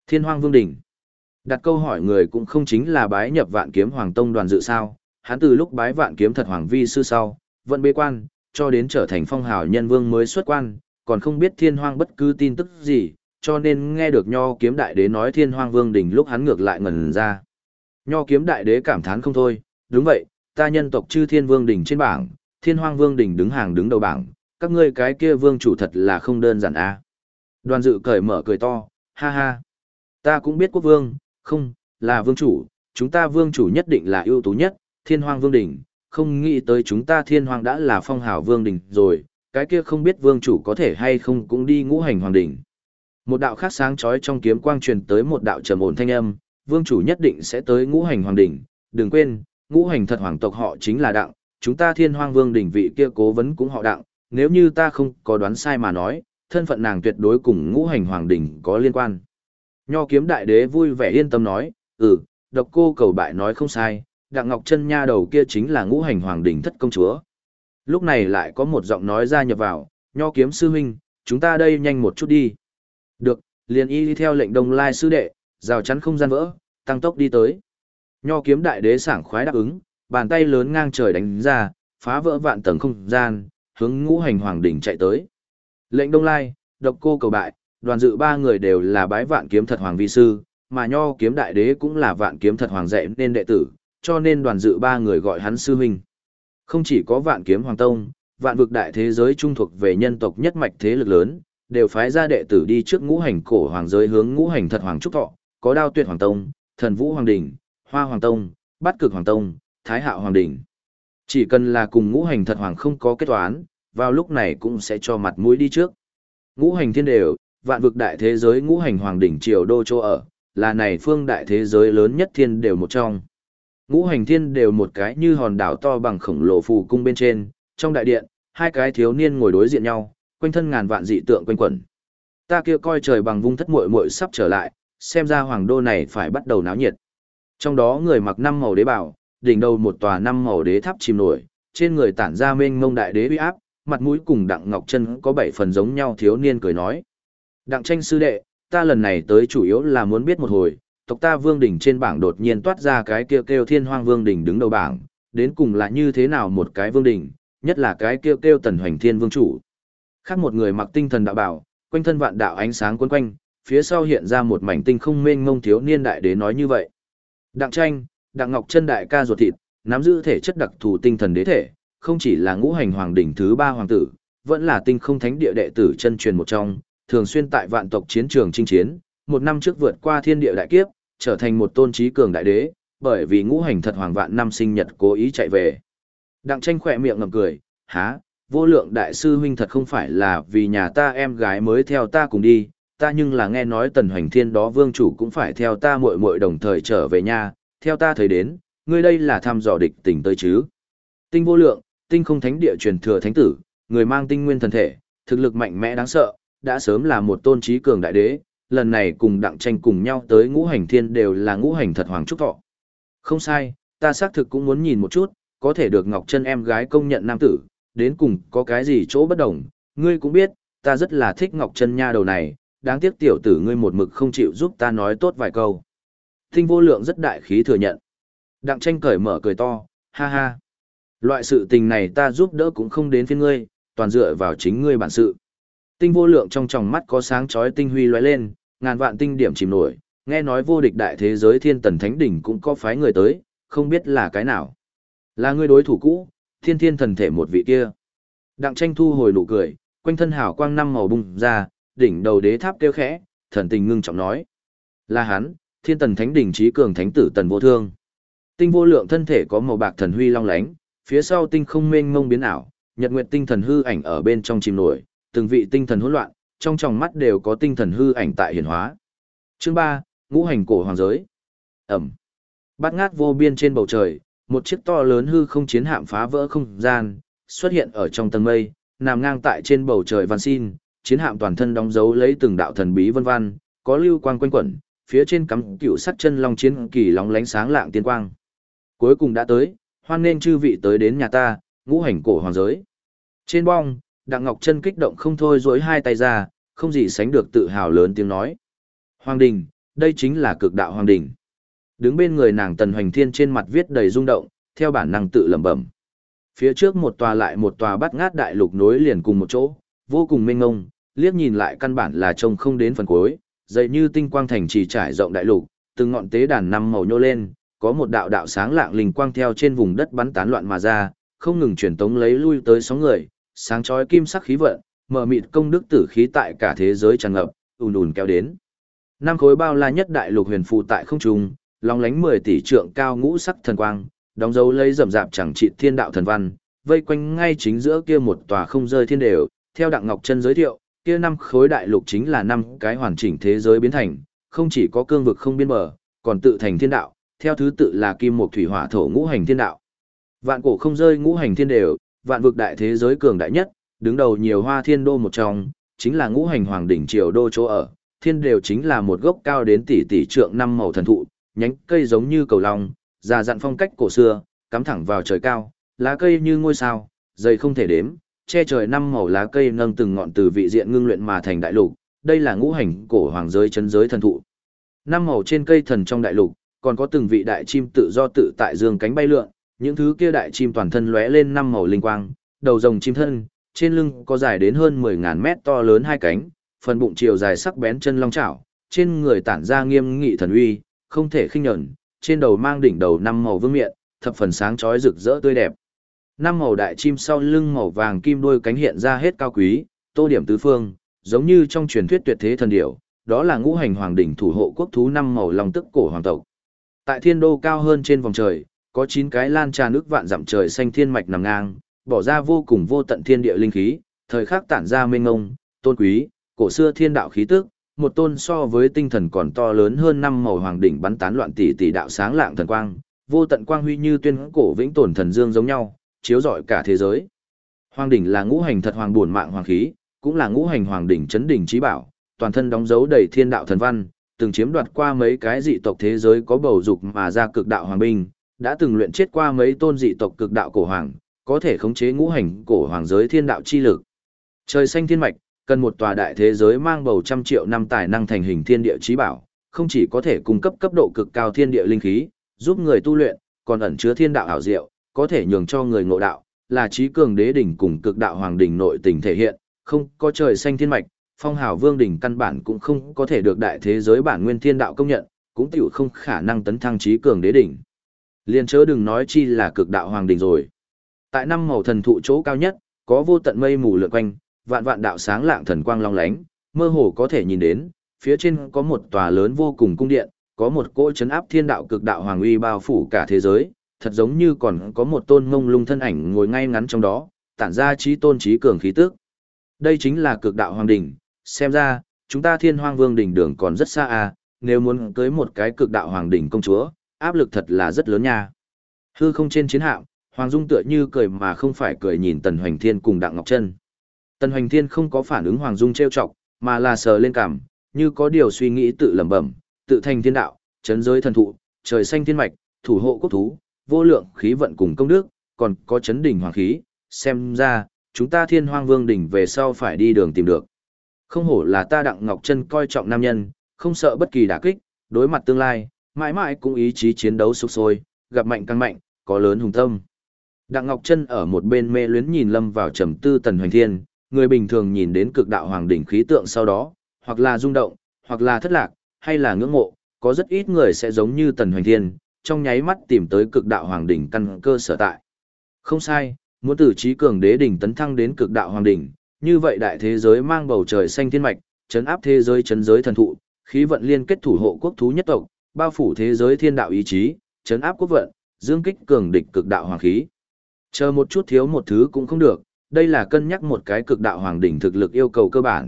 Thiên Hoang Vương Đỉnh. Đặt câu hỏi người cũng không chính là bái nhập Vạn Kiếm Hoàng Tông Đoàn Dự sao, hắn từ lúc bái Vạn Kiếm Thật Hoàng vi sư sau, vẫn bế quan, cho đến trở thành phong hào nhân vương mới xuất quan, còn không biết Thiên Hoang bất cứ tin tức gì, cho nên nghe được Nho Kiếm Đại Đế nói Thiên Hoang Vương Đỉnh lúc hắn ngược lại ngẩn ra. Nho Kiếm Đại Đế cảm thán không thôi, đúng vậy, ta nhân tộc chư Thiên Vương Đỉnh trên bảng, Thiên Hoang Vương Đỉnh đứng hàng đứng đầu bảng, các ngươi cái kia vương chủ thật là không đơn giản a. Đoàn Dự cởi mở cười to, ha ha. Ta cũng biết quốc vương, không, là vương chủ, chúng ta vương chủ nhất định là ưu tú nhất, Thiên Hoang Vương Đỉnh, không nghĩ tới chúng ta Thiên Hoang đã là phong hào vương đỉnh rồi, cái kia không biết vương chủ có thể hay không cũng đi ngũ hành hoàng đỉnh. Một đạo khác sáng chói trong kiếm quang truyền tới một đạo trầm ổn thanh âm, vương chủ nhất định sẽ tới ngũ hành hoàng đỉnh, đừng quên, ngũ hành thật hoàng tộc họ chính là Đặng, chúng ta Thiên Hoang Vương đỉnh vị kia cố vấn cũng họ Đặng, nếu như ta không có đoán sai mà nói, thân phận nàng tuyệt đối cùng ngũ hành hoàng đỉnh có liên quan. Nho Kiếm Đại Đế vui vẻ yên tâm nói, Độc Cô Cầu Bại nói không sai, Đặng Ngọc Chân nha đầu kia chính là ngũ hành hoàng đỉnh thất công chúa. Lúc này lại có một giọng nói ra nhập vào, Nho Kiếm sư huynh, chúng ta đây nhanh một chút đi. Được, liền y đi theo lệnh Đông Lai sư đệ, rào chắn không gian vỡ, tăng tốc đi tới. Nho Kiếm Đại Đế sảng khoái đáp ứng, bàn tay lớn ngang trời đánh ra, phá vỡ vạn tầng không gian, hướng ngũ hành hoàng đỉnh chạy tới. Lệnh Đông Lai, Độc Cô Cầu Bại, Đoàn Dự ba người đều là bái Vạn Kiếm Thật Hoàng vi sư, mà Nho Kiếm Đại Đế cũng là Vạn Kiếm Thật Hoàng dạy nên đệ tử, cho nên Đoàn Dự ba người gọi hắn sư huynh. Không chỉ có Vạn Kiếm Hoàng Tông, vạn vực đại thế giới trung thuộc về nhân tộc nhất mạch thế lực lớn, đều phái ra đệ tử đi trước ngũ hành cổ hoàng giới hướng ngũ hành thật hoàng trúc thọ, có Đao Tuyệt Hoàng Tông, Thần Vũ Hoàng Đỉnh, Hoa Hoàng Tông, Bát Cực Hoàng Tông, Thái Hạo Hoàng Đỉnh. Chỉ cần là cùng ngũ hành thật hoàng không có kết toán, vào lúc này cũng sẽ cho mặt mũi đi trước. Ngũ hành thiên đều, vạn vực đại thế giới ngũ hành hoàng đỉnh triều đô chỗ ở, là này phương đại thế giới lớn nhất thiên đều một trong. Ngũ hành thiên đều một cái như hòn đảo to bằng khổng lồ phù cung bên trên, trong đại điện, hai cái thiếu niên ngồi đối diện nhau, quanh thân ngàn vạn dị tượng quanh quẩn. Ta kia coi trời bằng vung thất muội muội sắp trở lại, xem ra hoàng đô này phải bắt đầu náo nhiệt. Trong đó người mặc năm màu đế bào, đỉnh đầu một tòa năm màu đế tháp chìm nổi, trên người tản ra mênh mông đại đế uy áp, mặt mũi cùng Đặng Ngọc Chân có 7 phần giống nhau thiếu niên cười nói. Đặng Tranh sư đệ, ta lần này tới chủ yếu là muốn biết một hồi, tộc ta vương đỉnh trên bảng đột nhiên toát ra cái kêu Thiên Hoang Vương đỉnh đứng đầu bảng, đến cùng là như thế nào một cái vương đỉnh, nhất là cái kêu Tần Hoành Thiên Vương chủ. Khác một người mặc tinh thần đạo bảo, quanh thân vạn đạo ánh sáng quấn quanh, phía sau hiện ra một mảnh tinh không mênh mông thiếu niên đại đế nói như vậy. Đặng Tranh, Đặng Ngọc Chân đại ca ruột thịt, nắm giữ thể chất đặc thù tinh thần đế thể, không chỉ là ngũ hành hoàng đỉnh thứ 3 hoàng tử, vẫn là tinh không thánh địa đệ tử chân truyền một trong, thường xuyên tại vạn tộc chiến trường chinh chiến, một năm trước vượt qua thiên địa đại kiếp, trở thành một tôn trí cường đại đế, bởi vì ngũ hành thật hoàng vạn năm sinh nhật cố ý chạy về. Đặng Tranh khỏe miệng ngậm cười, há, vô lượng đại sư huynh thật không phải là vì nhà ta em gái mới theo ta cùng đi, ta nhưng là nghe nói Tần Hoành Thiên đó vương chủ cũng phải theo ta muội muội đồng thời trở về nhà, theo ta thấy đến, ngươi đây là thăm dò địch tình tới chứ. Tinh vô lượng, tinh không thánh địa truyền thừa thánh tử, người mang tinh nguyên thần thể, thực lực mạnh mẽ đáng sợ, đã sớm là một tôn trí cường đại đế, lần này cùng Đặng Tranh cùng nhau tới ngũ hành thiên đều là ngũ hành thật hoàng trúc thọ. Không sai, ta xác thực cũng muốn nhìn một chút, có thể được Ngọc Chân em gái công nhận nam tử, đến cùng có cái gì chỗ bất đồng, ngươi cũng biết, ta rất là thích Ngọc Chân nha đầu này, đáng tiếc tiểu tử ngươi một mực không chịu giúp ta nói tốt vài câu. Tinh vô lượng rất đại khí thừa nhận. Đặng Tranh cởi mở cười to, ha ha. Loại sự tình này ta giúp đỡ cũng không đến phiên ngươi, toàn dựa vào chính ngươi bản sự. Tinh vô lượng trong tròng mắt có sáng chói tinh huy lóe lên, ngàn vạn tinh điểm chìm nổi, nghe nói vô địch đại thế giới Thiên Tần Thánh đỉnh cũng có phái người tới, không biết là cái nào. Là ngươi đối thủ cũ, Thiên Thiên thần thể một vị kia. Đặng Tranh thu hồi nụ cười, quanh thân hào quang năm màu bùng ra, đỉnh đầu đế tháp kêu khẽ, thần tình ngưng trọng nói: "Là hắn, Thiên Tần Thánh đỉnh chí cường thánh tử Tần Vô Thương." Tinh vô lượng thân thể có màu bạc thần huy long lánh, phía sau tinh không mênh mông biến ảo, nhật nguyệt tinh thần hư ảnh ở bên trong chìm nổi, từng vị tinh thần hỗn loạn, trong tròng mắt đều có tinh thần hư ảnh tại hiển hóa. Chương 3, ngũ hành cổ hoàng giới. Ẩm. Bát ngát vô biên trên bầu trời, một chiếc to lớn hư không chiến hạm phá vỡ không gian, xuất hiện ở trong tầng mây, nằm ngang tại trên bầu trời van xin, chiến hạm toàn thân đóng dấu lấy từng đạo thần bí vân vân, có lưu quang quanh quẩn, phía trên cắm cựu sắt chân long chiến kỳ lóng lánh sáng lạng tiên quang. Cuối cùng đã tới, hoan nên chư vị tới đến nhà ta, ngũ hành cổ hoàng giới. Trên bong, Đặng Ngọc Chân kích động không thôi duỗi hai tay ra, không gì sánh được tự hào lớn tiếng nói. Hoàng đình, đây chính là cực đạo hoàng đỉnh. Đứng bên người nàng Tần Hoành Thiên trên mặt viết đầy rung động, theo bản năng tự lẩm bẩm. Phía trước một tòa lại một tòa bắt ngát đại lục nối liền cùng một chỗ, vô cùng mênh mông, liếc nhìn lại căn bản là trông không đến phần cuối, dày như tinh quang thành trì trải rộng đại lục, từng ngọn tế đàn năm màu nhô lên, có một đạo đạo sáng lạng linh quang theo trên vùng đất bắn tán loạn mà ra, không ngừng truyền tống lấy lui tới sóng người, sáng chói kim sắc khí vận, mờ mịt công đức tử khí tại cả thế giới tràn ngập, ùn ùn kéo đến. Năm khối bao la nhất đại lục huyền phù tại không trung, long lánh 10 tỷ trượng cao ngũ sắc thần quang, đóng dấu lấy rậm rạp chẳng trị thiên đạo thần văn, vây quanh ngay chính giữa kia một tòa không rơi thiên đều, theo Đặng Ngọc Chân giới thiệu, kia năm khối đại lục chính là năm cái hoàn chỉnh thế giới biến thành, không chỉ có cương vực không biên bờ, còn tự thành thiên đạo, theo thứ tự là kim mộc thủy hỏa thổ ngũ hành thiên đạo. Vạn cổ không rơi ngũ hành thiên đều, vạn vực đại thế giới cường đại nhất, đứng đầu nhiều hoa thiên đô một trong, chính là ngũ hành hoàng đỉnh triều đô chỗ ở. Thiên đều chính là một gốc cao đến tỷ tỷ trượng năm màu thần thụ, nhánh cây giống như cầu long, già dặn phong cách cổ xưa, cắm thẳng vào trời cao, lá cây như ngôi sao, dày không thể đếm, che trời năm màu lá cây nâng từng ngọn từ vị diện ngưng luyện mà thành đại lục, đây là ngũ hành cổ hoàng giới chấn giới thần thụ. Năm màu trên cây thần trong đại lục, còn có từng vị đại chim tự do tự tại dương cánh bay lượn, những thứ kia đại chim toàn thân lóe lên năm màu linh quang, đầu rồng chim thân, trên lưng có dài đến hơn 10.000 mét to lớn hai cánh, phần bụng chiều dài sắc bén chân long chảo, trên người tản ra nghiêm nghị thần uy, không thể khinh nhẫn, trên đầu mang đỉnh đầu năm màu vương miện, thập phần sáng chói rực rỡ tươi đẹp. Năm màu đại chim sau lưng màu vàng kim đuôi cánh hiện ra hết cao quý, tô điểm tứ phương, giống như trong truyền thuyết tuyệt thế thần điểu, đó là ngũ hành hoàng đỉnh thủ hộ quốc thú năm màu long tức cổ hoàng tộc. Tại thiên đô cao hơn trên vòng trời, có 9 cái lan tràn nước vạn dặm trời xanh thiên mạch nằm ngang, bỏ ra vô cùng vô tận thiên địa linh khí, thời khắc tản ra mênh mông, tôn quý, cổ xưa thiên đạo khí tức, một tôn so với tinh thần còn to lớn hơn năm màu hoàng đỉnh bắn tán loạn tỷ tỷ đạo sáng lạng thần quang, vô tận quang huy như tuyên cổ vĩnh tồn thần dương giống nhau, chiếu rọi cả thế giới. Hoàng đỉnh là ngũ hành thật hoàng bổn mạng hoàng khí, cũng là ngũ hành hoàng đỉnh chấn đỉnh chí bảo, toàn thân đóng dấu đầy thiên đạo thần văn, từng chiếm đoạt qua mấy cái dị tộc thế giới có bầu dục mà ra cực đạo hoàng binh, đã từng luyện chết qua mấy tôn dị tộc cực đạo cổ hoàng, có thể khống chế ngũ hành cổ hoàng giới thiên đạo chi lực. Trời xanh thiên mạch, cần một tòa đại thế giới mang bầu trăm triệu năm tài năng thành hình thiên địa chí bảo, không chỉ có thể cung cấp cấp độ cực cao thiên địa linh khí, giúp người tu luyện, còn ẩn chứa thiên đạo ảo diệu, có thể nhường cho người ngộ đạo, là trí cường đế đỉnh cùng cực đạo hoàng đỉnh nội tình thể hiện, không có trời xanh thiên mạch, phong hào vương đỉnh căn bản cũng không có thể được đại thế giới bản nguyên thiên đạo công nhận, cũng tiểu không khả năng tấn thăng trí cường đế đỉnh. Liên chớ đừng nói chi là cực đạo hoàng đỉnh rồi. Tại năm màu thần thụ chỗ cao nhất, có vô tận mây mù lượn quanh, vạn vạn đạo sáng lạng thần quang long lánh, mơ hồ có thể nhìn đến, phía trên có một tòa lớn vô cùng cung điện, có một cỗ trấn áp thiên đạo cực đạo hoàng uy bao phủ cả thế giới, thật giống như còn có một tôn ngông lung thân ảnh ngồi ngay ngắn trong đó, tản ra trí tôn trí cường khí tức. Đây chính là cực đạo hoàng đỉnh, xem ra, chúng ta thiên hoang vương đỉnh đường còn rất xa à, nếu muốn cưới một cái cực đạo hoàng đỉnh công chúa, áp lực thật là rất lớn nha. Hư không trên chiến hạm, Hoàng Dung tựa như cười mà không phải cười nhìn Tần Hoành Thiên cùng Đặng Ngọc Chân. Tần Hoành Thiên không có phản ứng Hoàng Dung trêu chọc, mà là sờ lên cằm, như có điều suy nghĩ tự lẩm bẩm, tự thành thiên đạo, chấn giới thần thụ, trời xanh thiên mạch, thủ hộ quốc thú, vô lượng khí vận cùng công đức, còn có chấn đỉnh hoàng khí, xem ra, chúng ta thiên hoang vương đỉnh về sau phải đi đường tìm được. Không hổ là ta Đặng Ngọc Chân coi trọng nam nhân, không sợ bất kỳ đả kích, đối mặt tương lai, mãi mãi cũng ý chí chiến đấu sục sôi, gặp mạnh càng mạnh, có lớn hùng tâm. Đặng Ngọc Chân ở một bên mê luyến nhìn lâm vào trầm tư Tần Hoành Thiên, người bình thường nhìn đến cực đạo hoàng đỉnh khí tượng sau đó, hoặc là rung động, hoặc là thất lạc, hay là ngưỡng mộ, có rất ít người sẽ giống như Tần Hoành Thiên, trong nháy mắt tìm tới cực đạo hoàng đỉnh căn cơ sở tại. Không sai, muốn từ trí cường đế đỉnh tấn thăng đến cực đạo hoàng đỉnh, như vậy đại thế giới mang bầu trời xanh thiên mạch, chấn áp thế giới chấn giới thần thụ, khí vận liên kết thủ hộ quốc thú nhất tộc, bao phủ thế giới thiên đạo ý chí, chấn áp quốc vận, dương kích cường địch cực đạo hoàng khí. Chờ một chút thiếu một thứ cũng không được, đây là cân nhắc một cái cực đạo hoàng đỉnh thực lực yêu cầu cơ bản.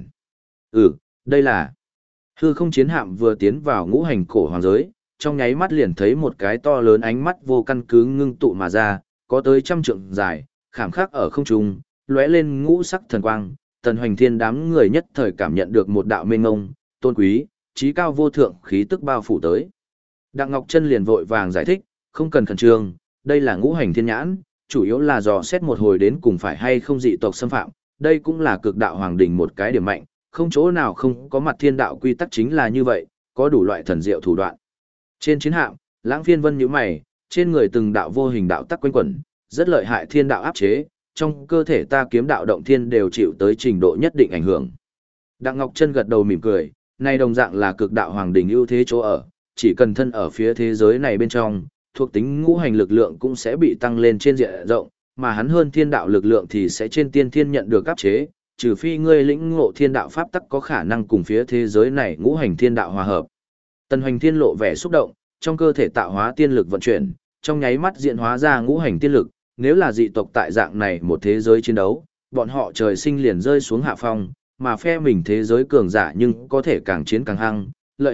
Đây là hư không chiến hạm vừa tiến vào ngũ hành cổ hoàng giới, trong nháy mắt liền thấy một cái to lớn ánh mắt vô căn cứ ngưng tụ mà ra, có tới 100 trượng dài, khảm khắc ở không trung, lóe lên ngũ sắc thần quang. Tần Hoành Thiên đám người nhất thời cảm nhận được một đạo mênh ngông, tôn quý, trí cao vô thượng khí tức bao phủ tới. Đặng Ngọc Chân liền vội vàng giải thích, không cần khẩn trương, đây là ngũ hành thiên nhãn, chủ yếu là dò xét một hồi đến cùng phải hay không dị tộc xâm phạm, đây cũng là cực đạo hoàng đỉnh một cái điểm mạnh, không chỗ nào không có mặt thiên đạo quy tắc chính là như vậy, có đủ loại thần diệu thủ đoạn. Trên chiến hạm, Lãng Phiên Vân nhíu mày, trên người từng đạo vô hình đạo tắc quanh quẩn, rất lợi hại thiên đạo áp chế, trong cơ thể ta kiếm đạo động thiên đều chịu tới trình độ nhất định ảnh hưởng. Đặng Ngọc Chân gật đầu mỉm cười, này đồng dạng là cực đạo hoàng đỉnh ưu thế chỗ ở, chỉ cần thân ở phía thế giới này bên trong, thuộc tính ngũ hành lực lượng cũng sẽ bị tăng lên trên diện rộng, mà hắn hơn thiên đạo lực lượng thì sẽ trên tiên thiên nhận được áp chế, trừ phi ngươi lĩnh ngộ thiên đạo pháp tắc có khả năng cùng phía thế giới này ngũ hành thiên đạo hòa hợp. Tần Hoành Thiên lộ vẻ xúc động, trong cơ thể tạo hóa tiên lực vận chuyển, trong nháy mắt diễn hóa ra ngũ hành tiên lực, nếu là dị tộc tại dạng này một thế giới chiến đấu, bọn họ trời sinh liền rơi xuống hạ phong, mà phe mình thế giới cường giả nhưng có thể càng chiến càng hăng,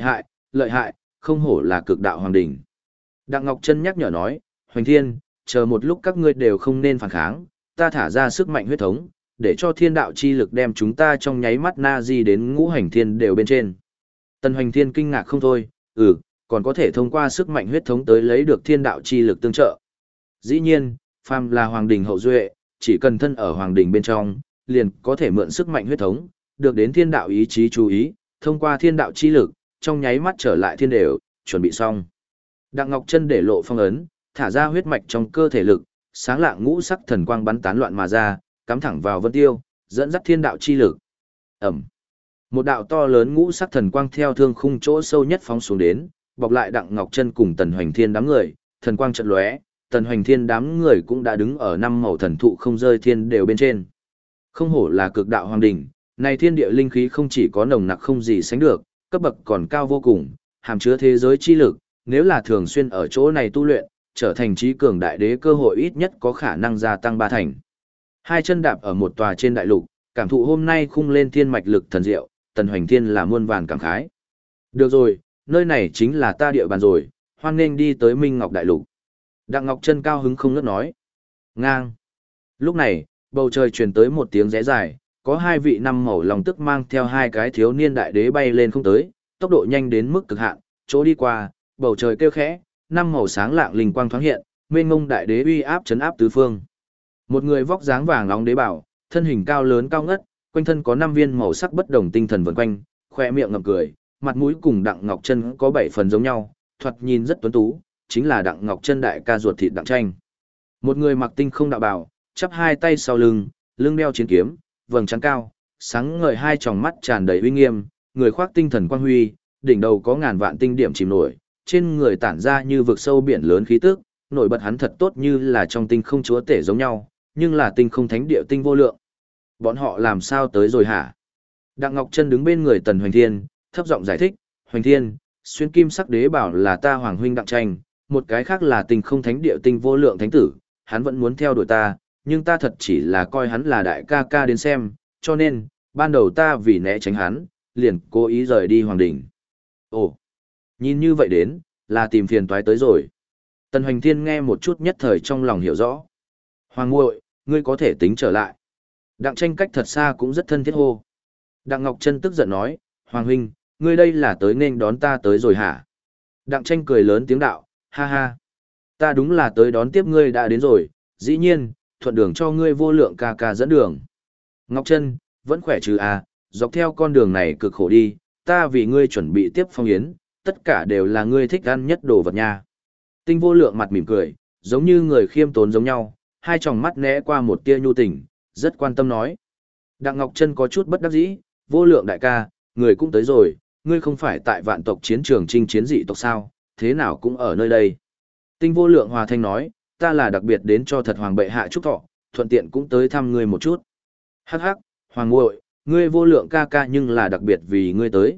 lợi hại, không hổ là cực đạo hoàng đỉnh. Đặng Ngọc Chân nhắc nhở nói, Hoành Thiên, chờ một lúc các ngươi đều không nên phản kháng, ta thả ra sức mạnh huyết thống, để cho thiên đạo chi lực đem chúng ta trong nháy mắt na di đến ngũ hành thiên đều bên trên. Tần Hoành Thiên kinh ngạc không thôi, còn có thể thông qua sức mạnh huyết thống tới lấy được thiên đạo chi lực tương trợ. Dĩ nhiên, phàm là hoàng đình hậu duệ, chỉ cần thân ở hoàng đình bên trong, liền có thể mượn sức mạnh huyết thống, được đến thiên đạo ý chí chú ý, thông qua thiên đạo chi lực, trong nháy mắt trở lại thiên đều, chuẩn bị xong. Đặng Ngọc Chân để lộ phong ấn, thả ra huyết mạch trong cơ thể lực, sáng lạng ngũ sắc thần quang bắn tán loạn mà ra, cắm thẳng vào Vân Tiêu, dẫn dắt thiên đạo chi lực. Ầm. Một đạo to lớn ngũ sắc thần quang theo thương khung chỗ sâu nhất phóng xuống đến, bọc lại Đặng Ngọc Chân cùng Tần Hoành Thiên đám người, thần quang chợt lóe, Tần Hoành Thiên đám người cũng đã đứng ở năm màu thần thụ không rơi thiên đều bên trên. Không hổ là cực đạo hoàng đỉnh, này thiên địa linh khí không chỉ có nồng nặc không gì sánh được, cấp bậc còn cao vô cùng, hàm chứa thế giới chi lực, nếu là thường xuyên ở chỗ này tu luyện, trở thành trí cường đại đế cơ hội ít nhất có khả năng gia tăng 3 thành. Hai chân đạp ở một tòa trên đại lục, cảm thụ hôm nay khung lên thiên mạch lực thần diệu, Tần Hoành Thiên là muôn vàn cảm khái. Được rồi, nơi này chính là ta địa bàn rồi, hoan nghênh đi tới Minh Ngọc Đại Lục. Đặng Ngọc Chân cao hứng không ngớt nói. Ngang. Lúc này, bầu trời truyền tới một tiếng rẽ dài, có 2 vị năm màu long tức mang theo 2 cái thiếu niên đại đế bay lên không tới, tốc độ nhanh đến mức cực hạn, chỗ đi qua, bầu trời kêu khẽ, 5 màu sáng lạng linh quang thoáng hiện, mênh mông đại đế uy áp trấn áp tứ phương. Một người vóc dáng vàng nóng đế bảo, thân hình cao lớn cao ngất, quanh thân có 5 viên màu sắc bất đồng tinh thần vần quanh, khoe miệng ngậm cười, mặt mũi cùng Đặng Ngọc Chân có 7 phần giống nhau, thoạt nhìn rất tuấn tú, chính là Đặng Ngọc Chân đại ca ruột thịt Đặng Tranh. Một người mặc tinh không đạo bào, chắp hai tay sau lưng, lưng đeo chiến kiếm, vầng trán cao, sáng ngời hai tròng mắt tràn đầy uy nghiêm, người khoác tinh thần quang huy, đỉnh đầu có ngàn vạn tinh điểm chìm nổi, trên người tản ra như vực sâu biển lớn khí tức, nổi bật hắn thật tốt như là trong tinh không chúa tể giống nhau, nhưng là tinh không thánh địa tinh vô lượng. Bọn họ làm sao tới rồi hả? Đặng Ngọc Chân đứng bên người Tần Hoành Thiên, thấp giọng giải thích, Hoành Thiên, xuyên kim sắc đế bảo là ta hoàng huynh Đặng Tranh, một cái khác là tinh không thánh địa tinh vô lượng thánh tử, hắn vẫn muốn theo đuổi ta, nhưng ta thật chỉ là coi hắn là đại ca ca đến xem, cho nên, ban đầu ta vì né tránh hắn, liền cố ý rời đi hoàng đỉnh. Ồ, nhìn như vậy đến, là tìm phiền toái tới rồi. Tần Hoành Thiên nghe một chút nhất thời trong lòng hiểu rõ. Hoàng muội, ngươi có thể tính trở lại. Đặng Tranh cách thật xa cũng rất thân thiết hô. Đặng Ngọc Chân tức giận nói, Hoàng huynh, ngươi đây là tới nên đón ta tới rồi hả? Đặng Tranh cười lớn tiếng đạo, ha ha. Ta đúng là tới đón tiếp ngươi đã đến rồi, dĩ nhiên, thuận đường cho ngươi vô lượng ca ca dẫn đường. Ngọc Chân, vẫn khỏe chứ à, dọc theo con đường này cực khổ đi, ta vì ngươi chuẩn bị tiếp phong yến, tất cả đều là ngươi thích ăn nhất đồ vật nha. Tinh vô lượng mặt mỉm cười, giống như người khiêm tốn giống nhau, hai tròng mắt né qua một tia nhu tình, rất quan tâm nói. Đặng Ngọc Chân có chút bất đắc dĩ, vô lượng đại ca, người cũng tới rồi, ngươi không phải tại vạn tộc chiến trường chinh chiến dị tộc sao, thế nào cũng ở nơi đây. Tinh vô lượng hòa thanh nói, ta là đặc biệt đến cho thật hoàng bệ hạ chúc thọ, thuận tiện cũng tới thăm ngươi một chút. Hắc hắc, hoàng muội, ngươi vô lượng ca ca nhưng là đặc biệt vì ngươi tới,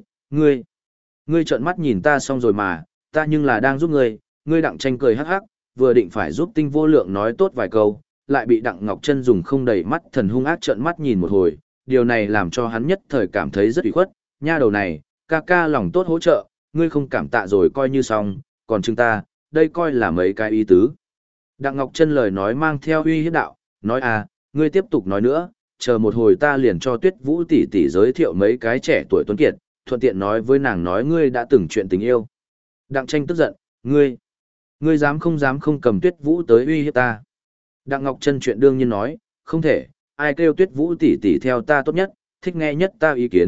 ngươi trợn mắt nhìn ta xong rồi mà, ta nhưng là đang giúp ngươi Đặng Tranh cười hắc hắc, vừa định phải giúp tinh vô lượng nói tốt vài câu, lại bị Đặng Ngọc Chân dùng không đầy mắt thần hung ác trợn mắt nhìn một hồi, điều này làm cho hắn nhất thời cảm thấy rất ủy khuất, nha đầu này, ca ca lòng tốt hỗ trợ, ngươi không cảm tạ rồi coi như xong, còn chúng ta, đây coi là mấy cái ý tứ. Đặng Ngọc Chân lời nói mang theo uy hiếp đạo, nói à, ngươi tiếp tục nói nữa, chờ một hồi ta liền cho Tuyết Vũ tỷ tỷ giới thiệu mấy cái trẻ tuổi tuấn kiệt, thuận tiện nói với nàng nói ngươi đã từng chuyện tình yêu. Đặng Tranh tức giận, ngươi dám không cầm Tuyết Vũ tới uy hiếp ta. Đặng Ngọc Chân chuyện đương nhiên nói, không thể, ai kêu Tuyết Vũ tỷ tỷ theo ta tốt nhất, thích nghe nhất ta ý kiến,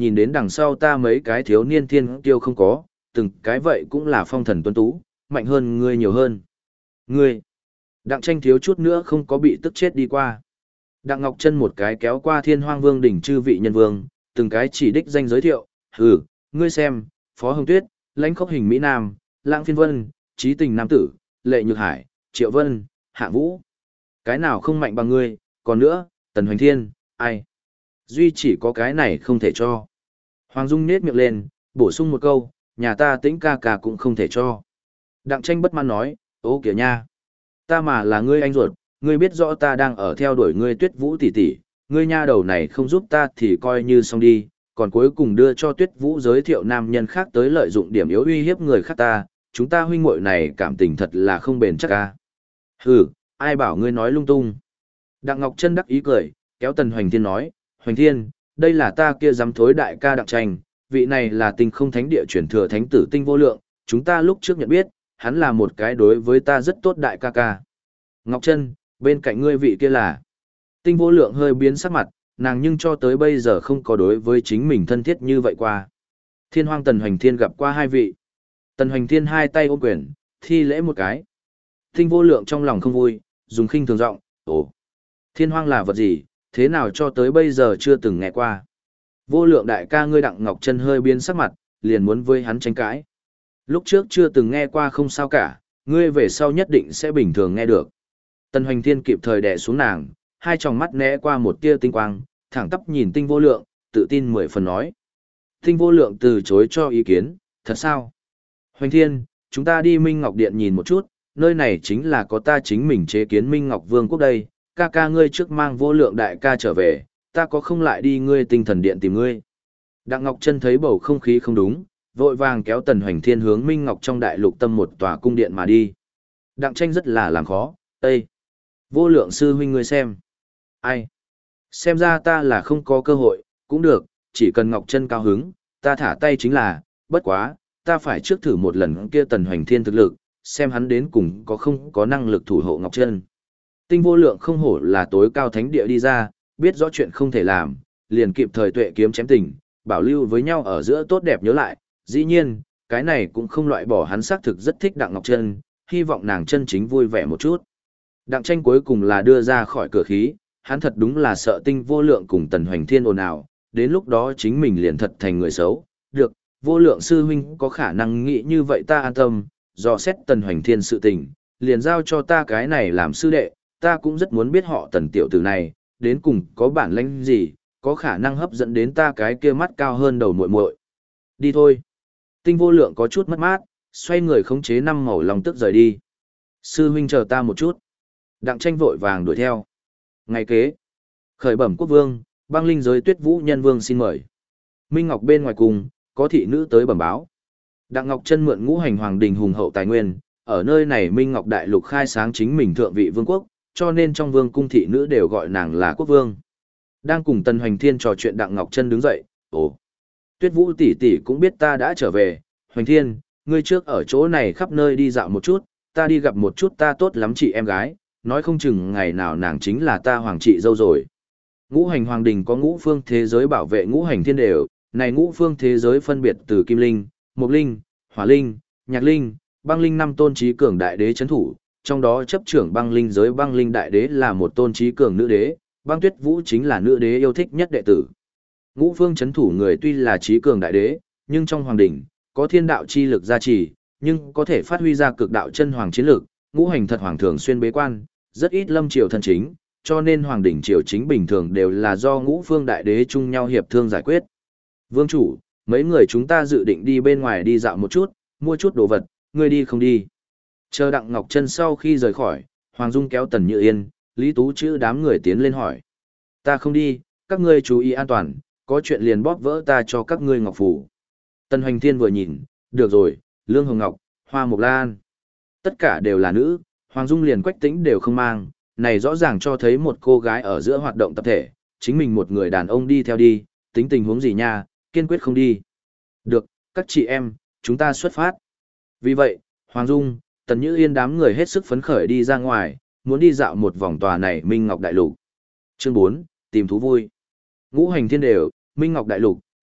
nhìn đến đằng sau ta mấy cái thiếu niên thiên kiêu không có, từng cái vậy cũng là phong thần tuấn tú, mạnh hơn ngươi nhiều hơn. Ngươi, Đặng Tranh thiếu chút nữa không có bị tức chết đi qua. Đặng Ngọc Chân một cái kéo qua Thiên Hoang Vương đỉnh chư vị nhân vương, từng cái chỉ đích danh giới thiệu, hừ, ngươi xem, Phó Hồng Tuyết, Lãnh Khốc Hình Mỹ Nam, Lãng Phiên Vân, Trí Tình Nam Tử, Lệ Nhược Hải, Triệu Vân, Hạ Vũ. Cái nào không mạnh bằng ngươi, còn nữa, Tần Hoành Thiên, ai? Duy chỉ có cái này không thể cho. Hoàng Dung nết miệng lên, bổ sung một câu, nhà ta Tĩnh ca ca cũng không thể cho. Đặng Tranh bất mãn nói, ô kìa nha. Ta mà là ngươi anh ruột, ngươi biết rõ ta đang ở theo đuổi ngươi Tuyết Vũ tỷ tỷ, ngươi nha đầu này không giúp ta thì coi như xong đi, còn cuối cùng đưa cho Tuyết Vũ giới thiệu nam nhân khác tới lợi dụng điểm yếu uy hiếp người khác ta, chúng ta huynh muội này cảm tình thật là không bền chắc ca. Hừ, ai bảo ngươi nói lung tung. Đặng Ngọc Chân đắc ý cười, kéo Tần Hoành Thiên nói, Hoành Thiên, đây là ta kia dám thối đại ca Đặng Tranh, vị này là Tinh Không Thánh Địa truyền thừa thánh tử Tinh Vô Lượng, chúng ta lúc trước nhận biết, hắn là một cái đối với ta rất tốt đại ca ca. Ngọc Chân, bên cạnh ngươi vị kia là. Tinh Vô Lượng hơi biến sắc mặt, nàng nhưng cho tới bây giờ không có đối với chính mình thân thiết như vậy qua. Thiên Hoang Tần Hoành Thiên gặp qua hai vị. Tần Hoành Thiên hai tay ôm quyền, thi lễ một cái. Tinh Vô Lượng trong lòng không vui, dùng khinh thường giọng, ồ, Thiên Hoang là vật gì, thế nào cho tới bây giờ chưa từng nghe qua. Vô Lượng đại ca ngươi Đặng Ngọc Chân hơi biến sắc mặt, liền muốn với hắn tranh cãi. Lúc trước chưa từng nghe qua không sao cả, ngươi về sau nhất định sẽ bình thường nghe được. Tần Hoành Thiên kịp thời đè xuống nàng, hai tròng mắt né qua một tia tinh quang, thẳng tắp nhìn Tinh Vô Lượng, tự tin 10 phần nói. Tinh Vô Lượng từ chối cho ý kiến, thật sao? Hoành Thiên, chúng ta đi Minh Ngọc Điện nhìn một chút, nơi này chính là có ta chính mình chế kiến Minh Ngọc Vương quốc đây, ca ca ngươi trước mang Vô Lượng đại ca trở về, ta có không lại đi ngươi Tinh Thần Điện tìm ngươi. Đặng Ngọc Chân thấy bầu không khí không đúng, vội vàng kéo Tần Hoành Thiên hướng Minh Ngọc trong đại lục tâm một tòa cung điện mà đi. Đặng Tranh rất là làm khó, Ê! Vô Lượng sư huynh ngươi xem. Ai? Xem ra ta là không có cơ hội, cũng được, chỉ cần Ngọc Chân cao hứng, ta thả tay chính là, bất quá, ta phải trước thử một lần kia Tần Hoành Thiên thực lực, xem hắn đến cùng có không có năng lực thủ hộ Ngọc Chân. Tinh Vô Lượng không hổ là tối cao thánh địa đi ra, biết rõ chuyện không thể làm, liền kịp thời tuệ kiếm chém tình, bảo lưu với nhau ở giữa tốt đẹp nhớ lại, dĩ nhiên, cái này cũng không loại bỏ hắn xác thực rất thích Đặng Ngọc Chân, hy vọng nàng chân chính vui vẻ một chút. Đặng Tranh cuối cùng là đưa ra khỏi cửa khí, hắn thật đúng là sợ Tinh Vô Lượng cùng Tần Hoành Thiên ồn ào, đến lúc đó chính mình liền thật thành người xấu. Được, Vô Lượng sư huynh có khả năng nghĩ như vậy ta an tâm, dò xét Tần Hoành Thiên sự tình, liền giao cho ta cái này làm sư đệ, ta cũng rất muốn biết họ Tần tiểu tử này, đến cùng có bản lĩnh gì, có khả năng hấp dẫn đến ta cái kia mắt cao hơn đầu muội muội. Đi thôi. Tinh Vô Lượng có chút mất mát, xoay người khống chế năm màu long tức rời đi. Sư huynh chờ ta một chút. Đặng Tranh vội vàng đuổi theo. Ngày kế, khởi bẩm quốc vương, băng linh giới Tuyết Vũ nhân vương xin mời. Minh Ngọc bên ngoài cùng, có thị nữ tới bẩm báo. Đặng Ngọc Chân mượn ngũ hành hoàng đình hùng hậu tài nguyên, ở nơi này Minh Ngọc đại lục khai sáng chính mình thượng vị vương quốc, cho nên trong vương cung thị nữ đều gọi nàng là quốc vương. Đang cùng Tần Hoành Thiên trò chuyện Đặng Ngọc Chân đứng dậy, ồ, Tuyết Vũ tỷ tỷ cũng biết ta đã trở về, Hoành Thiên, ngươi trước ở chỗ này khắp nơi đi dạo một chút, ta đi gặp một chút ta tốt lắm chị em gái, nói không chừng ngày nào nàng chính là ta hoàng chị dâu rồi. Ngũ hành hoàng đình có ngũ phương thế giới bảo vệ ngũ hành thiên đều, này ngũ phương thế giới phân biệt từ Kim Linh, Mộc Linh, Hỏa Linh, Nhạc Linh, Băng Linh năm tôn trí cường đại đế chấn thủ, trong đó chấp trưởng băng linh giới băng linh đại đế là một tôn trí cường nữ đế, băng Tuyết Vũ chính là nữ đế yêu thích nhất đệ tử. Ngũ phương chấn thủ người tuy là trí cường đại đế, nhưng trong hoàng đỉnh có thiên đạo chi lực gia trì, nhưng có thể phát huy ra cực đạo chân hoàng chiến lực, ngũ hành thật hoàng thường xuyên bế quan, rất ít lâm triều thân chính, cho nên hoàng đỉnh triều chính bình thường đều là do ngũ phương đại đế chung nhau hiệp thương giải quyết. Vương chủ, mấy người chúng ta dự định đi bên ngoài đi dạo một chút, mua chút đồ vật, ngươi đi không đi? Chờ Đặng Ngọc Chân sau khi rời khỏi, Hoàng Dung kéo Tần Như Yên, Lý Tú Chữ đám người tiến lên hỏi. Ta không đi, các ngươi chú ý an toàn, có chuyện liền bóp vỡ ta cho các ngươi ngọc phủ. Tần Hoành Thiên vừa nhìn, được rồi, Lương Hồng Ngọc, Hoa Mộc Lan. Tất cả đều là nữ, Hoàng Dung liền Quách Tĩnh đều không mang, này rõ ràng cho thấy một cô gái ở giữa hoạt động tập thể, chính mình một người đàn ông đi theo đi, tính tình huống gì nha, kiên quyết không đi. Được, các chị em, chúng ta xuất phát. Vì vậy, Hoàng Dung, Tần Như Yên đám người hết sức phấn khởi đi ra ngoài, muốn đi dạo một vòng tòa này Minh Ngọc Đại Lục. Chương 4, tìm thú vui. Ngũ hành thiên đều, Minh Ngọc Đại Lục,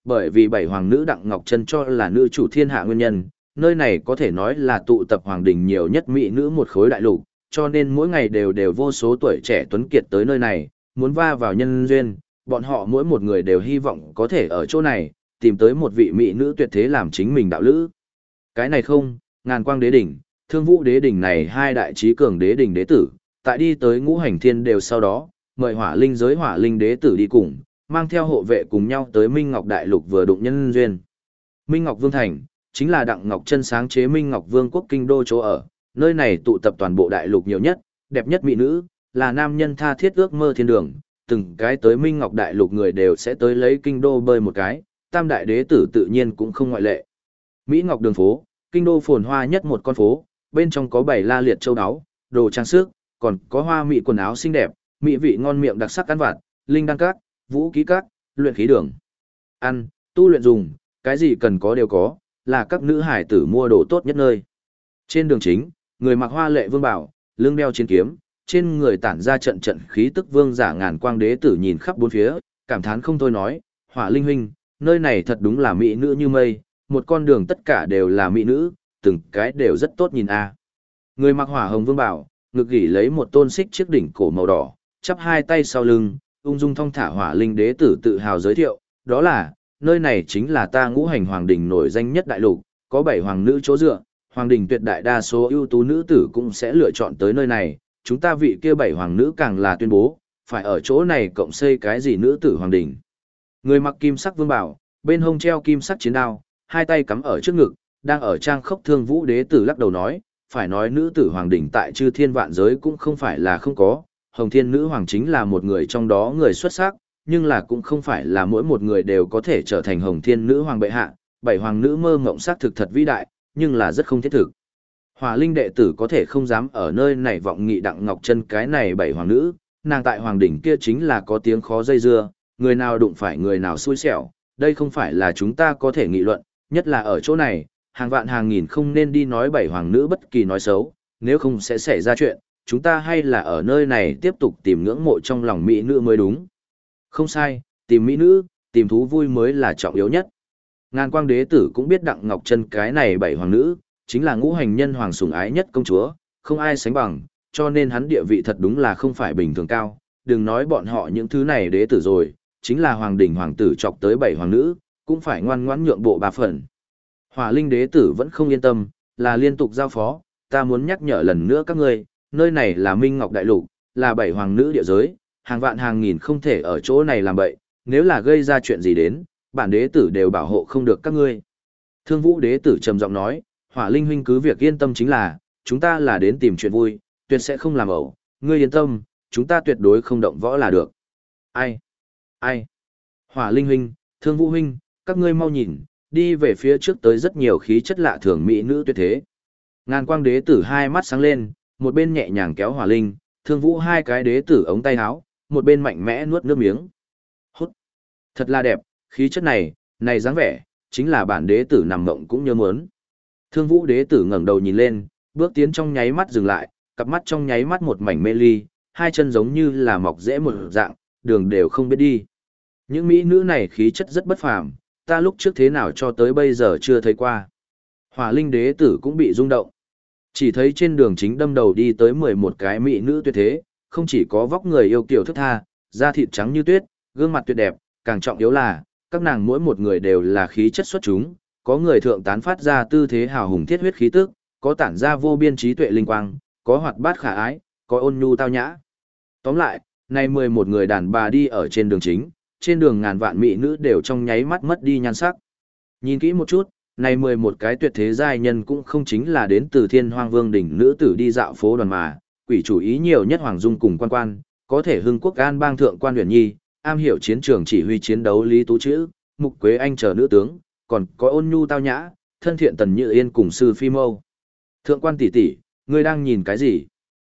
Bởi vì bảy hoàng nữ Đặng Ngọc Trân cho là nữ chủ thiên hạ nguyên nhân, nơi này có thể nói là tụ tập hoàng đình nhiều nhất mỹ nữ một khối đại lục, cho nên mỗi ngày đều vô số tuổi trẻ tuấn kiệt tới nơi này, muốn va vào nhân duyên, bọn họ mỗi một người đều hy vọng có thể ở chỗ này, tìm tới một vị mỹ nữ tuyệt thế làm chính mình đạo lữ. Cái này không, Ngàn Quang Đế Đỉnh, Thương Vũ Đế Đỉnh này hai đại trí cường đế đỉnh đế tử, tại đi tới Ngũ Hành Thiên đều sau đó, mời Hỏa Linh giới Hỏa Linh đế tử đi cùng, mang theo hộ vệ cùng nhau tới Minh Ngọc Đại Lục vừa đụng nhân duyên. Minh Ngọc Vương Thành, chính là Đặng Ngọc Trân sáng chế Minh Ngọc Vương quốc kinh đô chỗ ở, nơi này tụ tập toàn bộ đại lục nhiều nhất, đẹp nhất mỹ nữ, là nam nhân tha thiết ước mơ thiên đường, từng cái tới Minh Ngọc Đại Lục người đều sẽ tới lấy kinh đô bơi một cái, tam đại đế tử tự nhiên cũng không ngoại lệ. Mỹ Ngọc đường phố, kinh đô phồn hoa nhất một con phố, bên trong có bảy la liệt châu áo, đồ trang sức, còn có hoa mỹ quần áo xinh đẹp, mỹ vị ngon miệng đặc sắc ăn vặt, linh đan các, vũ khí các, luyện khí đường. Ăn, tu luyện dùng, cái gì cần có đều có, là các nữ hải tử mua đồ tốt nhất nơi. Trên đường chính, người mặc hoa lệ vương bảo, lưng đeo chiến kiếm, trên người tản ra trận trận khí tức vương giả Ngàn Quang đế tử nhìn khắp bốn phía, cảm thán không thôi nói, Hỏa Linh huynh, nơi này thật đúng là mỹ nữ như mây, một con đường tất cả đều là mỹ nữ, từng cái đều rất tốt nhìn a. Người mặc hỏa hồng vương bảo, ngực gỉ lấy một tôn xích chiếc đỉnh cổ màu đỏ, chắp hai tay sau lưng, ung dung thong thả Hỏa Linh đế tử tự hào giới thiệu, đó là, nơi này chính là ta Ngũ Hành hoàng đình nổi danh nhất đại lục, có 7 hoàng nữ chỗ dựa, hoàng đình tuyệt đại đa số ưu tú nữ tử cũng sẽ lựa chọn tới nơi này, chúng ta vị kia 7 hoàng nữ càng là tuyên bố, phải ở chỗ này cộng xây cái gì nữ tử hoàng đình. Người mặc kim sắc vương bảo, bên hông treo kim sắc chiến đao, hai tay cắm ở trước ngực, đang ở trang khốc Thương Vũ đế tử lắc đầu nói, phải nói nữ tử hoàng đình tại chư thiên vạn giới cũng không phải là không có, Hồng Thiên nữ hoàng chính là một người trong đó người xuất sắc, nhưng là cũng không phải là mỗi một người đều có thể trở thành Hồng Thiên nữ hoàng bệ hạ, 7 hoàng nữ mơ mộng xác thực thật vĩ đại, nhưng là rất không thiết thực. Hỏa Linh đệ tử có thể không dám ở nơi này vọng nghị Đặng Ngọc Trân cái này 7 hoàng nữ, nàng tại hoàng đỉnh kia chính là có tiếng khó dây dưa, người nào đụng phải người nào xui xẻo, đây không phải là chúng ta có thể nghị luận, nhất là ở chỗ này, hàng vạn hàng nghìn không nên đi nói 7 hoàng nữ bất kỳ nói xấu, nếu không sẽ xảy ra chuyện, chúng ta hay là ở nơi này tiếp tục tìm ngưỡng mộ trong lòng mỹ nữ mới đúng. Không sai, tìm mỹ nữ, tìm thú vui mới là trọng yếu nhất. Ngàn Quang đế tử cũng biết Đặng Ngọc Trân cái này 7 hoàng nữ, chính là ngũ hành nhân hoàng sủng ái nhất công chúa, không ai sánh bằng, cho nên hắn địa vị thật đúng là không phải bình thường cao, đừng nói bọn họ những thứ này đế tử rồi, chính là hoàng đỉnh hoàng tử chọc tới 7 hoàng nữ, cũng phải ngoan ngoãn nhượng bộ 3 phần. Hỏa Linh đế tử vẫn không yên tâm, là liên tục giao phó, ta muốn nhắc nhở lần nữa các ngươi, nơi này là Minh Ngọc Đại Lục, là 7 hoàng nữ địa giới, hàng vạn hàng nghìn không thể ở chỗ này làm bậy, nếu là gây ra chuyện gì đến, bản đế tử đều bảo hộ không được các ngươi. Thương Vũ đế tử trầm giọng nói, Hỏa Linh huynh cứ việc yên tâm chính là, chúng ta là đến tìm chuyện vui, tuyệt sẽ không làm ẩu, ngươi yên tâm, chúng ta tuyệt đối không động võ là được. Ai? Ai? Hỏa Linh huynh, Thương Vũ huynh, các ngươi mau nhìn, đi về phía trước tới rất nhiều khí chất lạ thường mỹ nữ tuyệt thế. Ngàn Quang đế tử hai mắt sáng lên, một bên nhẹ nhàng kéo Hỏa Linh, Thương Vũ hai cái đế tử ống tay áo, một bên mạnh mẽ nuốt nước miếng. Hút. Thật là đẹp, khí chất này dáng vẻ, chính là bản đế tử nằm mộng cũng nhớ muốn. Thương Vũ đế tử ngẩng đầu nhìn lên, bước tiến trong nháy mắt dừng lại, cặp mắt trong nháy mắt một mảnh mê ly, hai chân giống như là mọc rễ một dạng, đường đều không biết đi. Những mỹ nữ này khí chất rất bất phàm, ta lúc trước thế nào cho tới bây giờ chưa thấy qua. Hỏa Linh đế tử cũng bị rung động. Chỉ thấy trên đường chính đâm đầu đi tới 11 cái mỹ nữ tuyệt thế, không chỉ có vóc người yêu kiều thức tha, da thịt trắng như tuyết, gương mặt tuyệt đẹp, càng trọng yếu là, các nàng mỗi một người đều là khí chất xuất chúng, có người thượng tán phát ra tư thế hào hùng thiết huyết khí tức, có tản ra vô biên trí tuệ linh quang, có hoạt bát khả ái, có ôn nhu tao nhã. Tóm lại, nay 11 người đàn bà đi ở trên đường chính, trên đường ngàn vạn mỹ nữ đều trong nháy mắt mất đi nhan sắc. Nhìn kỹ một chút, này 11 cái tuyệt thế giai nhân cũng không chính là đến từ Thiên Hoang Vương đỉnh nữ tử đi dạo phố đoàn mà, quỷ chủ ý nhiều nhất Hoàng Dung cùng quan quan, có thể hưng quốc an bang thượng quan huyền nhi, am hiểu chiến trường chỉ huy chiến đấu Lý Tú Chữ, Mục Quế Anh chờ nữ tướng, còn có ôn nhu tao nhã, thân thiện Tần Như Yên cùng sư Phi Mâu. Thượng quan tỷ tỷ, ngươi đang nhìn cái gì?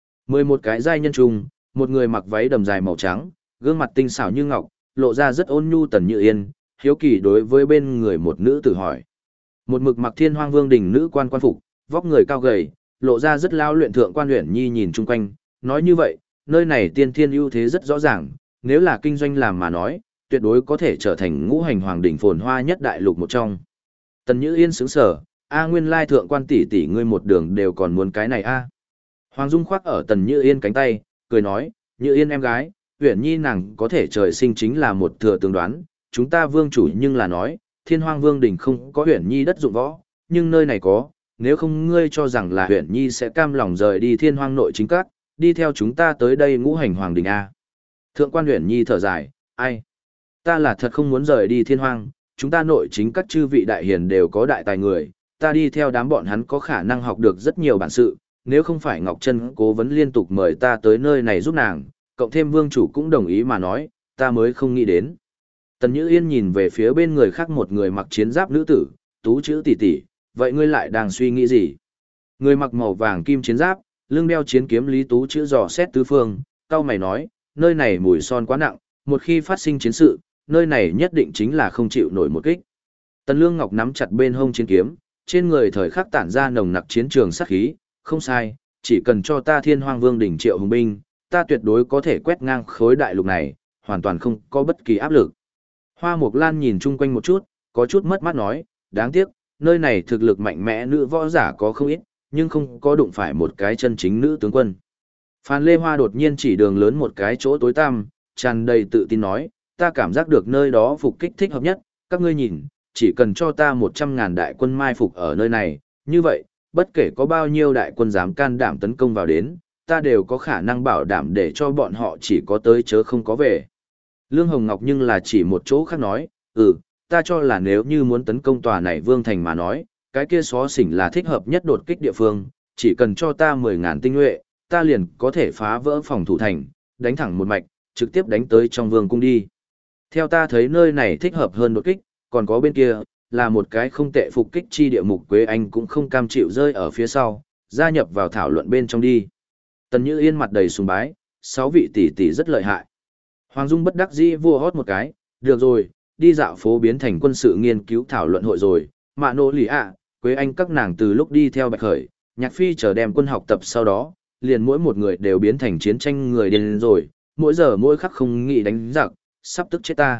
11 cái giai nhân chung, một người mặc váy đầm dài màu trắng, gương mặt tinh xảo như ngọc, lộ ra rất ôn nhu Tần Như Yên, hiếu kỳ đối với bên người một nữ tử hỏi. Một mực mặc Thiên Hoang Vương đỉnh nữ quan phục, vóc người cao gầy, lộ ra rất lao luyện thượng quan Uyển Nhi nhìn chung quanh, nói như vậy, nơi này tiên thiên ưu thế rất rõ ràng, nếu là kinh doanh làm mà nói, tuyệt đối có thể trở thành ngũ hành hoàng đỉnh phồn hoa nhất đại lục một trong. Tần Nhữ Yên sững sờ, nguyên lai thượng quan tỷ tỷ ngươi một đường đều còn muốn cái này a. Hoàng Dung khoác ở Tần Nhữ Yên cánh tay, cười nói, Nhữ Yên em gái, Uyển Nhi nàng có thể trời sinh chính là một thừa tương đoán, chúng ta vương chủ nhưng là nói, Thiên Hoang Vương đỉnh không có Uyển Nhi đất dụng võ, nhưng nơi này có, nếu không ngươi cho rằng là Uyển Nhi sẽ cam lòng rời đi Thiên Hoang nội chính các, đi theo chúng ta tới đây ngũ hành hoàng đỉnh a. Thượng quan Uyển Nhi thở dài, ai? Ta là thật không muốn rời đi Thiên Hoang, chúng ta nội chính các chư vị đại hiền đều có đại tài người, ta đi theo đám bọn hắn có khả năng học được rất nhiều bản sự, nếu không phải Ngọc Trân cố vấn liên tục mời ta tới nơi này giúp nàng, cộng thêm vương chủ cũng đồng ý mà nói, ta mới không nghĩ đến. Tần Nhữ Yên nhìn về phía bên người khác một người mặc chiến giáp nữ tử, tú chữ tỷ tỷ, vậy ngươi lại đang suy nghĩ gì? Người mặc màu vàng kim chiến giáp, lưng đeo chiến kiếm Lý Tú chữ dò xét tứ phương, cao mày nói, nơi này mùi son quá nặng, một khi phát sinh chiến sự, nơi này nhất định chính là không chịu nổi một kích. Tần Lương Ngọc nắm chặt bên hông chiến kiếm, trên người thời khắc tản ra nồng nặc chiến trường sát khí, không sai, chỉ cần cho ta Thiên Hoang Vương đỉnh triệu hùng binh, ta tuyệt đối có thể quét ngang khối đại lục này, hoàn toàn không có bất kỳ áp lực. Hoa Mộc Lan nhìn chung quanh một chút, có chút mất mát nói, đáng tiếc, nơi này thực lực mạnh mẽ nữ võ giả có không ít, nhưng không có đụng phải một cái chân chính nữ tướng quân. Phan Lê Hoa đột nhiên chỉ đường lớn một cái chỗ tối tăm, tràn đầy tự tin nói, ta cảm giác được nơi đó phục kích thích hợp nhất, các ngươi nhìn, chỉ cần cho ta 100.000 đại quân mai phục ở nơi này, như vậy, bất kể có bao nhiêu đại quân dám can đảm tấn công vào đến, ta đều có khả năng bảo đảm để cho bọn họ chỉ có tới chớ không có về. Lương Hồng Ngọc nhưng là chỉ một chỗ khác nói, ta cho là nếu như muốn tấn công tòa này vương thành mà nói, cái kia xó xỉnh là thích hợp nhất đột kích địa phương, chỉ cần cho ta 10.000 tinh nhuệ, ta liền có thể phá vỡ phòng thủ thành, đánh thẳng một mạch, trực tiếp đánh tới trong vương cung đi. Theo ta thấy nơi này thích hợp hơn đột kích, còn có bên kia, là một cái không tệ phục kích chi địa Mục Quế Anh cũng không cam chịu rơi ở phía sau, gia nhập vào thảo luận bên trong đi. Tần Như Yên mặt đầy sùng bái, 6 vị tỷ tỷ rất lợi hại. Hoàng Dung bất đắc dĩ vua hót một cái, được rồi, đi dạo phố biến thành quân sự nghiên cứu thảo luận hội rồi, Mạ Nỗ Lì ạ, Quế Anh các nàng từ lúc đi theo Bạch Khởi, Nhạc Phi chờ đem quân học tập sau đó, liền mỗi một người đều biến thành chiến tranh người điên rồi, mỗi giờ mỗi khắc không nghĩ đánh giặc, sắp tức chết ta.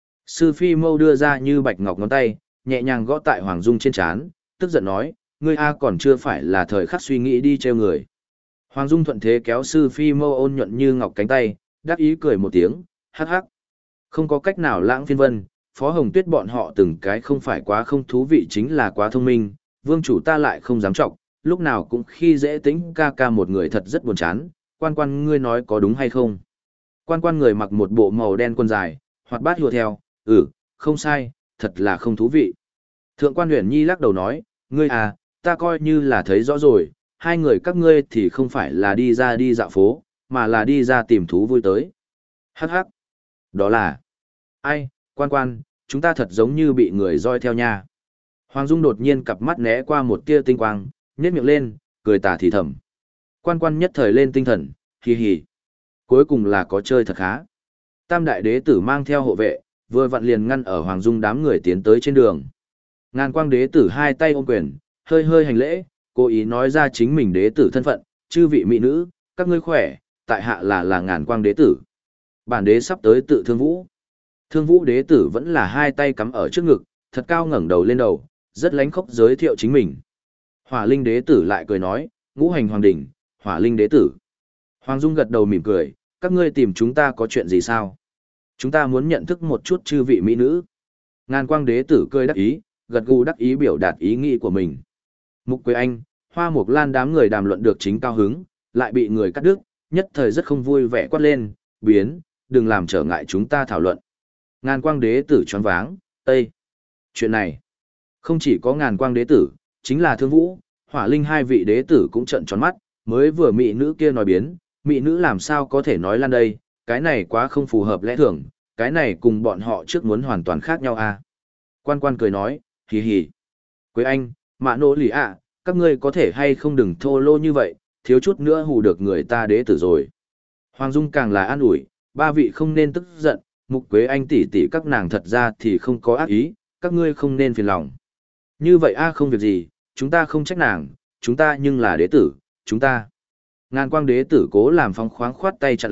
Sư Phi Mâu đưa ra như bạch ngọc ngón tay, nhẹ nhàng gõ tại Hoàng Dung trên trán, tức giận nói, ngươi A còn chưa phải là thời khắc suy nghĩ đi treo người. Hoàng Dung thuận thế kéo Sư Phi Mâu ôn nhuận như ngọc cánh tay, đắc ý cười một tiếng, hắc hắc. Không có cách nào lãng phiên vân, Phó Hồng Tuyết bọn họ từng cái không phải quá không thú vị chính là quá thông minh, vương chủ ta lại không dám trọng, lúc nào cũng khi dễ tính ca ca một người thật rất buồn chán, quan quan ngươi nói có đúng hay không. Quan quan người mặc một bộ màu đen quần dài, hoạt bát hùa theo, không sai, thật là không thú vị. Thượng quan Uyển Nhi lắc đầu nói, ngươi à, ta coi như là thấy rõ rồi, hai người các ngươi thì không phải là đi ra đi dạo phố, mà là đi ra tìm thú vui tới. Hắc hắc, đó là, ai, quan quan, chúng ta thật giống như bị người roi theo nha. Hoàng Dung đột nhiên cặp mắt né qua một tia tinh quang, nhếch miệng lên, cười tà thì thầm. Quan quan nhất thời lên tinh thần, hì hì. Cuối cùng là có chơi thật khá. Tam đại đế tử mang theo hộ vệ, vừa vặn liền ngăn ở Hoàng Dung đám người tiến tới trên đường. Ngàn quang đế tử hai tay ôm quyền, hơi hơi hành lễ, cố ý nói ra chính mình đế tử thân phận, chư vị mỹ nữ, các ngươi khỏe, tại hạ là ngàn quang đế tử. Bản đế sắp tới tự Thương Vũ. Thương Vũ đế tử vẫn là hai tay cắm ở trước ngực, thật cao ngẩng đầu lên đầu, rất lánh khóc giới thiệu chính mình. Hỏa Linh đế tử lại cười nói, ngũ hành hoàng đỉnh, Hỏa Linh đế tử. Hoàng Dung gật đầu mỉm cười, các ngươi tìm chúng ta có chuyện gì sao? Chúng ta muốn nhận thức một chút chư vị mỹ nữ. Ngàn quang đế tử cười đắc ý, gật gù đắc ý biểu đạt ý nghĩ của mình. Mục Quế Anh, Hoa Mộc Lan đám người đàm luận được chính cao hứng, lại bị người cắt đứt, nhất thời rất không vui vẻ quát lên, biến, đừng làm trở ngại chúng ta thảo luận. Ngàn quang đế tử choáng váng, Ê! Chuyện này, không chỉ có ngàn quang đế tử, chính là Thương Vũ, Hỏa Linh hai vị đế tử cũng trợn tròn mắt, mới vừa mỹ nữ kia nói biến, mỹ nữ làm sao có thể nói lan đây, cái này quá không phù hợp lẽ thường, cái này cùng bọn họ trước muốn hoàn toàn khác nhau à. Quan quan cười nói, hì hì. Quế Anh, Mạ Nỗ Lì ạ, các ngươi có thể hay không đừng thô lô như vậy, thiếu chút nữa hù được người ta đế tử rồi. Hoàng Dung càng là an ủi, ba vị không nên tức giận, Mục Quế Anh tỷ tỷ các nàng thật ra thì không có ác ý, các ngươi không nên phiền lòng. Như vậy a không việc gì, chúng ta không trách nàng, chúng ta nhưng là đế tử, chúng ta. Ngàn quang đế tử cố làm phóng khoáng khoát tay chặn lại,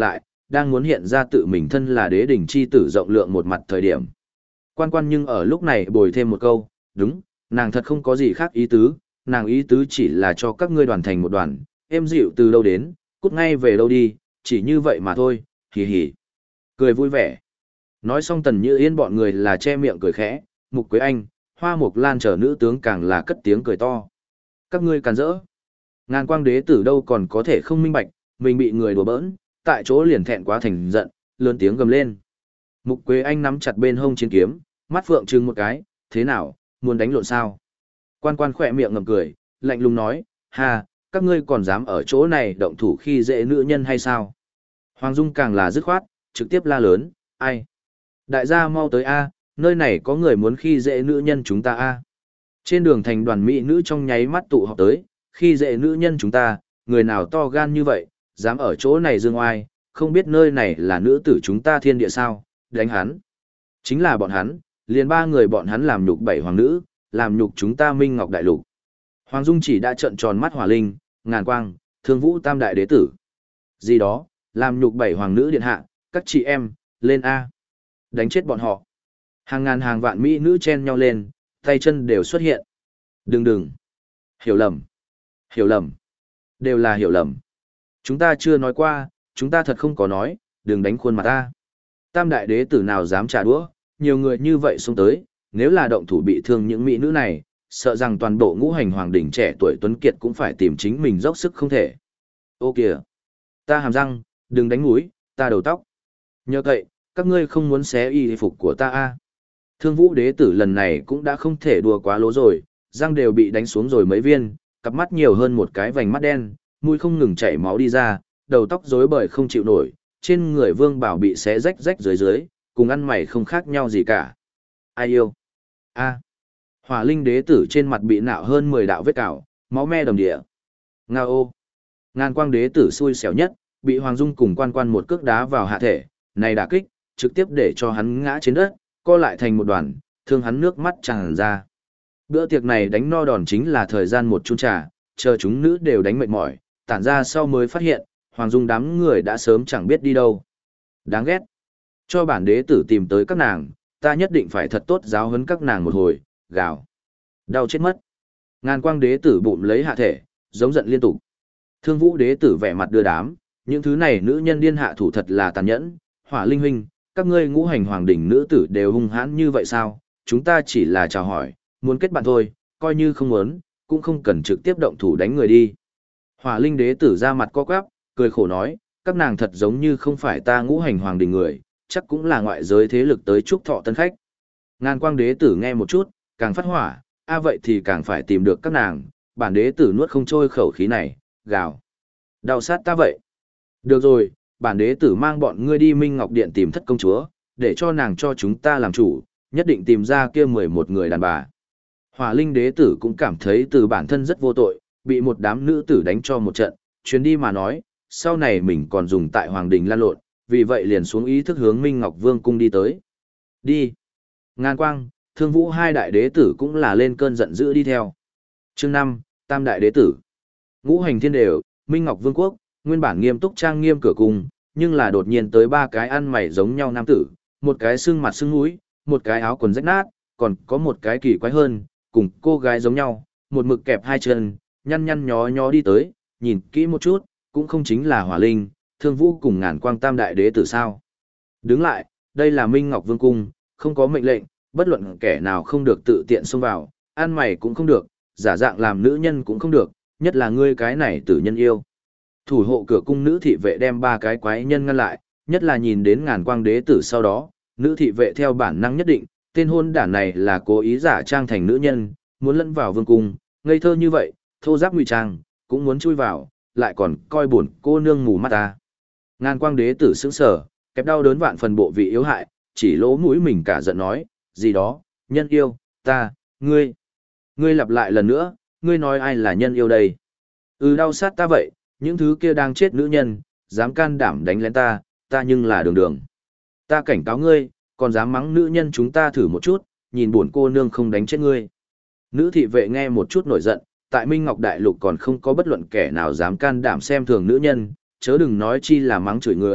đang muốn hiện ra tự mình thân là đế đỉnh chi tử rộng lượng một mặt thời điểm. Quan quan nhưng ở lúc này bồi thêm một câu, đúng, nàng thật không có gì khác ý tứ, nàng ý tứ chỉ là cho các ngươi đoàn thành một đoàn, êm dịu từ đâu đến, cút ngay về đâu đi, chỉ như vậy mà thôi, hì hì. Cười vui vẻ. Nói xong Tần Như Yên bọn người là che miệng cười khẽ, Mục Quế Anh, Hoa Mục Lan chờ nữ tướng càng là cất tiếng cười to. Các ngươi càn rỡ. Ngàn Quang đế tử đâu còn có thể không minh bạch, mình bị người đùa bỡn, tại chỗ liền thẹn quá thành giận, lớn tiếng gầm lên. Mục Quế Anh nắm chặt bên hông chiến kiếm, mắt phượng trừng một cái, thế nào, muốn đánh lộn sao? Quan quan khỏe miệng ngầm cười, lạnh lùng nói, ha, các ngươi còn dám ở chỗ này động thủ khi dễ nữ nhân hay sao? Hoàng Dung càng là dứt khoát, trực tiếp la lớn, ai? Đại gia mau tới A, nơi này có người muốn khi dễ nữ nhân chúng ta A. Trên đường thành đoàn mỹ nữ trong nháy mắt tụ họp tới, khi dễ nữ nhân chúng ta, người nào to gan như vậy, dám ở chỗ này dương oai, không biết nơi này là nữ tử chúng ta thiên địa sao, đánh hắn. Chính là bọn hắn, liền ba người bọn hắn làm nhục bảy hoàng nữ, làm nhục chúng ta Minh Ngọc Đại Lục. Hoàng Dung chỉ đã trợn tròn mắt hỏa linh, Ngàn Quang, Thương Vũ tam đại đế tử. Gì đó, làm nhục bảy hoàng nữ điện hạ, các chị em, lên A. Đánh chết bọn họ. Hàng ngàn hàng vạn mỹ nữ chen nhau lên, tay chân đều xuất hiện. Đừng. Hiểu lầm. Hiểu lầm. Đều là hiểu lầm. Chúng ta chưa nói qua, chúng ta thật không có nói, đừng đánh khuôn mặt ta. Tam đại đế tử nào dám trả đũa, nhiều người như vậy xông tới, nếu là động thủ bị thương những mỹ nữ này, sợ rằng toàn bộ ngũ hành hoàng đỉnh trẻ tuổi tuấn kiệt cũng phải tìm chính mình dốc sức không thể. Ô kìa, ta hàm răng, đừng đánh mũi, ta đầu tóc. Nhờ cậy, các ngươi không muốn xé y phục của ta a. Thương Vũ đế tử lần này cũng đã không thể đùa quá lố rồi, răng đều bị đánh xuống rồi mấy viên, cặp mắt nhiều hơn một cái vành mắt đen, mũi không ngừng chảy máu đi ra, đầu tóc rối bời không chịu nổi, trên người Vương Bảo bị xé rách rách dưới, cùng ăn mày không khác nhau gì cả. Ai yêu? A. Hỏa Linh đế tử trên mặt bị nạo hơn 10 đạo vết cào, máu me đầm địa. Nga ô. Ngàn Quang đế tử xui xẻo nhất, bị Hoàng Dung cùng quan quan một cước đá vào hạ thể, này đả kích, trực tiếp để cho hắn ngã trên đất, co lại thành một đoàn, thương hắn nước mắt tràn ra. Bữa tiệc này đánh no đòn chính là thời gian một chung trà, chờ chúng nữ đều đánh mệt mỏi, tản ra sau mới phát hiện, Hoàng Dung đám người đã sớm chẳng biết đi đâu. Đáng ghét. Cho bản đế tử tìm tới các nàng, ta nhất định phải thật tốt giáo huấn các nàng một hồi, gào. Đau chết mất. Ngàn Quang đế tử bụng lấy hạ thể, giống giận liên tục. Thương Vũ đế tử vẻ mặt đưa đám, những thứ này nữ nhân điên hạ thủ thật là tàn nhẫn. Hỏa Linh huynh, các ngươi ngũ hành hoàng đỉnh nữ tử đều hung hãn như vậy sao? Chúng ta chỉ là chào hỏi, muốn kết bạn thôi, coi như không muốn, cũng không cần trực tiếp động thủ đánh người đi. Hỏa Linh đế tử ra mặt co quắp, cười khổ nói, các nàng thật giống như không phải ta ngũ hành hoàng đỉnh người, chắc cũng là ngoại giới thế lực tới chúc thọ tân khách. Ngàn Quang đế tử nghe một chút, càng phát hỏa, vậy thì càng phải tìm được các nàng, bản đế tử nuốt không trôi khẩu khí này, gào. Đau sát ta vậy. Được rồi, bản đế tử mang bọn ngươi đi Minh Ngọc Điện tìm thất công chúa, để cho nàng cho chúng ta làm chủ, nhất định tìm ra kia 11 người đàn bà. Hỏa Linh đế tử cũng cảm thấy từ bản thân rất vô tội, bị một đám nữ tử đánh cho một trận, chuyến đi mà nói, sau này mình còn dùng tại Hoàng Đình lan lộn, vì vậy liền xuống ý thức hướng Minh Ngọc Vương cung đi tới. Đi. Ngàn Quang, Thương Vũ hai đại đế tử cũng là lên cơn giận dữ đi theo. Chương 5, Tam đại đế tử. Ngũ hành thiên đều, Minh Ngọc Vương quốc, nguyên bản nghiêm túc trang nghiêm cửa cung, nhưng là đột nhiên tới ba cái ăn mày giống nhau nam tử, một cái xương mặt xương mũi, một cái áo quần rách nát, còn có một cái kỳ quái hơn, cùng cô gái giống nhau, một mực kẹp hai chân, nhăn nhăn nhó nhó đi tới, nhìn kỹ một chút, cũng không chính là Hỏa Linh, Thương Vũ cùng Ngàn Quang tam đại đế tử sao. Đứng lại, đây là Minh Ngọc Vương cung, không có mệnh lệnh, bất luận kẻ nào không được tự tiện xông vào, ăn mày cũng không được, giả dạng làm nữ nhân cũng không được, nhất là ngươi cái này tử nhân yêu. Thủ hộ cửa cung nữ thị vệ đem ba cái quái nhân ngăn lại, nhất là nhìn đến Ngàn Quang đế tử sau đó, nữ thị vệ theo bản năng nhất định, tên hôn đản này là cố ý giả trang thành nữ nhân, muốn lẫn vào vương cung, ngây thơ như vậy, thô giáp ngụy trang, cũng muốn chui vào, lại còn coi buồn cô nương mù mắt ta. Ngàn Quang đế tử sững sờ, kẹp đau đớn vạn phần bộ vị yếu hại, chỉ lỗ mũi mình cả giận nói, gì đó, nhân yêu, ta, ngươi. Ngươi lặp lại lần nữa, ngươi nói ai là nhân yêu đây? Đau sát ta vậy, những thứ kia đang chết nữ nhân, dám can đảm đánh lén ta, ta nhưng là đường đường. Ta cảnh cáo ngươi, còn dám mắng nữ nhân chúng ta thử một chút, nhìn buồn cô nương không đánh chết ngươi. Nữ thị vệ nghe một chút nổi giận, tại Minh Ngọc Đại Lục còn không có bất luận kẻ nào dám can đảm xem thường nữ nhân, chớ đừng nói chi là mắng chửi người,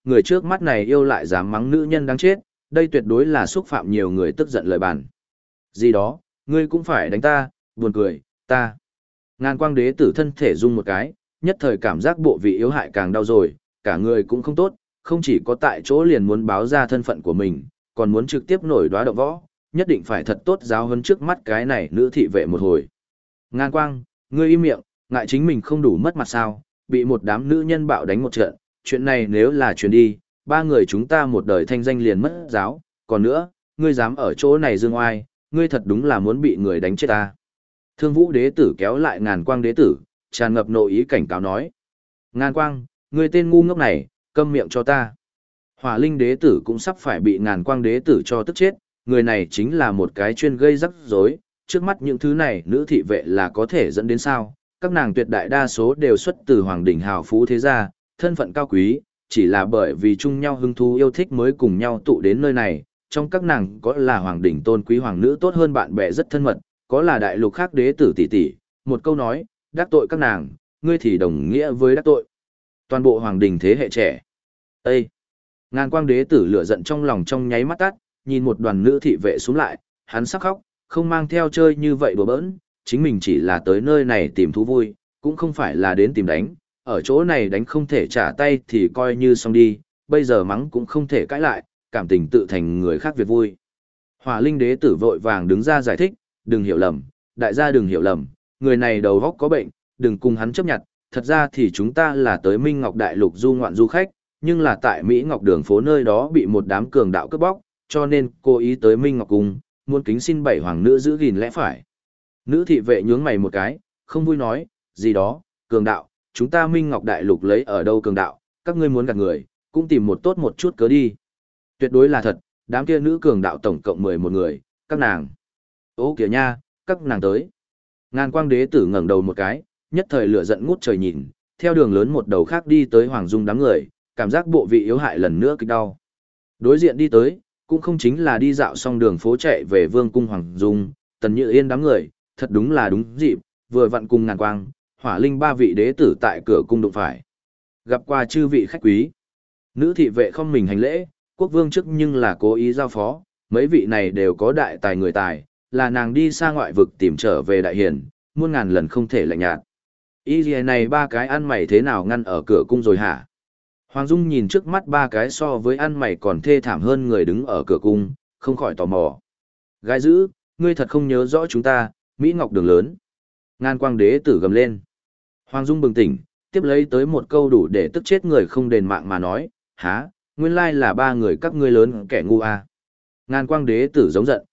người trước mắt này yêu lại dám mắng nữ nhân đáng chết, đây tuyệt đối là xúc phạm nhiều người tức giận lời bàn. Gì đó, ngươi cũng phải đánh ta, buồn cười, ta. Ngàn quang đế tử thân thể rung một cái, nhất thời cảm giác bộ vị yếu hại càng đau rồi, cả người cũng không tốt, không chỉ có tại chỗ liền muốn báo ra thân phận của mình, còn muốn trực tiếp nổi đoá động võ, nhất định phải thật tốt giáo huấn trước mắt cái này nữ thị vệ một hồi. Ngàn quang, ngươi im miệng, ngại chính mình không đủ mất mặt sao, bị một đám nữ nhân bạo đánh một trận, chuyện này nếu là truyền đi, ba người chúng ta một đời thanh danh liền mất giáo, còn nữa, ngươi dám ở chỗ này dương oai, ngươi thật đúng là muốn bị người đánh chết ta. Thương Vũ đế tử kéo lại Ngàn quang đế tử, tràn ngập nội ý cảnh cáo nói. Ngàn quang, ngươi tên ngu ngốc này, câm miệng cho ta. Hỏa linh đế tử cũng sắp phải bị Ngàn quang đế tử cho tức chết, người này chính là một cái chuyên gây rắc rối, trước mắt những thứ này nữ thị vệ là có thể dẫn đến sao, các nàng tuyệt đại đa số đều xuất từ hoàng đỉnh hào phú thế gia, thân phận cao quý, chỉ là bởi vì chung nhau hứng thú yêu thích mới cùng nhau tụ đến nơi này, trong các nàng có là hoàng đỉnh tôn quý hoàng nữ tốt hơn bạn bè rất thân mật, có là đại lục khác đế tử tỷ tỷ, một câu nói, đắc tội các nàng, ngươi thì đồng nghĩa với đắc tội toàn bộ hoàng đình thế hệ trẻ. Ê! Ngàn quang đế tử lửa giận trong lòng trong nháy mắt tắt, nhìn một đoàn nữ thị vệ xuống lại, hắn sắc khóc, không mang theo chơi như vậy đùa bỡn, chính mình chỉ là tới nơi này tìm thú vui, cũng không phải là đến tìm đánh, ở chỗ này đánh không thể trả tay thì coi như xong đi, bây giờ mắng cũng không thể cãi lại, cảm tình tự thành người khác việc vui. Hỏa linh đế tử vội vàng đứng ra giải thích, đừng hiểu lầm, đại gia đừng hiểu lầm, người này đầu óc có bệnh, đừng cùng hắn chấp nhận, thật ra thì chúng ta là tới Minh Ngọc Đại Lục du ngoạn du khách, nhưng là tại Mỹ Ngọc đường phố nơi đó bị một đám cường đạo cướp bóc, cho nên cố ý tới Minh Ngọc Cung, muốn kính xin bảy hoàng nữ giữ gìn lẽ phải. Nữ thị vệ nhướng mày một cái, không vui nói, gì đó, cường đạo, chúng ta Minh Ngọc Đại Lục lấy ở đâu cường đạo, các ngươi muốn gạt người, cũng tìm một tốt một chút cớ đi. Tuyệt đối là thật, đám kia nữ cường đạo tổng cộng 11 người, các nàng. Ô kìa nha, các nàng tới. Ngàn quang đế tử ngẩng đầu một cái, nhất thời lửa giận ngút trời nhìn, theo đường lớn một đầu khác đi tới Hoàng Dung đám người, cảm giác bộ vị yếu hại lần nữa kịch đau. Đối diện đi tới, cũng không chính là đi dạo xong đường phố chạy về Vương cung Hoàng Dung, Tần Như Yên đám người, thật đúng là đúng dịp, vừa vặn cùng Ngàn quang, Hỏa Linh ba vị đế tử tại cửa cung đụng phải. Gặp qua chư vị khách quý. Nữ thị vệ không mình hành lễ, quốc vương trước nhưng là cố ý giao phó, mấy vị này đều có đại tài người tài, là nàng đi xa ngoại vực tìm trở về đại hiền, muôn ngàn lần không thể lạnh nhạt. Ý gì này ba cái ăn mày thế nào ngăn ở cửa cung rồi hả? Hoàng Dung nhìn trước mắt ba cái so với ăn mày còn thê thảm hơn người đứng ở cửa cung, không khỏi tò mò. Gái dữ, ngươi thật không nhớ rõ chúng ta, Mỹ Ngọc đường lớn. Ngàn quang đế tử gầm lên. Hoàng Dung bừng tỉnh, tiếp lấy tới một câu đủ để tức chết người không đền mạng mà nói, há, nguyên lai là ba người các ngươi lớn kẻ ngu à. Ngàn quang đế tử giống giận,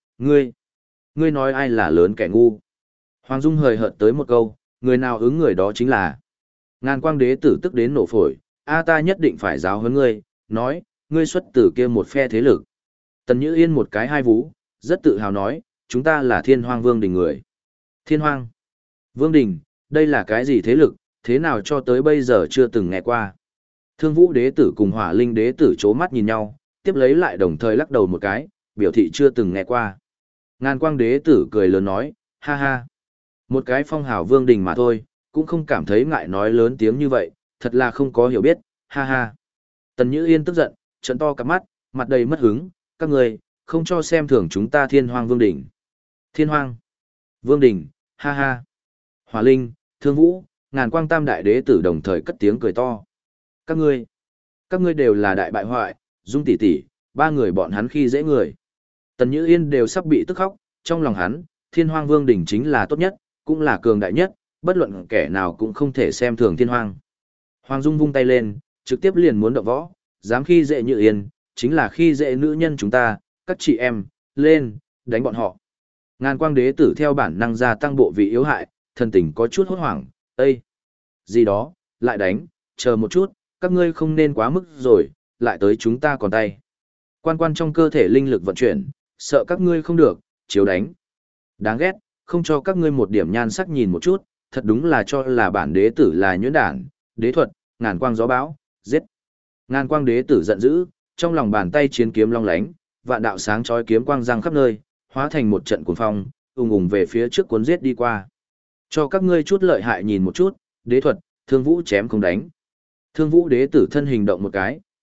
ngươi nói ai là lớn kẻ ngu. Hoàng Dung hời hợt tới một câu, người nào ứng người đó chính là. Ngàn quang đế tử tức đến nổ phổi, ta nhất định phải giáo huấn ngươi, nói, ngươi xuất từ kia một phe thế lực. Tần Nhữ Yên một cái hai vú, rất tự hào nói, chúng ta là Thiên Hoang Vương Đình người. Thiên Hoang Vương Đình, đây là cái gì thế lực, thế nào cho tới bây giờ chưa từng nghe qua. Thương Vũ đế tử cùng Hỏa Linh đế tử chố mắt nhìn nhau, tiếp lấy lại đồng thời lắc đầu một cái, biểu thị chưa từng nghe qua. Ngàn quang đế tử cười lớn nói, ha ha. Một cái phong hào vương đình mà thôi, cũng không cảm thấy ngại nói lớn tiếng như vậy, thật là không có hiểu biết, ha ha. Tần Nhữ Yên tức giận, trợn to cặp mắt, mặt đầy mất hứng, các người, không cho xem thường chúng ta Thiên Hoang Vương Đình. Thiên Hoang Vương Đình, ha ha. Hỏa Linh, Thương Vũ, Ngàn quang tam đại đế tử đồng thời cất tiếng cười to. Các ngươi đều là đại bại hoại, Dung tỷ tỷ, ba người bọn hắn khi dễ người. Tần Nhữ Yên đều sắp bị tức khóc, trong lòng hắn, Thiên Hoang Vương Đình chính là tốt nhất, cũng là cường đại nhất, bất luận kẻ nào cũng không thể xem thường Thiên Hoang. Hoàng Dung vung tay lên, trực tiếp liền muốn động võ, dám khi dễ Nhữ Yên, chính là khi dễ nữ nhân chúng ta, các chị em, lên, đánh bọn họ. Ngàn quang đế tử theo bản năng gia tăng bộ vị yếu hại, thần tình có chút hốt hoảng, Ê! Gì đó, lại đánh, chờ một chút, các ngươi không nên quá mức rồi, lại tới chúng ta còn tay. Quan quan trong cơ thể linh lực vận chuyển, sợ các ngươi không được, chiếu đánh. Đáng ghét, không cho các ngươi một điểm nhan sắc nhìn một chút, thật đúng là cho là bản đế tử là nhuyễn đản, đế thuật, ngàn quang gió bão, giết. Ngàn quang đế tử giận dữ, trong lòng bàn tay chiến kiếm long lánh, vạn đạo sáng chói kiếm quang răng khắp nơi, hóa thành một trận cuồng phong, ùng ùng về phía trước cuốn giết đi qua. Cho các ngươi chút lợi hại nhìn một chút, đế thuật, Thương Vũ chém không đánh. Thương Vũ đế tử thân hình động một cái,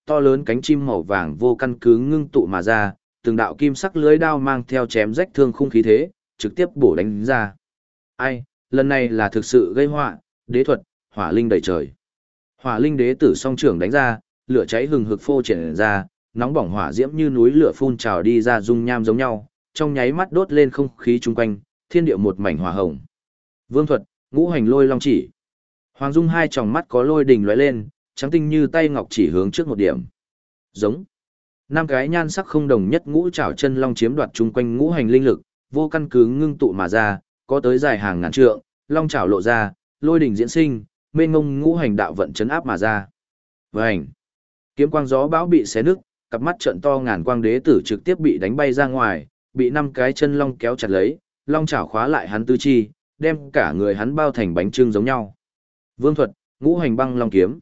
to lớn cánh chim màu vàng vô căn cứ ngưng tụ mà ra, từng đạo kim sắc lưới đao mang theo chém rách thương khung khí thế, trực tiếp bổ đánh ra. Ai, lần này là thực sự gây họa, đế thuật, hỏa linh đầy trời. Hỏa linh đế tử song trưởng đánh ra, lửa cháy hừng hực phô triển ra, nóng bỏng hỏa diễm như núi lửa phun trào đi ra dung nham giống nhau, trong nháy mắt đốt lên không khí chung quanh, thiên địa một mảnh hỏa hồng. Vương thuật, ngũ hành lôi long chỉ. Hoàng Dung hai tròng mắt có lôi đình lóe lên, trắng tinh như tay ngọc chỉ hướng trước một điểm. Giống. Năm cái nhan sắc không đồng nhất ngũ trảo chân long chiếm đoạt chung quanh ngũ hành linh lực, vô căn cứ ngưng tụ mà ra, có tới dài hàng ngàn trượng, long trảo lộ ra, lôi đình diễn sinh, mênh ngông ngũ hành đạo vận chấn áp mà ra. Vành. Kiếm quang gió bão bị xé nứt, cặp mắt trợn to ngàn quang đế tử trực tiếp bị đánh bay ra ngoài, bị năm cái chân long kéo chặt lấy, long chảo khóa lại hắn tứ chi, đem cả người hắn bao thành bánh trưng giống nhau. Vương thuật, ngũ hành băng long kiếm.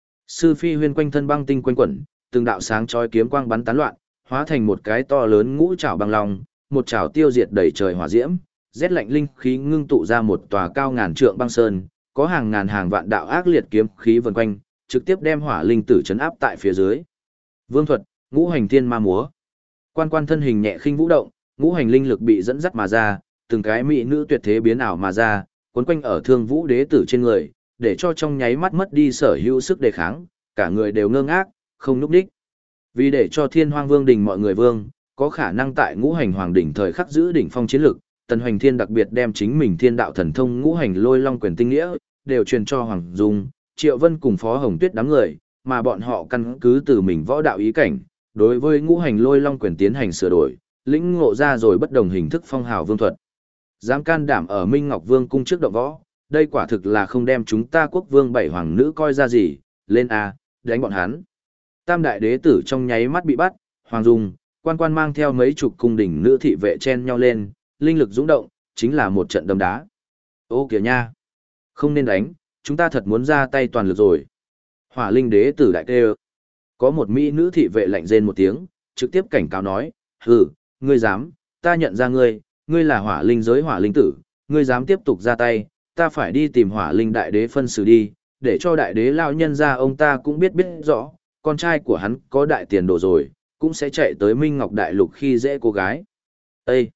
Sư Phi Huyên quanh thân băng tinh quanh quẩn, từng đạo sáng chói kiếm quang bắn tán loạn, hóa thành một cái to lớn ngũ chảo băng long, một chảo tiêu diệt đầy trời hỏa diễm, rét lạnh linh khí ngưng tụ ra một tòa cao ngàn trượng băng sơn, có hàng ngàn hàng vạn đạo ác liệt kiếm khí vần quanh, trực tiếp đem hỏa linh tử chấn áp tại phía dưới. Vương thuật, ngũ hành thiên ma múa. Quan quan thân hình nhẹ khinh vũ động, ngũ hành linh lực bị dẫn dắt mà ra, từng cái mỹ nữ tuyệt thế biến ảo mà ra, quấn quanh ở Thương Vũ đế tử trên người, để cho trong nháy mắt mất đi sở hữu sức đề kháng, cả người đều ngơ ngác, không nhúc đích. Vì để cho Thiên Hoang Vương đình mọi người vương, có khả năng tại ngũ hành hoàng đỉnh thời khắc giữ đỉnh phong chiến lực, Tần Hoành Thiên đặc biệt đem chính mình thiên đạo thần thông ngũ hành lôi long quyền tinh nghĩa, đều truyền cho Hoàng Dung, Triệu Vân cùng Phó Hồng Tuyết đám người, mà bọn họ căn cứ từ mình võ đạo ý cảnh, đối với ngũ hành lôi long quyền tiến hành sửa đổi, lĩnh ngộ ra rồi bất đồng hình thức phong hào vương thuật. Dám can đảm ở Minh Ngọc Vương cung trước động võ, đây quả thực là không đem chúng ta quốc vương bảy hoàng nữ coi ra gì, lên a, đánh bọn hắn. Tam đại đế tử trong nháy mắt bị bắt, Hoàng Dung, quan quan mang theo mấy chục cung đình nữ thị vệ chen nhau lên, linh lực dũng động, chính là một trận đấm đá. Ô kìa nha, không nên đánh, chúng ta thật muốn ra tay toàn lực rồi. Hỏa linh đế tử đại kêu. Có một mỹ nữ thị vệ lạnh rên một tiếng, trực tiếp cảnh cáo nói, hừ, ngươi dám, ta nhận ra ngươi, ngươi là hỏa linh giới hỏa linh tử, ngươi dám tiếp tục ra tay, ta phải đi tìm hỏa linh đại đế phân xử đi, để cho đại đế lao nhân ra ông ta cũng biết rõ, con trai của hắn có đại tiền đồ rồi, cũng sẽ chạy tới Minh Ngọc Đại Lục khi dễ cô gái. Ê!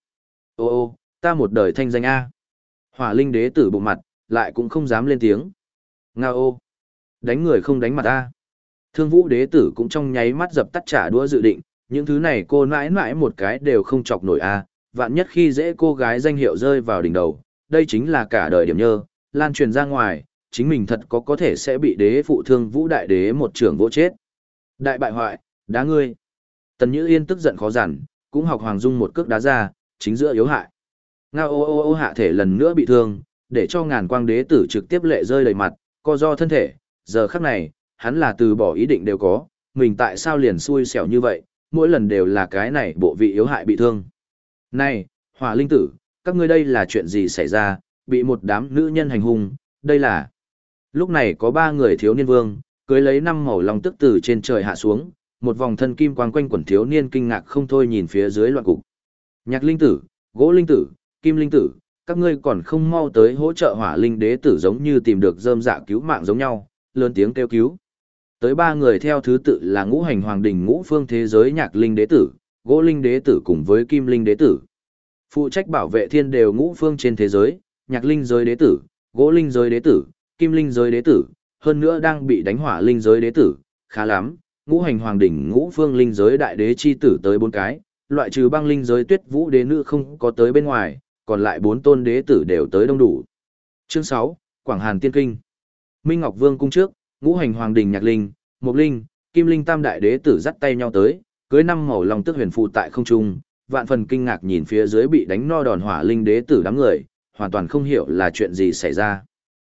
Ô, ta một đời thanh danh A. Hỏa linh đế tử bụng mặt, lại cũng không dám lên tiếng. Nga ô! Đánh người không đánh mặt A. Thương Vũ đế tử cũng trong nháy mắt dập tắt trả đũa dự định, những thứ này cô mãi mãi một cái đều không chọc nổi A, vạn nhất khi dễ cô gái danh hiệu rơi vào đỉnh đầu, đây chính là cả đời điểm nhơ, lan truyền ra ngoài, chính mình thật có thể sẽ bị đế phụ Thương Vũ đại đế một trưởng vỗ chết. Đại bại hoại, đá ngươi. Tần Nhữ Yên tức giận khó giản, cũng học Hoàng Dung một cước đá ra, chính giữa yếu hại. Nga ô hạ thể lần nữa bị thương, để cho ngàn quang đế tử trực tiếp lệ rơi đầy mặt, co do thân thể, giờ khắc này, hắn là từ bỏ ý định đều có, mình tại sao liền xui xẻo như vậy, mỗi lần đều là cái này bộ vị yếu hại bị thương. Này, Hỏa linh tử, các ngươi đây là chuyện gì xảy ra, bị một đám nữ nhân hành hung, đây là... Lúc này có 3 người thiếu niên vương, cưới lấy 5 màu long tức từ trên trời hạ xuống, một vòng thân kim quang quanh quẩn thiếu niên kinh ngạc không thôi nhìn phía dưới loạn cục. Nhạc linh tử, gỗ linh tử, kim linh tử, các ngươi còn không mau tới hỗ trợ hỏa linh đế tử giống như tìm được rơm dạ cứu mạng giống nhau, lớn tiếng kêu cứu. Tới 3 người theo thứ tự là ngũ hành hoàng đỉnh ngũ phương thế giới nhạc linh đế tử, gỗ linh đế tử cùng với kim linh đế tử. Phụ trách bảo vệ thiên đều ngũ phương trên thế giới, nhạc linh giới đế tử, gỗ linh giới đế tử, kim linh giới đế tử, hơn nữa đang bị đánh hỏa linh giới đế tử, khá lắm, ngũ hành hoàng đỉnh ngũ phương linh giới đại đế chi tử tới 4 cái, loại trừ băng linh giới tuyết vũ đế nữ không có tới bên ngoài, còn lại 4 tôn đế tử đều tới đông đủ. Chương 6, Quảng Hàn Tiên Kinh. Minh Ngọc Vương cung trước, ngũ hành hoàng đỉnh nhạc linh, mộc linh, kim linh tam đại đế tử dắt tay nhau tới, cưới 5 màu long tức huyền phù tại không trung, vạn phần kinh ngạc nhìn phía dưới bị đánh no đòn hỏa linh đế tử đám người, hoàn toàn không hiểu là chuyện gì xảy ra.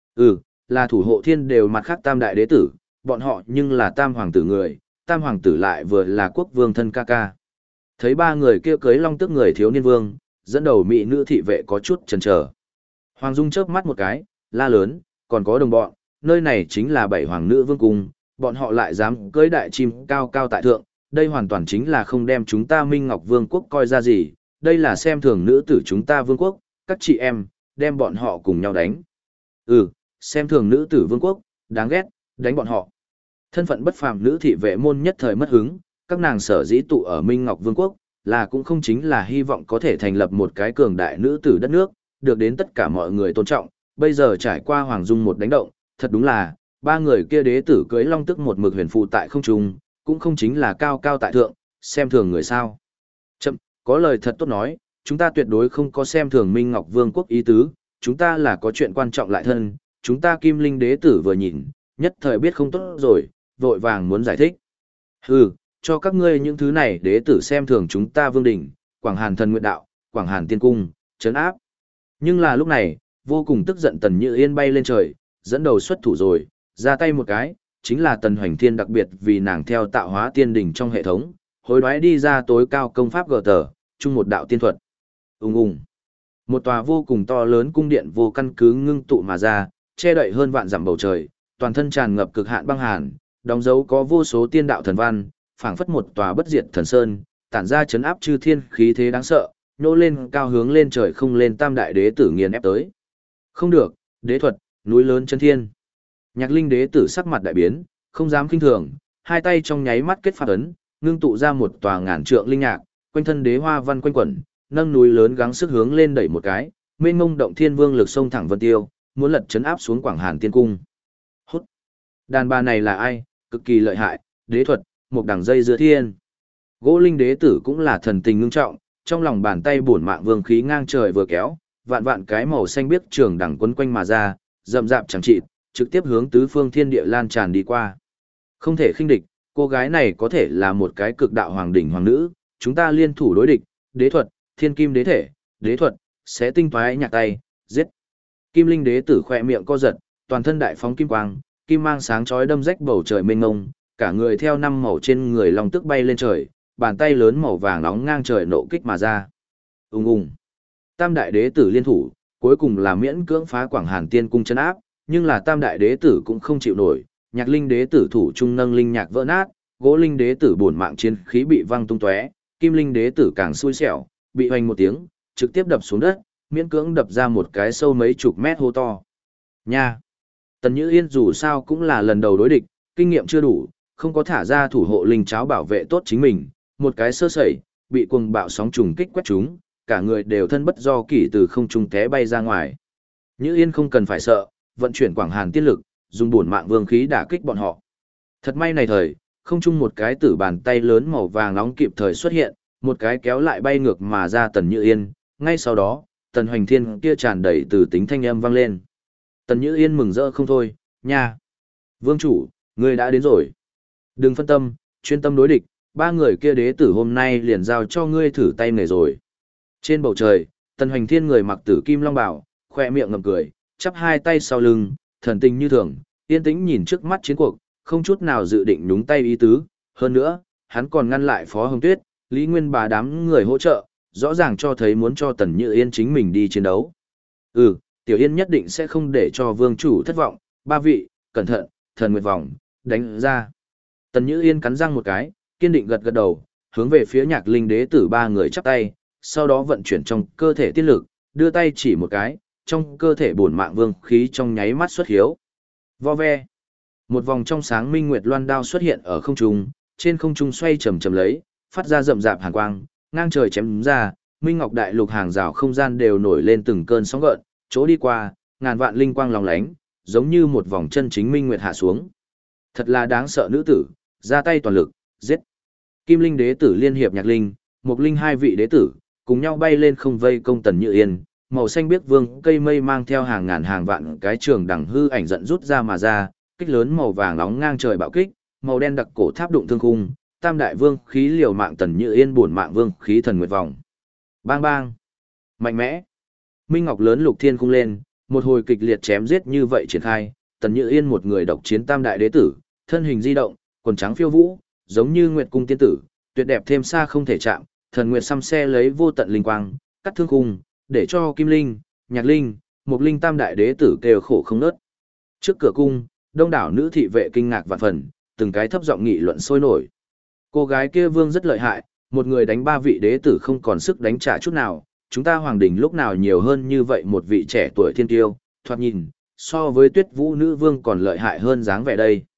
Là thủ hộ thiên đều mặt khác tam đại đế tử, bọn họ nhưng là tam hoàng tử người, tam hoàng tử lại vừa là quốc vương thân ca ca. Thấy 3 người kia cưới long tức người thiếu niên vương, dẫn đầu mỹ nữ thị vệ có chút chần chờ. Hoàng Dung chớp mắt một cái, la lớn, còn có đồng bọn, nơi này chính là 7 hoàng nữ vương cung, bọn họ lại dám cưới đại chim cao cao tại thượng, đây hoàn toàn chính là không đem chúng ta Minh Ngọc Vương quốc coi ra gì, đây là xem thường nữ tử chúng ta vương quốc, các chị em, đem bọn họ cùng nhau đánh. Xem thường nữ tử vương quốc, đáng ghét, đánh bọn họ. Thân phận bất phàm nữ thị vệ môn nhất thời mất hứng, các nàng sở dĩ tụ ở Minh Ngọc Vương quốc, là cũng không chính là hy vọng có thể thành lập một cái cường đại nữ tử đất nước, được đến tất cả mọi người tôn trọng. Bây giờ trải qua Hoàng Dung một đánh động, thật đúng là, ba người kia đế tử cưới long tức một mực huyền phụ tại không trung, cũng không chính là cao cao tại thượng, xem thường người sao. Chậm, có lời thật tốt nói, chúng ta tuyệt đối không có xem thường Minh Ngọc Vương quốc ý tứ, chúng ta là có chuyện quan trọng lại thân, chúng ta Kim Linh đế tử vừa nhìn, nhất thời biết không tốt rồi, vội vàng muốn giải thích. Hừ, cho các ngươi những thứ này đế tử xem thường chúng ta Vương Đình, Quảng Hàn Thần Nguyệt Đạo, Quảng Hàn Tiên Cung, trấn áp. Nhưng là lúc này, vô cùng tức giận Tần Như Yên bay lên trời, dẫn đầu xuất thủ rồi, ra tay một cái, chính là Tần Hoành Thiên đặc biệt vì nàng theo tạo hóa tiên đỉnh trong hệ thống, hối đoái đi ra tối cao công pháp gờ tờ, chung một đạo tiên thuật. Ùng ùng. Một tòa vô cùng to lớn cung điện vô căn cứ ngưng tụ mà ra, che đậy hơn vạn dặm bầu trời, toàn thân tràn ngập cực hạn băng hàn, đóng dấu có vô số tiên đạo thần văn, phảng phất một tòa bất diệt thần sơn, tản ra chấn áp chư thiên khí thế đáng sợ, nô lên cao hướng lên trời không lên tam đại đế tử nghiền ép tới. Không được, đế thuật, núi lớn chân thiên. Nhạc Linh đế tử sắc mặt đại biến, không dám kinh thường, hai tay trong nháy mắt kết pháp ấn, ngưng tụ ra một tòa ngàn trượng linh nhạc, quanh thân đế hoa văn quanh quẩn, nâng núi lớn gắng sức hướng lên đẩy một cái, mênh mông động thiên vương lực sông thẳng vân tiêu, muốn lật chấn áp xuống Quảng Hàn Tiên Cung. Hút. Đàn bà này là ai? Cực kỳ lợi hại, đế thuật, một đằng dây giữa thiên. Gỗ Linh đế tử cũng là thần tình ngưng trọng, trong lòng bàn tay bổn mạng vương khí ngang trời vừa kéo, vạn vạn cái màu xanh biếc trường đẳng quấn quanh mà ra, rậm rạp chẳng chịt, trực tiếp hướng tứ phương thiên địa lan tràn đi qua. Không thể khinh địch, cô gái này có thể là một cái cực đạo hoàng đỉnh hoàng nữ, chúng ta liên thủ đối địch, đế thuật, thiên kim đế thể, đế thuật, sẽ tinh toái nhạc tay, giết. Kim Linh đế tử khỏe miệng co giật, toàn thân đại phóng kim quang, kim mang sáng chói đâm rách bầu trời mênh mông, cả người theo năm màu trên người long tức bay lên trời, bàn tay lớn màu vàng nóng ngang trời nộ kích mà ra. Ùng ùng. Tam đại đế tử liên thủ, cuối cùng là miễn cưỡng phá Quảng Hàn Tiên Cung trấn áp, nhưng là tam đại đế tử cũng không chịu nổi, Nhạc Linh đế tử thủ trung nâng linh nhạc vỡ nát, Gỗ Linh đế tử bổn mạng chiến khí bị văng tung tóe, Kim Linh đế tử càng xui xẻo, bị hoành một tiếng, trực tiếp đập xuống đất, miễn cưỡng đập ra một cái sâu mấy chục mét hố to. Nha. Tần Như Yên dù sao cũng là lần đầu đối địch, kinh nghiệm chưa đủ, không có thả ra thủ hộ linh cháo bảo vệ tốt chính mình, một cái sơ sẩy, bị cuồng bạo sóng trùng kích quét chúng, cả người đều thân bất do kỷ từ không trung té bay ra ngoài. Như Yên không cần phải sợ, vận chuyển Quảng Hàn tiên lực, dùng bổn mạng vương khí đả kích bọn họ. Thật may này thời, không trung một cái tử bàn tay lớn màu vàng nóng kịp thời xuất hiện, một cái kéo lại bay ngược mà ra Tần Như Yên, ngay sau đó, Tần Hoành Thiên kia tràn đầy từ tính thanh âm vang lên. Tần Như Yên mừng rỡ không thôi, nha. Vương chủ, ngươi đã đến rồi. Đừng phân tâm, chuyên tâm đối địch, ba người kia đế tử hôm nay liền giao cho ngươi thử tay nghề rồi. Trên bầu trời, Tần Hoành Thiên người mặc tử kim long bào, khoe miệng ngậm cười, chắp hai tay sau lưng, thần tình như thường, yên tĩnh nhìn trước mắt chiến cuộc, không chút nào dự định nhúng tay ý tứ. Hơn nữa, hắn còn ngăn lại Phó Hồng Tuyết, Lý Nguyên bà đám người hỗ trợ, rõ ràng cho thấy muốn cho Tần Như Yên chính mình đi chiến đấu. Tiểu Yên nhất định sẽ không để cho vương chủ thất vọng, ba vị, cẩn thận, thần nguyệt vòng, đánh ra. Tần Như Yên cắn răng một cái, kiên định gật gật đầu, hướng về phía Nhạc Linh đế tử ba người chắp tay, sau đó vận chuyển trong cơ thể tiên lực, đưa tay chỉ một cái, trong cơ thể bổn mạng vương khí trong nháy mắt xuất hiếu. Vo ve. Một vòng trong sáng minh nguyệt loan đao xuất hiện ở không trung, trên không trung xoay chầm chầm lấy, phát ra rậm rạp hàn quang, ngang trời chém ra, minh ngọc đại lục hàng rào không gian đều nổi lên từng cơn sóng gợn, chỗ đi qua, ngàn vạn linh quang lóng lánh, giống như một vòng chân chính minh nguyệt hạ xuống. Thật là đáng sợ nữ tử, ra tay toàn lực, giết. Kim Linh đế tử liên hiệp Nhạc Linh, Mộc Linh hai vị đế tử, cùng nhau bay lên không vây công Tần Như Yên, màu xanh biếc vương cây mây mang theo hàng ngàn hàng vạn cái trường đẳng hư ảnh giận rút ra mà ra, kích lớn màu vàng nóng ngang trời bạo kích, màu đen đặc cổ tháp đụng thương khung, tam đại vương khí liều mạng Tần Như Yên bổn mạng vương khí thần nguyệt vòng. Bang bang. Mạnh mẽ. Minh ngọc lớn lục thiên cung lên, một hồi kịch liệt chém giết như vậy triển khai, Tần Như Yên một người độc chiến tam đại đế tử, thân hình di động, quần trắng phiêu vũ, giống như nguyệt cung tiên tử, tuyệt đẹp thêm xa không thể chạm, thần nguyệt xăm xe lấy vô tận linh quang, cắt thương khung, để cho Kim Linh, Nhạc Linh, Mộc Linh tam đại đế tử kêu khổ không nớt. Trước cửa cung, đông đảo nữ thị vệ kinh ngạc vạn phần, từng cái thấp giọng nghị luận sôi nổi. Cô gái kia vương rất lợi hại, một người đánh ba vị đế tử không còn sức đánh trả chút nào, chúng ta hoàng đình lúc nào nhiều hơn như vậy một vị trẻ tuổi thiên tiêu, thoạt nhìn, so với Tuyết Vũ nữ vương còn lợi hại hơn dáng vẻ đây.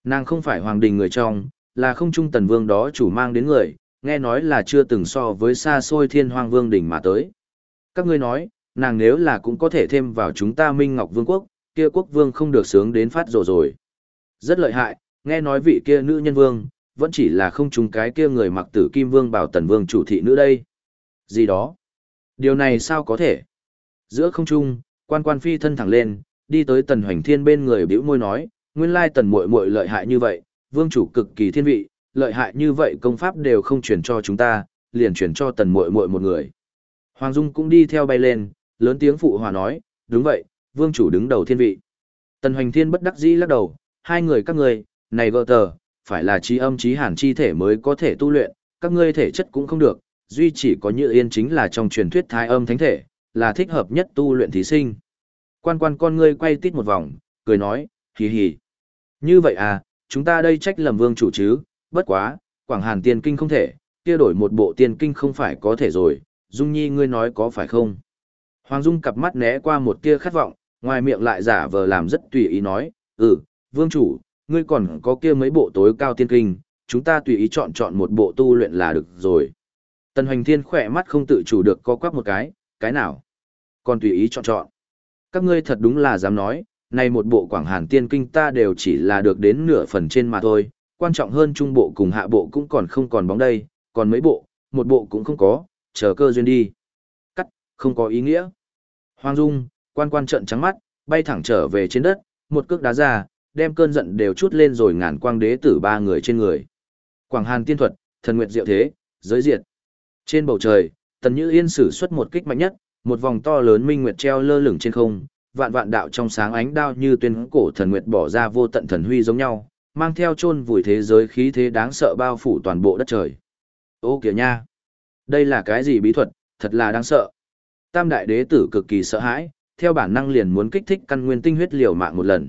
Nàng không phải hoàng đình người trong, là không trung tần vương đó chủ mang đến người, nghe nói là chưa từng so với xa xôi thiên hoang vương đỉnh mà tới. Các ngươi nói, nàng nếu là cũng có thể thêm vào chúng ta Minh Ngọc Vương quốc, kia quốc vương không được sướng đến phát rồ rồi. Rất lợi hại, nghe nói vị kia nữ nhân vương, vẫn chỉ là không chúng cái kia người mặc tử kim vương bảo tần vương chủ thị nữ đây. Gì đó? Điều này sao có thể? Giữa không trung, quan quan phi thân thẳng lên, đi tới tần hoành thiên bên người bĩu môi nói, nguyên lai tần muội muội lợi hại như vậy, vương chủ cực kỳ thiên vị, lợi hại như vậy công pháp đều không truyền cho chúng ta, liền truyền cho tần muội muội một người. Hoàng Dung cũng đi theo bay lên, lớn tiếng phụ hòa nói, đúng vậy, vương chủ đứng đầu thiên vị. Tần hoành thiên bất đắc dĩ lắc đầu, hai người các ngươi, này gỡ tờ, phải là trí âm trí hàn chi thể mới có thể tu luyện, các ngươi thể chất cũng không được, duy chỉ có Như Yên chính là trong truyền thuyết thái âm thánh thể, là thích hợp nhất tu luyện thí sinh. Quan quan con ngươi quay tít một vòng, cười nói, hì hì. Như vậy à, chúng ta đây trách lầm vương chủ chứ, bất quá, Quảng Hàn tiên kinh không thể, kia đổi một bộ tiên kinh không phải có thể rồi, Dung Nhi ngươi nói có phải không? Hoàng Dung cặp mắt né qua một tia khát vọng, ngoài miệng lại giả vờ làm rất tùy ý nói, vương chủ, ngươi còn có kia mấy bộ tối cao tiên kinh, chúng ta tùy ý chọn một bộ tu luyện là được rồi. Tần Hoành Thiên khỏe mắt không tự chủ được co quắp một cái nào? Còn tùy ý chọn. Các ngươi thật đúng là dám nói, này một bộ Quảng Hàn tiên kinh ta đều chỉ là được đến nửa phần trên mà thôi, quan trọng hơn trung bộ cùng hạ bộ cũng còn không còn bóng đây, còn mấy bộ, một bộ cũng không có, chờ cơ duyên đi. Cắt, không có ý nghĩa. Hoàng Dung, quan quan trợn trắng mắt, bay thẳng trở về trên đất, một cước đá ra, đem cơn giận đều chút lên rồi ngàn quang đế tử ba người trên người. Quảng Hàn tiên thuật, thần nguyệt diệu thế, giới diệt. Trên bầu trời, Tần Như Yên sử xuất một kích mạnh nhất, một vòng to lớn minh nguyệt treo lơ lửng trên không, vạn vạn đạo trong sáng ánh đao như tuyên cổ thần nguyệt bỏ ra vô tận thần huy giống nhau, mang theo chôn vùi thế giới khí thế đáng sợ bao phủ toàn bộ đất trời. Ô kìa nha, đây là cái gì bí thuật, thật là đáng sợ. Tam đại đế tử cực kỳ sợ hãi, theo bản năng liền muốn kích thích căn nguyên tinh huyết liều mạng một lần.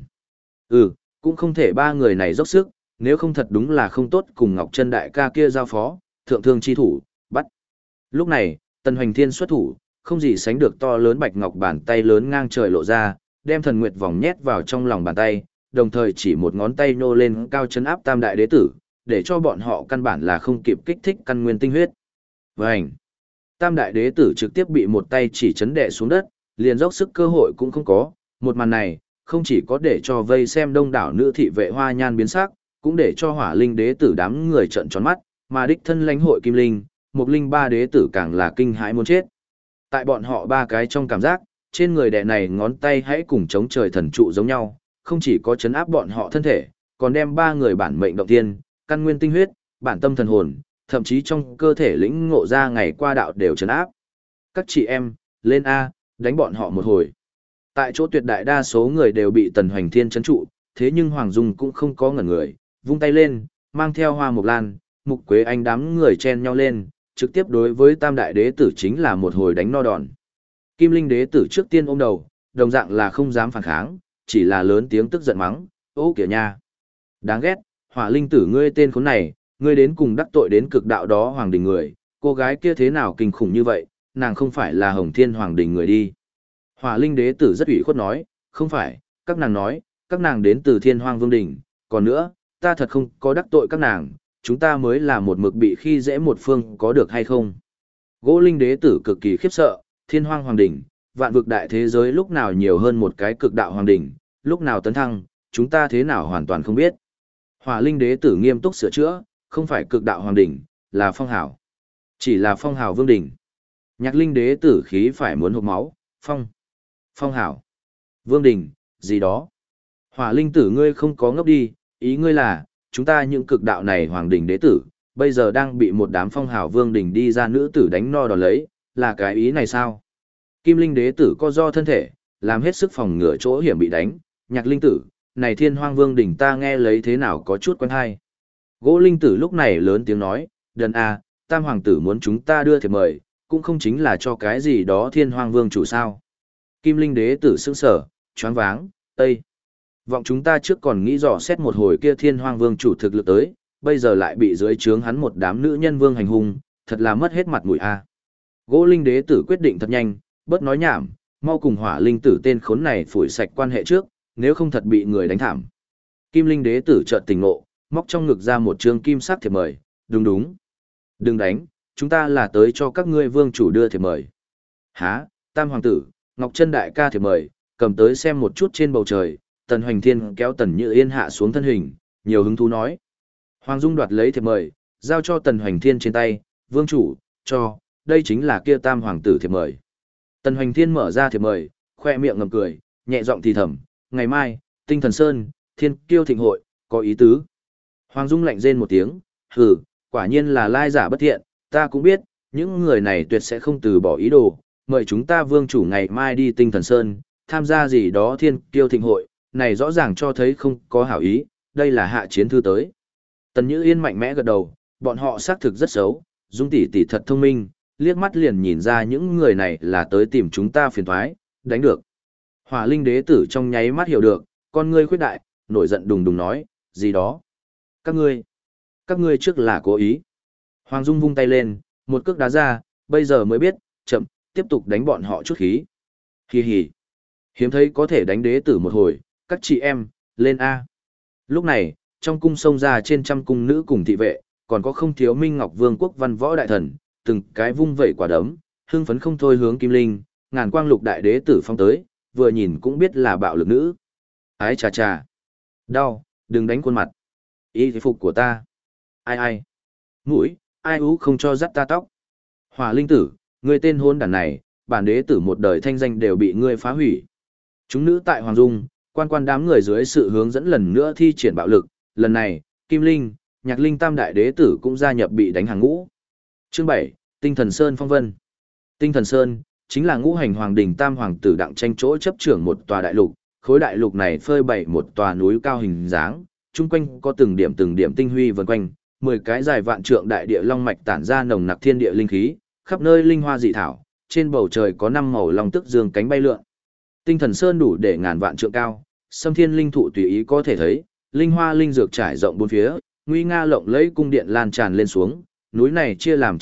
Cũng không thể ba người này dốc sức, nếu không thật đúng là không tốt cùng Ngọc Chân đại ca kia giao phó, thượng thương chi thủ, bắt. Lúc này, Tần Hoành Thiên xuất thủ, không gì sánh được to lớn bạch ngọc bàn tay lớn ngang trời lộ ra, đem thần nguyệt vòng nhét vào trong lòng bàn tay, đồng thời chỉ một ngón tay nô lên cao chấn áp tam đại đế tử, để cho bọn họ căn bản là không kịp kích thích căn nguyên tinh huyết. Vành! Tam đại đế tử trực tiếp bị một tay chỉ chấn đè xuống đất, liền dốc sức cơ hội cũng không có, một màn này, không chỉ có để cho vây xem đông đảo nữ thị vệ hoa nhan biến sắc, cũng để cho hỏa linh đế tử đám người trợn tròn mắt, mà đích thân lãnh hội kim linh, mục linh ba đế tử càng là kinh hãi muốn chết. Tại bọn họ ba cái trong cảm giác, trên người đệ này ngón tay hãy cùng chống trời thần trụ giống nhau, không chỉ có chấn áp bọn họ thân thể, còn đem ba người bản mệnh động tiên, căn nguyên tinh huyết, bản tâm thần hồn, thậm chí trong cơ thể lĩnh ngộ ra ngày qua đạo đều chấn áp. Các chị em, lên A, đánh bọn họ một hồi. Tại chỗ tuyệt đại đa số người đều bị Tần Hoành Thiên chấn trụ, thế nhưng Hoàng Dung cũng không có ngẩn người, vung tay lên, mang theo hoa mộc lan, mục quế anh đám người chen nhau lên, trực tiếp đối với tam đại đế tử chính là một hồi đánh no đòn. Kim linh đế tử trước tiên ôm đầu, đồng dạng là không dám phản kháng, chỉ là lớn tiếng tức giận mắng, ô kìa nha. Đáng ghét, hỏa linh tử ngươi tên khốn này, ngươi đến cùng đắc tội đến cực đạo đó hoàng đình người, cô gái kia thế nào kinh khủng như vậy, nàng không phải là Hồng Thiên hoàng đình người đi. Hỏa linh đế tử rất ủy khuất nói, không phải, các nàng nói, các nàng đến từ Thiên Hoang Vương Đình, còn nữa, ta thật không có đắc tội các nàng, chúng ta mới là một mực bị khi dễ một phương có được hay không. Gỗ linh đế tử cực kỳ khiếp sợ, Thiên Hoang Hoàng Đình, vạn vực đại thế giới lúc nào nhiều hơn một cái cực đạo hoàng đình, lúc nào tấn thăng, chúng ta thế nào hoàn toàn không biết. Hỏa linh đế tử nghiêm túc sửa chữa, không phải cực đạo hoàng đình, là phong hào. Chỉ là phong hào vương đình. Nhạc linh đế tử khí phải muốn hộc máu, phong hào, vương đình, gì đó. Hỏa linh tử ngươi không có ngốc đi, ý ngươi là, chúng ta những cực đạo này hoàng đình đế tử, bây giờ đang bị một đám phong hào vương đình đi ra nữ tử đánh no đòn lấy, là cái ý này sao? Kim linh đế tử co do thân thể, làm hết sức phòng ngừa chỗ hiểm bị đánh, nhạc linh tử, này Thiên Hoang Vương đỉnh ta nghe lấy thế nào có chút quen hay. Gỗ linh tử lúc này lớn tiếng nói, đần a, tam hoàng tử muốn chúng ta đưa thiệp mời, cũng không chính là cho cái gì đó Thiên Hoang Vương chủ sao. Kim linh đế tử sững sờ, choáng váng, tây. Vọng chúng ta trước còn nghĩ dò xét một hồi kia Thiên Hoang Vương chủ thực lực tới, bây giờ lại bị dưới trướng hắn một đám nữ nhân vương hành hung, thật là mất hết mặt mũi a. Gỗ linh đế tử quyết định thật nhanh, bớt nói nhảm, mau cùng hỏa linh tử tên khốn này phủi sạch quan hệ trước, nếu không thật bị người đánh thảm. Kim Linh đế tử chợt tỉnh ngộ, móc trong ngực ra một trương kim sắc thiệp mời, đúng đúng. Đừng đánh, chúng ta là tới cho các ngươi vương chủ đưa thiệp mời. Hả, Tam Hoàng tử, Ngọc Trân đại ca thiệp mời, cầm tới xem một chút trên bầu trời, Tần Hoành Thiên kéo Tần Như Yên hạ xuống thân hình, nhiều hứng thú nói. Hoàng Dung đoạt lấy thiệp mời, giao cho Tần Hoành Thiên trên tay, vương chủ, cho, đây chính là kia Tam Hoàng tử thiệp mời. Tần Hoành Thiên mở ra thiệp mời, khoe miệng ngầm cười, nhẹ giọng thì thầm, ngày mai, Tinh Thần Sơn, Thiên Kiêu Thịnh Hội, có ý tứ. Hoàng Dung lạnh rên một tiếng, hừ, quả nhiên là lai giả bất thiện, ta cũng biết, những người này tuyệt sẽ không từ bỏ ý đồ, mời chúng ta vương chủ ngày mai đi Tinh Thần Sơn, tham gia gì đó Thiên Kiêu Thịnh Hội, này rõ ràng cho thấy không có hảo ý, đây là hạ chiến thư tới. Tần Như Yên mạnh mẽ gật đầu, bọn họ xác thực rất xấu, Dung tỷ tỷ thật thông minh, liếc mắt liền nhìn ra những người này là tới tìm chúng ta phiền toái, đánh được. Hỏa Linh đế tử trong nháy mắt hiểu được, con ngươi khuyết đại, nổi giận đùng đùng nói, gì đó. Các ngươi trước là cố ý. Hoàng Dung vung tay lên, một cước đá ra, bây giờ mới biết, chậm, tiếp tục đánh bọn họ chút khí. Hi hi. Hiếm thấy có thể đánh đế tử một hồi, các chị em, lên A. Lúc này, trong cung sông ra trên trăm cung nữ cùng thị vệ, còn có không thiếu Minh Ngọc Vương quốc văn võ đại thần, từng cái vung vẩy quả đấm, hưng phấn không thôi hướng Kim Linh, ngàn quang lục đại đế tử phong tới, vừa nhìn cũng biết là bạo lực nữ. Ái chà chà. Đau, đừng đánh khuôn mặt. Y phục của ta. Ai. Mũi, ai ú không cho dắt ta tóc. Hỏa Linh tử, ngươi tên hôn đàn này, bản đế tử một đời thanh danh đều bị ngươi phá hủy. Chúng nữ tại Hoàng Dung, quan đám người dưới sự hướng dẫn lần nữa thi triển bạo lực, lần này, Kim Linh, Nhạc Linh tam đại đế tử cũng gia nhập bị đánh hàng ngũ. Chương 7, Tinh Thần Sơn phong vân. Tinh Thần Sơn chính là ngũ hành hoàng đỉnh tam hoàng tử đặng tranh chỗ chấp trưởng một tòa đại lục, khối đại lục này phơi bày một tòa núi cao hình dáng, chung quanh có từng điểm tinh huy vần quanh, 10 cái dài vạn trượng đại địa long mạch tản ra nồng nặc thiên địa linh khí, khắp nơi linh hoa dị thảo, trên bầu trời có 5 màu long tức dương cánh bay lượn. Tinh Thần Sơn đủ để ngàn vạn trượng cao, xâm thiên linh thụ tùy ý có thể thấy, linh hoa linh dược trải rộng bốn phía, nguy nga lộng lẫy cung điện lan tràn lên xuống, núi này chia làm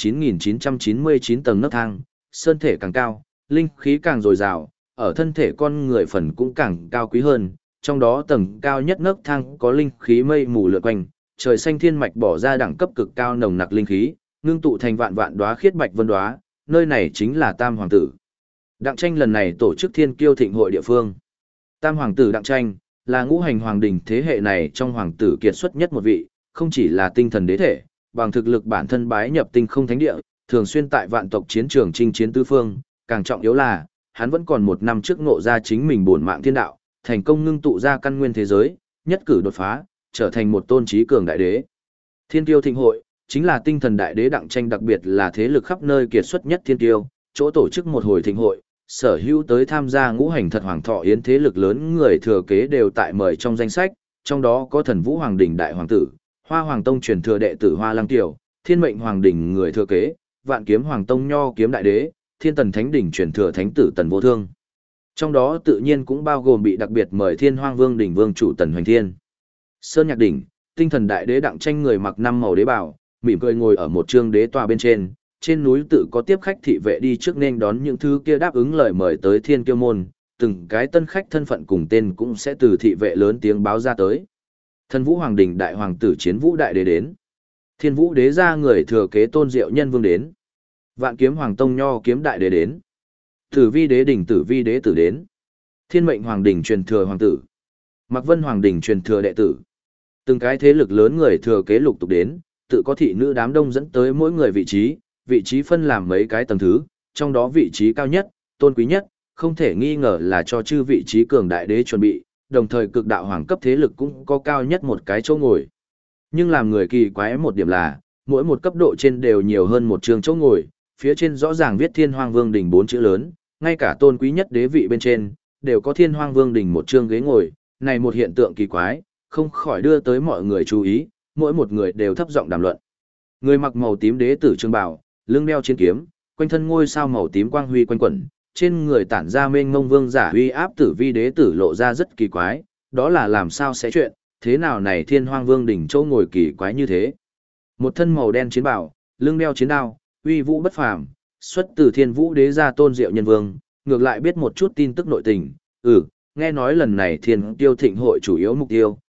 9.999 tầng nấc thang, sơn thể càng cao, linh khí càng dồi dào, ở thân thể con người phần cũng càng cao quý hơn, trong đó tầng cao nhất nấc thang có linh khí mây mù lượn quanh, trời xanh thiên mạch bỏ ra đẳng cấp cực cao nồng nặc linh khí, ngưng tụ thành vạn vạn đóa khiết bạch vân đóa, nơi này chính là Tam Hoàng tử. Đặng tranh lần này tổ chức Thiên Kiêu Thịnh hội địa phương. Tam Hoàng tử Đặng tranh là ngũ hành hoàng đình thế hệ này trong hoàng tử kiệt xuất nhất một vị, không chỉ là tinh thần đế thể, bằng thực lực bản thân bái nhập tinh không thánh địa, thường xuyên tại vạn tộc chiến trường chinh chiến tứ phương, càng trọng yếu là, hắn vẫn còn một năm trước ngộ ra chính mình bổn mạng thiên đạo, thành công ngưng tụ ra căn nguyên thế giới, nhất cử đột phá, trở thành một tôn trí cường đại đế. Thiên Kiêu Thịnh hội chính là tinh thần đại đế Đặng tranh đặc biệt là thế lực khắp nơi kiệt xuất nhất thiên kiêu, chỗ tổ chức một hồi thịnh hội, sở hữu tới tham gia ngũ hành thật hoàng thọ yến thế lực lớn người thừa kế đều tại mời trong danh sách, trong đó có Thần Vũ Hoàng đỉnh đại hoàng tử, Hoa Hoàng tông truyền thừa đệ tử Hoa Lăng Tiểu, Thiên Mệnh Hoàng đỉnh người thừa kế, Vạn Kiếm Hoàng tông nho kiếm đại đế, Thiên Tần Thánh đỉnh truyền thừa thánh tử Tần Vô Thương. Trong đó tự nhiên cũng bao gồm bị đặc biệt mời Thiên Hoang Vương đỉnh vương chủ Tần Hoành Thiên. Sơn Nhạc đỉnh, tinh thần đại đế Đặng tranh người mặc 5 màu đế bào, mỉm cười ngồi ở một trương đế tòa bên trên núi tự có tiếp khách thị vệ đi trước nên đón những thứ kia đáp ứng lời mời tới Thiên Kiêu môn, từng cái tân khách thân phận cùng tên cũng sẽ từ thị vệ lớn tiếng báo ra tới. Thần Vũ Hoàng đỉnh đại hoàng tử Chiến Vũ đại đế đến. Thiên Vũ đế gia người thừa kế Tôn Diệu Nhân vương đến. Vạn Kiếm Hoàng tông nho kiếm đại đế đến. Tử Vi đế đỉnh Tử Vi đế tử đến. Thiên Mệnh Hoàng đỉnh truyền thừa hoàng tử. Mạc Vân Hoàng đỉnh truyền thừa đệ tử. Từng cái thế lực lớn người thừa kế lục tục đến, tự có thị nữ đám đông dẫn tới mỗi người vị trí phân làm mấy cái tầng thứ, trong đó vị trí cao nhất, tôn quý nhất, không thể nghi ngờ là cho chư vị trí cường đại đế chuẩn bị, đồng thời cực đạo hoàng cấp thế lực cũng có cao nhất một cái chỗ ngồi. Nhưng làm người kỳ quái một điểm là, mỗi một cấp độ trên đều nhiều hơn một trường chỗ ngồi, phía trên rõ ràng viết Thiên Hoang Vương đỉnh 4 chữ lớn, ngay cả tôn quý nhất đế vị bên trên, đều có Thiên Hoang Vương đỉnh một chương ghế ngồi, này một hiện tượng kỳ quái, không khỏi đưa tới mọi người chú ý, mỗi một người đều thấp giọng đàm luận. Người mặc màu tím đế tử trương bào, lưng đeo chiến kiếm, quanh thân ngôi sao màu tím quang huy quanh quẩn, trên người tản ra mênh mông vương giả uy áp Tử Vi đế tử lộ ra rất kỳ quái, đó là làm sao sẽ chuyện, thế nào này Thiên Hoang Vương đỉnh chỗ ngồi kỳ quái như thế. Một thân màu đen chiến bào, lưng đeo chiến đao, uy vũ bất phàm, xuất từ Thiên Vũ đế gia Tôn Diệu Nhân vương, ngược lại biết một chút tin tức nội tình. Nghe nói lần này Thiên Kiêu Thịnh hội chủ yếu mục tiêu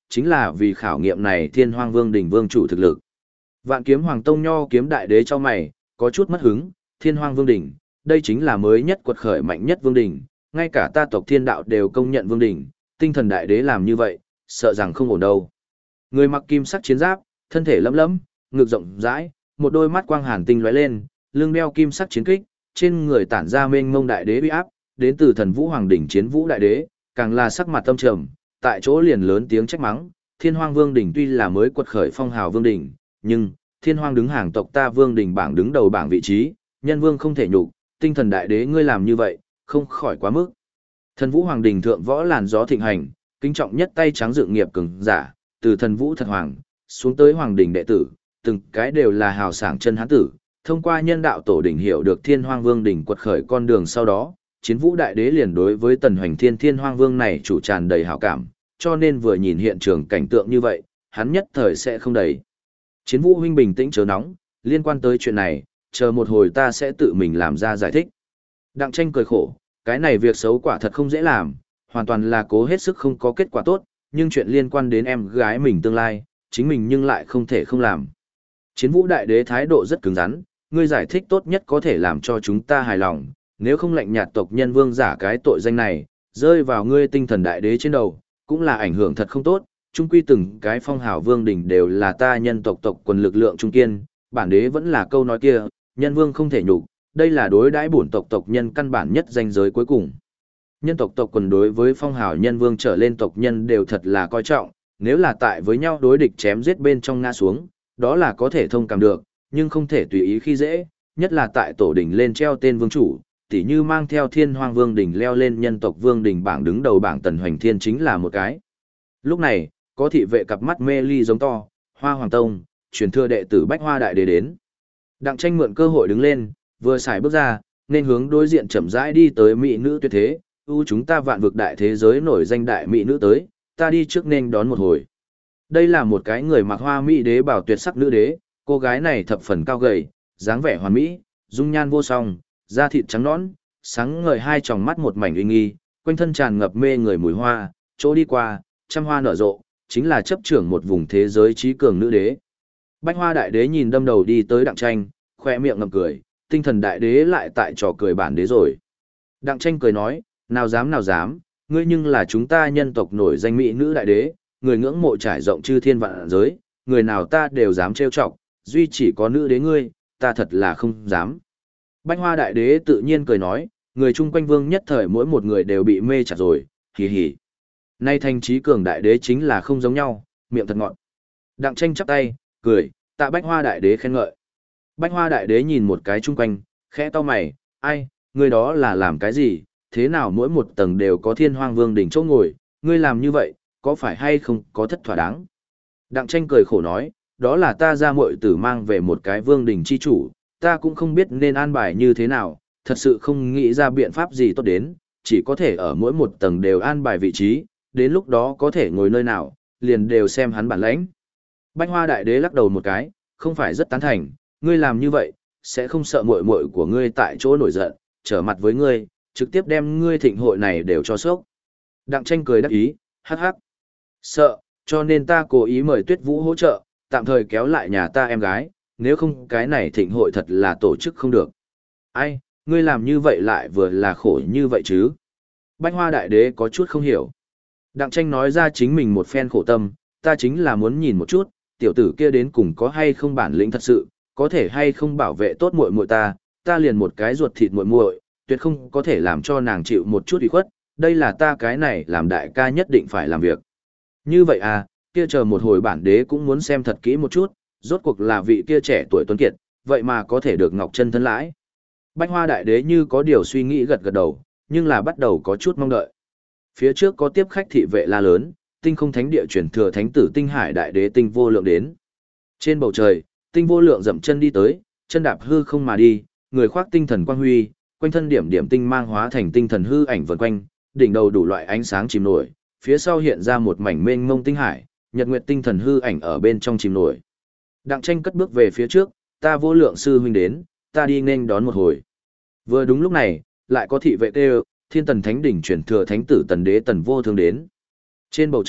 chính là vì khảo nghiệm này Thiên Hoang Vương đỉnh vương chủ thực lực. Vạn Kiếm Hoàng Tông Nho kiếm đại đế cho mày, có chút mất hứng, Thiên Hoang Vương đỉnh, đây chính là mới nhất quật khởi mạnh nhất vương đỉnh, ngay cả ta tộc Thiên Đạo đều công nhận vương đỉnh, Tinh Thần đại đế làm như vậy, sợ rằng không ổn đâu. Người mặc kim sắc chiến giáp, thân thể lẫm lẫm, ngực rộng rãi, một đôi mắt quang hàn tinh lóe lên, lưng đeo kim sắc chiến kích, trên người tản ra mênh mông đại đế uy áp, đến từ Thần Vũ Hoàng đỉnh Chiến Vũ đại đế, càng là sắc mặt tâm trầm, tại chỗ liền lớn tiếng trách mắng, Thiên Hoang Vương đỉnh tuy là mới quật khởi phong hào vương đỉnh, nhưng Thiên Hoang đứng hàng tộc ta vương đỉnh bảng đứng đầu bảng vị trí, nhân vương không thể nhục, Tinh Thần đại đế ngươi làm như vậy, không khỏi quá mức. Thần Vũ Hoàng đỉnh thượng võ làn gió thịnh hành, kính trọng nhất tay trắng dự nghiệp cường giả, từ Thần Vũ thật hoàng xuống tới hoàng đỉnh đệ tử, từng cái đều là hào sảng chân hán tử, thông qua nhân đạo tổ đỉnh hiểu được Thiên Hoang Vương đỉnh quật khởi con đường sau đó, Chiến Vũ đại đế liền đối với Tần Hoành Thiên Hoang Vương này chủ tràn đầy hảo cảm, cho nên vừa nhìn hiện trường cảnh tượng như vậy, hắn nhất thời sẽ không đẩy. Chiến Vũ huynh bình tĩnh chớ nóng, liên quan tới chuyện này, chờ một hồi ta sẽ tự mình làm ra giải thích. Đặng Tranh cười khổ, cái này việc xấu quả thật không dễ làm, hoàn toàn là cố hết sức không có kết quả tốt, nhưng chuyện liên quan đến em gái mình tương lai, chính mình nhưng lại không thể không làm. Chiến Vũ đại đế thái độ rất cứng rắn, ngươi giải thích tốt nhất có thể làm cho chúng ta hài lòng, nếu không lạnh nhạt tộc nhân vương giả cái tội danh này, rơi vào ngươi Tinh Thần đại đế trên đầu, cũng là ảnh hưởng thật không tốt, chung quy từng cái phong hào vương đỉnh đều là ta nhân tộc tộc quần lực lượng trung kiên, bản đế vẫn là câu nói kia, nhân vương không thể nhục, đây là đối đãi bổn tộc tộc nhân căn bản nhất danh giới cuối cùng. Nhân tộc tộc quần đối với phong hào nhân vương trở lên tộc nhân đều thật là coi trọng, nếu là tại với nhau đối địch chém giết bên trong ngã xuống, đó là có thể thông cảm được, nhưng không thể tùy ý khi dễ, nhất là tại tổ đỉnh lên treo tên vương chủ, tỉ như mang theo Thiên Hoang Vương đỉnh leo lên nhân tộc vương đỉnh bảng đứng đầu bảng Tần Hoành Thiên chính là một cái. Lúc này, có thị vệ cặp mắt mê ly giống to, Hoa Hoàng Tông, truyền thừa đệ tử Bách Hoa đại đế đến. Đặng Tranh mượn cơ hội đứng lên, vừa xài bước ra, nên hướng đối diện chậm rãi đi tới mỹ nữ tuyệt thế, chúng ta vạn vực đại thế giới nổi danh đại mỹ nữ tới, ta đi trước nên đón một hồi. Đây là một cái người mặc hoa mỹ đế bảo tuyệt sắc nữ đế, cô gái này thập phần cao gầy, dáng vẻ hoàn mỹ, dung nhan vô song, da thịt trắng nõn, sáng ngời hai tròng mắt một mảnh uy nghi, quanh thân tràn ngập mê người mùi hoa, chỗ đi qua, trăm hoa nở rộ, chính là chấp trưởng một vùng thế giới trí cường nữ đế. Bách Hoa đại đế nhìn đâm đầu đi tới Đặng Tranh, khoe miệng ngậm cười, Tinh Thần đại đế lại tại trò cười bản đế rồi. Đặng Tranh cười nói, nào dám, ngươi nhưng là chúng ta nhân tộc nổi danh mỹ nữ đại đế, người ngưỡng mộ trải rộng chư thiên vạn giới, người nào ta đều dám trêu chọc, duy chỉ có nữ đế ngươi, ta thật là không dám. Bách Hoa đại đế tự nhiên cười nói, người chung quanh vương nhất thời mỗi một người đều bị mê chặt rồi, hì hì. Nay thành trí cường đại đế chính là không giống nhau, miệng thật ngọt. Đặng Tranh chắp tay, cười, tạ Bách Hoa đại đế khen ngợi. Bách Hoa đại đế nhìn một cái chung quanh, khẽ cau mày, ai, người đó là làm cái gì, thế nào mỗi một tầng đều có Thiên Hoang Vương đỉnh chỗ ngồi, ngươi làm như vậy, có phải hay không có thất thỏa đáng. Đặng Tranh cười khổ nói, đó là ta ra muội tử mang về một cái vương đỉnh chi chủ, ta cũng không biết nên an bài như thế nào, thật sự không nghĩ ra biện pháp gì tốt đến, chỉ có thể ở mỗi một tầng đều an bài vị trí, đến lúc đó có thể ngồi nơi nào, liền đều xem hắn bản lãnh. Bách Hoa đại đế lắc đầu một cái, không phải rất tán thành, ngươi làm như vậy, sẽ không sợ muội muội của ngươi tại chỗ nổi giận, trở mặt với ngươi, trực tiếp đem ngươi thịnh hội này đều cho sốc. Đặng Tranh cười đắc ý, hắc hắc. Sợ, cho nên ta cố ý mời Tuyết Vũ hỗ trợ, tạm thời kéo lại nhà ta em gái, nếu không cái này thịnh hội thật là tổ chức không được. Ai, ngươi làm như vậy lại vừa là khổ như vậy chứ? Bách Hoa đại đế có chút không hiểu. Đặng Tranh nói ra chính mình một phen khổ tâm, ta chính là muốn nhìn một chút, tiểu tử kia đến cùng có hay không bản lĩnh thật sự, có thể hay không bảo vệ tốt muội muội ta liền một cái ruột thịt muội muội, tuyệt không có thể làm cho nàng chịu một chút ủy khuất, đây là ta cái này làm đại ca nhất định phải làm việc. Như vậy à, kia chờ một hồi bản đế cũng muốn xem thật kỹ một chút, rốt cuộc là vị kia trẻ tuổi tuấn kiệt, vậy mà có thể được Ngọc Chân thân lãi. Bách Hoa đại đế như có điều suy nghĩ gật gật đầu, nhưng là bắt đầu có chút mong đợi. Phía trước có tiếp khách thị vệ la lớn, Tinh Không Thánh Địa truyền thừa thánh tử Tinh Hải đại đế Tinh Vô Lượng đến. Trên bầu trời, Tinh Vô Lượng dậm chân đi tới, chân đạp hư không mà đi, người khoác tinh thần quang huy, quanh thân điểm điểm tinh mang hóa thành tinh thần hư ảnh vần quanh, đỉnh đầu đủ loại ánh sáng chìm nổi, phía sau hiện ra một mảnh mênh mông tinh hải, nhật nguyệt tinh thần hư ảnh ở bên trong chìm nổi. Đặng Tranh cất bước về phía trước, ta Vô Lượng sư huynh đến, ta đi nghênh đón một hồi. Vừa đúng lúc này, lại có thị vệ kêu, Thiên Tần Thánh đỉnh truyền thừa thánh tử Tần Đế Tần Vô Thương đến. Trên bầu trời,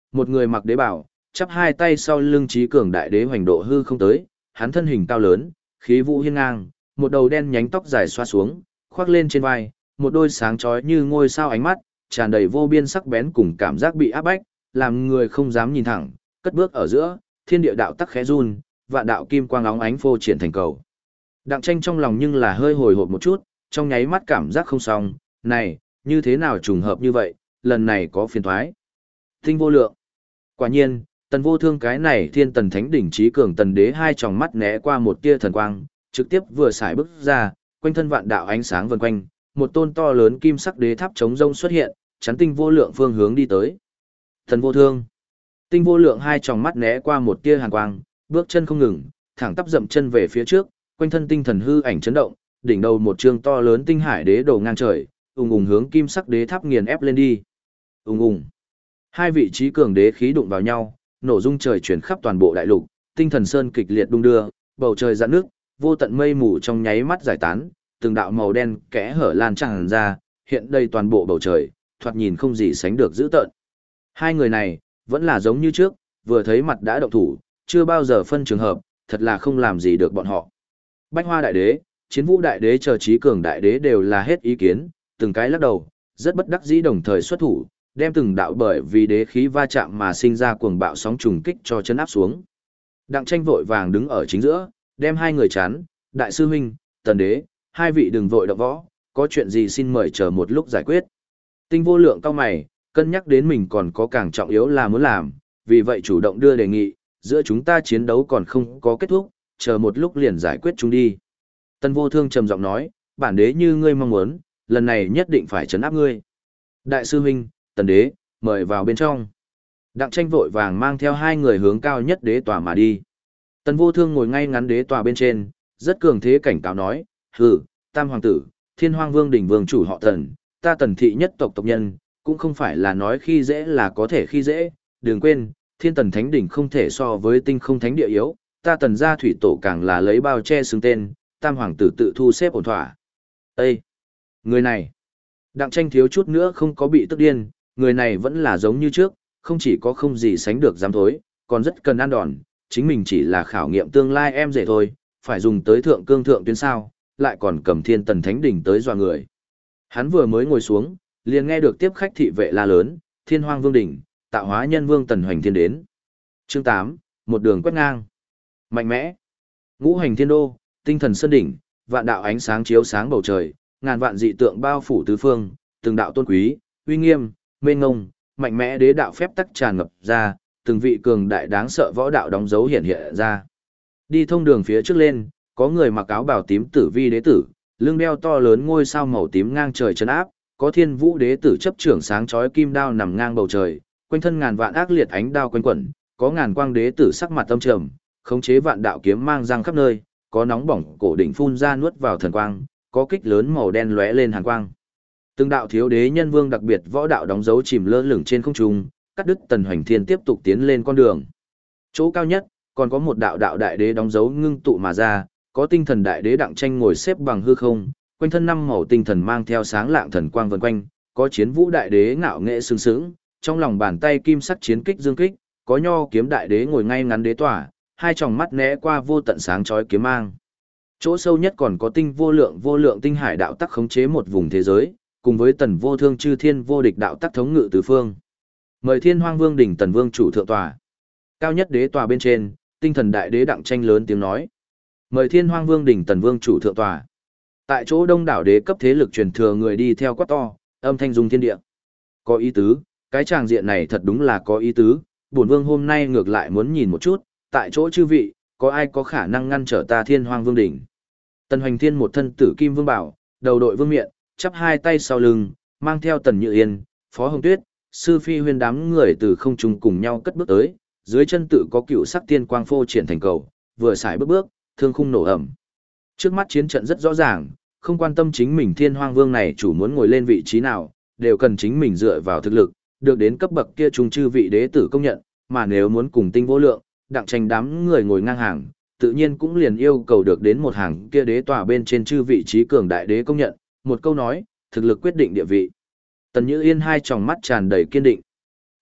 một người mặc đế bào, chắp hai tay sau lưng trí cường đại đế hoành độ hư không tới, hắn thân hình cao lớn, khí vũ hiên ngang, một đầu đen nhánh tóc dài xoa xuống, khoác lên trên vai, một đôi sáng chói như ngôi sao ánh mắt, tràn đầy vô biên sắc bén cùng cảm giác bị áp bách, làm người không dám nhìn thẳng, cất bước ở giữa, thiên địa đạo tắc khẽ run, vạn đạo kim quang óng ánh phô triển thành cầu. Đặng Tranh trong lòng nhưng là hơi hồi hộp một chút, trong nháy mắt cảm giác không xong, này, như thế nào trùng hợp như vậy, lần này có phiền thoái. Tinh vô lượng. Quả nhiên, Tần Vô Thương cái này thiên tần thánh đỉnh trí cường tần đế hai tròng mắt né qua một tia thần quang, trực tiếp vừa xài bước ra, quanh thân vạn đạo ánh sáng vần quanh, một tôn to lớn kim sắc đế tháp chống rông xuất hiện, chắn tinh vô lượng phương hướng đi tới. Tần Vô Thương. Tinh vô lượng hai tròng mắt né qua một tia hàn quang, bước chân không ngừng, thẳng tắp dậm chân về phía trước, quanh thân tinh thần hư ảnh chấn động, đỉnh đầu một trường to lớn tinh hải đế đồ ngang trời, ùng ùng hướng kim sắc đế tháp nghiền ép lên đi. Ùng ùng. Hai vị trí cường đế khí đụng vào nhau, nổ rung trời chuyển khắp toàn bộ đại lục, tinh thần sơn kịch liệt đung đưa, bầu trời rạn nước, vô tận mây mù trong nháy mắt giải tán, từng đạo màu đen kẽ hở lan tràn ra, hiện đầy toàn bộ bầu trời, thoạt nhìn không gì sánh được dữ tợn. Hai người này, vẫn là giống như trước, vừa thấy mặt đã động thủ, chưa bao giờ phân trường hợp, thật là không làm gì được bọn họ. Bách Hoa đại đế, Chiến Vũ đại đế chờ trí cường đại đế đều là hết ý kiến, từng cái lắc đầu, rất bất đắc dĩ đồng thời xuất thủ, đem từng đạo bởi vì đế khí va chạm mà sinh ra cuồng bạo sóng trùng kích cho chấn áp xuống. Đặng Tranh vội vàng đứng ở chính giữa, đem hai người chắn, đại sư huynh, tần đế, hai vị đừng vội động võ, có chuyện gì xin mời chờ một lúc giải quyết. Tinh vô lượng cao mày, cân nhắc đến mình còn có càng trọng yếu là muốn làm, vì vậy chủ động đưa đề nghị, giữa chúng ta chiến đấu còn không có kết thúc, chờ một lúc liền giải quyết chúng đi. Tần Vô Thương trầm giọng nói, bản đế như ngươi mong muốn, lần này nhất định phải trấn áp ngươi. Đại sư huynh, tần đế, mời vào bên trong. Đặng Tranh vội vàng mang theo hai người hướng cao nhất đế tòa mà đi. Tần Vô Thương ngồi ngay ngắn đế tòa bên trên, rất cường thế cảnh cáo nói, hừ, tam hoàng tử, thiên hoang vương đỉnh vương chủ họ tần, ta tần thị nhất tộc tộc nhân, cũng không phải là nói khi dễ là có thể khi dễ, đừng quên, thiên tần thánh đỉnh không thể so với tinh không thánh địa yếu, ta tần gia thủy tổ càng là lấy bao che xứng tên, tam hoàng tử tự thu xếp ổn thỏa. Ê! Người này! Đặng Tranh thiếu chút nữa không có bị tức điên, người này vẫn là giống như trước, không chỉ có không gì sánh được dám thối, còn rất cần ăn đòn, chính mình chỉ là khảo nghiệm tương lai em rể thôi, phải dùng tới thượng cương thượng tuyến sao, lại còn cầm thiên tần thánh đỉnh tới dọa người. Hắn vừa mới ngồi xuống, liền nghe được tiếp khách thị vệ la lớn, thiên hoang vương đỉnh, tạo hóa nhân vương tần hoành thiên đến. Chương 8, một đường quét ngang. Mạnh mẽ. Ngũ hành thiên đô, tinh thần sơn đỉnh, vạn đạo ánh sáng chiếu sáng bầu trời, ngàn vạn dị tượng bao phủ tứ phương, từng đạo tôn quý, uy nghiêm, mênh ngông, mạnh mẽ đế đạo phép tắc tràn ngập ra, từng vị cường đại đáng sợ võ đạo đóng dấu hiện hiện ra. Đi thông đường phía trước lên, có người mặc áo bào tím tử vi đế tử, lưng đeo to lớn ngôi sao màu tím ngang trời trấn áp, có thiên vũ đế tử chấp trưởng sáng chói kim đao nằm ngang bầu trời, quanh thân ngàn vạn ác liệt ánh đao quanh quẩn, có ngàn quang đế tử sắc mặt âm trầm, khống chế vạn đạo kiếm mang răng khắp nơi, có nóng bỏng cổ đỉnh phun ra nuốt vào thần quang, có kích lớn màu đen lóe lên hàn quang. Từng đạo thiếu đế nhân vương đặc biệt võ đạo đóng dấu chìm lơ lửng trên không trung, cắt đứt Tần Hoành Thiên tiếp tục tiến lên con đường. Chỗ cao nhất, còn có một đạo đạo đại đế đóng dấu ngưng tụ mà ra, có tinh thần đại đế Đặng Tranh ngồi xếp bằng hư không, quanh thân năm màu tinh thần mang theo sáng lạng thần quang vần quanh, có chiến vũ đại đế ngạo nghệ sừng sững, trong lòng bàn tay kim sắc chiến kích dương kích, có nho kiếm đại đế ngồi ngay ngắn đế tỏa, hai tròng mắt né qua vô tận sáng chói kiếm mang. Chỗ sâu nhất còn có tinh vô lượng tinh hải đạo tắc khống chế một vùng thế giới, cùng với Tần Vô Thương chư thiên vô địch đạo tắc thống ngự tứ phương. Mời Thiên Hoang Vương đỉnh Tần Vương chủ thượng tòa. Cao nhất đế tòa bên trên, tinh thần đại đế Đặng Tranh lớn tiếng nói. Mời Thiên Hoang Vương đỉnh Tần Vương chủ thượng tòa. Tại chỗ đông đảo đế cấp thế lực truyền thừa người đi theo quát to, âm thanh rung thiên địa. Có ý tứ, cái tràng diện này thật đúng là có ý tứ, bổn vương hôm nay ngược lại muốn nhìn một chút, tại chỗ chư vị, có ai có khả năng ngăn trở ta Thiên Hoang Vương đỉnh. Tần Hoành Thiên một thân tử kim vương bảo, đầu đội vương miện, chắp hai tay sau lưng, mang theo Tần Như Yên, Phó Hồng Tuyết, Sư Phi Huyên đám người từ không trung cùng nhau cất bước tới, dưới chân tự có cựu sắc tiên quang phô triển thành cầu, vừa xài bước, thương khung nổ ầm. Trước mắt chiến trận rất rõ ràng, không quan tâm chính mình Thiên Hoang Vương này chủ muốn ngồi lên vị trí nào, đều cần chính mình dựa vào thực lực, được đến cấp bậc kia trung chư vị đế tử công nhận, mà nếu muốn cùng tinh vô lượng, Đặng Tranh đám người ngồi ngang hàng, tự nhiên cũng liền yêu cầu được đến một hàng kia đế tòa bên trên chư vị trí cường đại đế công nhận, một câu nói, thực lực quyết định địa vị. Tần Như Yên hai tròng mắt tràn đầy kiên định.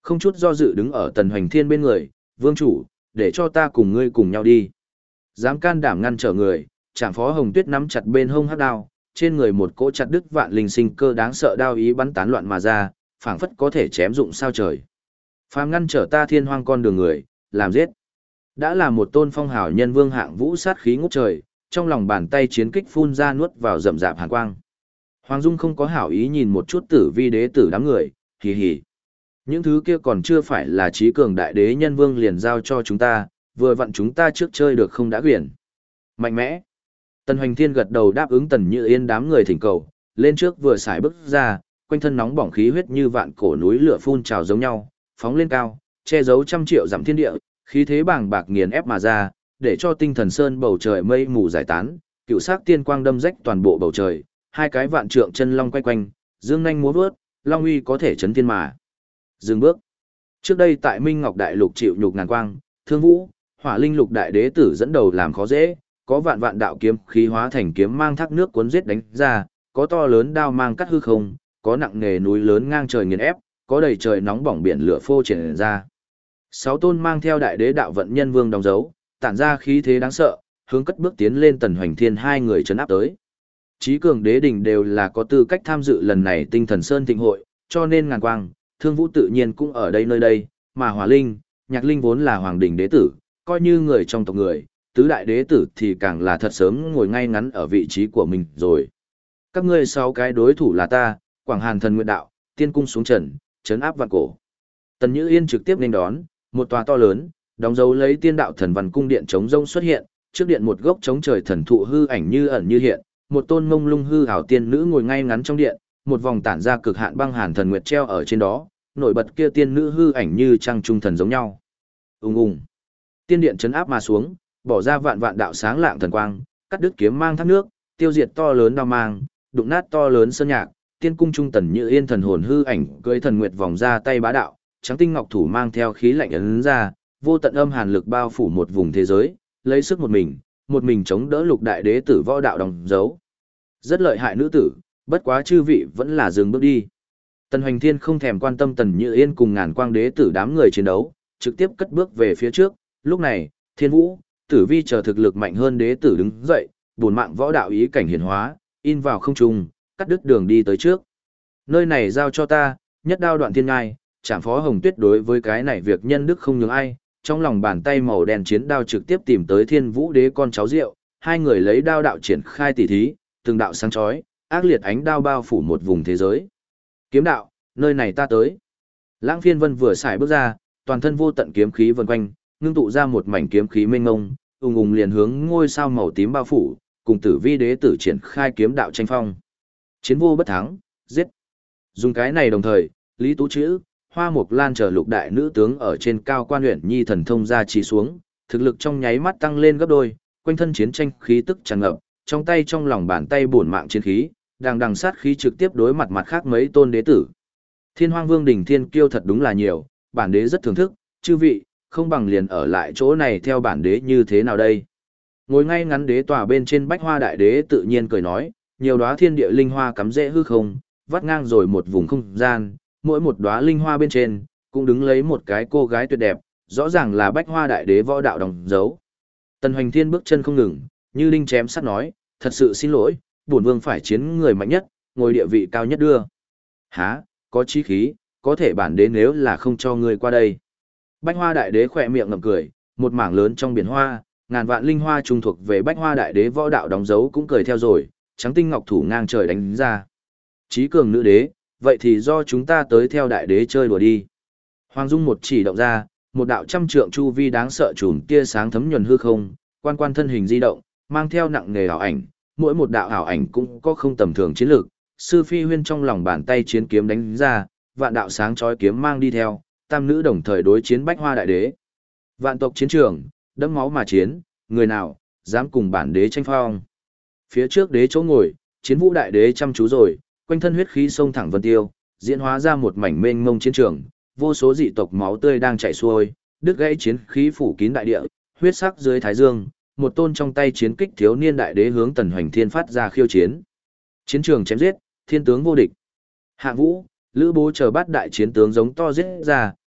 Không chút do dự đứng ở Tần Hoành Thiên bên người, vương chủ, để cho ta cùng ngươi cùng nhau đi. Dám can đảm ngăn trở người, Trảm Phó Hồng Tuyết nắm chặt bên hông hắc đao, trên người một cỗ chặt đứt vạn linh sinh cơ đáng sợ đao ý bắn tán loạn mà ra, phảng phất có thể chém dụng sao trời. Phàm ngăn trở ta Thiên Hoang con đường người, làm giết. Đã là một tôn phong hào nhân vương hạng vũ sát khí ngút trời, trong lòng bàn tay chiến kích phun ra nuốt vào rậm rạp hàn quang. Hoàng Dung không có hảo ý nhìn một chút Tử Vi đế tử đám người, hì hì. Những thứ kia còn chưa phải là trí cường đại đế nhân vương liền giao cho chúng ta, vừa vặn chúng ta trước chơi được không đã quyển. Mạnh mẽ. Tần Hoành Thiên gật đầu đáp ứng Tần Như Yên đám người thỉnh cầu, lên trước vừa xài bước ra, quanh thân nóng bỏng khí huyết như vạn cổ núi lửa phun trào giống nhau, phóng lên cao, che giấu trăm triệu dặm thiên địa, khí thế bàng bạc nghiền ép mà ra, để cho tinh thần sơn bầu trời mây mù giải tán, cựu sắc tiên quang đâm rách toàn bộ bầu trời, hai cái vạn trượng chân long quay quanh, dương nhanh múa vớt, long uy có thể chấn thiên mà. Dừng bước. Trước đây tại Minh Ngọc Đại Lục chịu nhục ngàn quang, Thương Vũ, Hỏa Linh Lục Đại Đế tử dẫn đầu làm khó dễ, có vạn vạn đạo kiếm khí hóa thành kiếm mang thác nước cuốn giết đánh ra, có to lớn đao mang cắt hư không, có nặng nề núi lớn ngang trời nghiền ép, có đầy trời nóng bỏng biển lửa phô triển ra. Sáu tôn mang theo Đại Đế đạo vận nhân vương đóng dấu, tản ra khí thế đáng sợ, hướng cất bước tiến lên Tần Hoành Thiên hai người trấn áp tới. Chí cường đế đỉnh đều là có tư cách tham dự lần này Tinh Thần Sơn thịnh hội, cho nên ngàn quang, Thương Vũ tự nhiên cũng ở đây nơi đây, mà Hỏa Linh, Nhạc Linh vốn là hoàng đỉnh đế tử, coi như người trong tộc người, tứ đại đế tử thì càng là thật sớm ngồi ngay ngắn ở vị trí của mình rồi. Các ngươi sáu cái đối thủ là ta, Quảng Hàn Thần Nguyệt Đạo, Tiên Cung xuống trần, trấn áp vạn cổ. Tần Như Yên trực tiếp nên đón, một tòa to lớn, đóng dấu lấy Tiên Đạo Thần Văn cung điện chống rông xuất hiện, trước điện một gốc chống trời thần thụ hư ảnh như ẩn như hiện, một tôn mông lung hư ảo tiên nữ ngồi ngay ngắn trong điện, một vòng tản ra cực hạn băng hàn thần nguyệt treo ở trên đó, nổi bật kia tiên nữ hư ảnh như trăng trung thần giống nhau. Ùng ùng. Tiên điện chấn áp mà xuống, bỏ ra vạn vạn đạo sáng lạng thần quang, cắt đứt kiếm mang thác nước, tiêu diệt to lớn đao mang, đụng nát to lớn sơn nhạc, tiên cung trung Tần Như Yên thần hồn hư ảnh, cưỡi thần nguyệt vòng ra tay bá đạo, trắng tinh ngọc thủ mang theo khí lạnh ấn ra, vô tận âm hàn lực bao phủ một vùng thế giới, lấy sức một mình chống đỡ lục đại đế tử võ đạo đồng dấu. Rất lợi hại nữ tử, bất quá chư vị vẫn là dừng bước đi. Tần Hoành Thiên không thèm quan tâm Tần Như Yên cùng ngàn quang đế tử đám người chiến đấu, trực tiếp cất bước về phía trước, lúc này, Thiên Vũ, Tử Vi chờ thực lực mạnh hơn đế tử đứng dậy, bổn mạng võ đạo ý cảnh hiển hóa, in vào không trung, cắt đứt đường đi tới trước. Nơi này giao cho ta, nhất đao đoạn thiên ngai, Trảm Phó Hồng Tuyết đối với cái này việc nhân đức không nhường ai, trong lòng bàn tay màu đen chiến đao trực tiếp tìm tới Thiên Vũ đế con cháu Diệu, hai người lấy đao đạo triển khai tỉ thí, từng đạo sáng chói, ác liệt ánh đao bao phủ một vùng thế giới. Kiếm đạo, nơi này ta tới. Lãng Phiên Vân vừa xài bước ra, toàn thân vô tận kiếm khí vần quanh, ngưng tụ ra một mảnh kiếm khí mênh mông, ùng ùng liền hướng ngôi sao màu tím bao phủ, cùng Tử Vi đế tử triển khai kiếm đạo tranh phong. Chiến vô bất thắng, giết. Dùng cái này đồng thời, Lý Tú Chữ, Hoa Mộc Lan chờ lục đại nữ tướng ở trên cao quan huyện nhi thần thông ra chỉ xuống, thực lực trong nháy mắt tăng lên gấp đôi, quanh thân chiến tranh khí tức tràn ngập, trong tay trong lòng bàn tay bổn mạng chiến khí, đang đằng sát khí trực tiếp đối mặt mặt khác mấy tôn đế tử. Thiên Hoang Vương đỉnh thiên kiêu thật đúng là nhiều, bản đế rất thưởng thức, chư vị, không bằng liền ở lại chỗ này theo bản đế như thế nào đây. Ngồi ngay ngắn đế tòa bên trên Bách Hoa đại đế tự nhiên cười nói, nhiều đóa thiên địa linh hoa cắm rễ hư không, vắt ngang rồi một vùng không gian, mỗi một đóa linh hoa bên trên cũng đứng lấy một cái cô gái tuyệt đẹp, rõ ràng là Bách Hoa đại đế võ đạo đồng dấu. Tần Hoành Thiên bước chân không ngừng, như linh chém sắt nói, thật sự xin lỗi, bổn vương phải chiến người mạnh nhất, ngồi địa vị cao nhất đưa. Hả, có chí khí, có thể bản đế nếu là không cho ngươi qua đây. Bách Hoa đại đế khỏe miệng ngậm cười, một mảng lớn trong biển hoa, ngàn vạn linh hoa trung thuộc về Bách Hoa đại đế võ đạo đóng dấu cũng cười theo rồi, trắng tinh ngọc thủ ngang trời đánh ra. Chí cường nữ đế, vậy thì do chúng ta tới theo đại đế chơi đùa đi. Hoàng Dung một chỉ động ra, một đạo trăm trượng chu vi đáng sợ chùm tia sáng thấm nhuần hư không, quan quan thân hình di động, mang theo nặng nghề ảo ảnh, mỗi một đạo ảo ảnh cũng có không tầm thường chiến lược. Sư Phi Huyên trong lòng bàn tay chiến kiếm đánh ra, vạn đạo sáng chói kiếm mang đi theo, tam nữ đồng thời đối chiến Bách Hoa đại đế. Vạn tộc chiến trường, đẫm máu mà chiến, người nào dám cùng bản đế tranh phong. Phía trước đế chỗ ngồi, Chiến Vũ đại đế chăm chú rồi, quanh thân huyết khí sông thẳng vân tiêu, diễn hóa ra một mảnh mênh mông chiến trường, vô số dị tộc máu tươi đang chảy xuôi, đứt gãy chiến khí phủ kín đại địa, huyết sắc dưới thái dương, một tôn trong tay chiến kích thiếu niên đại đế hướng Tần Hoành Thiên phát ra khiêu chiến. Chiến trường chém giết, thiên tướng vô địch. Hạ Vũ, Lữ Bố chờ bát đại chiến tướng giống to giết ra,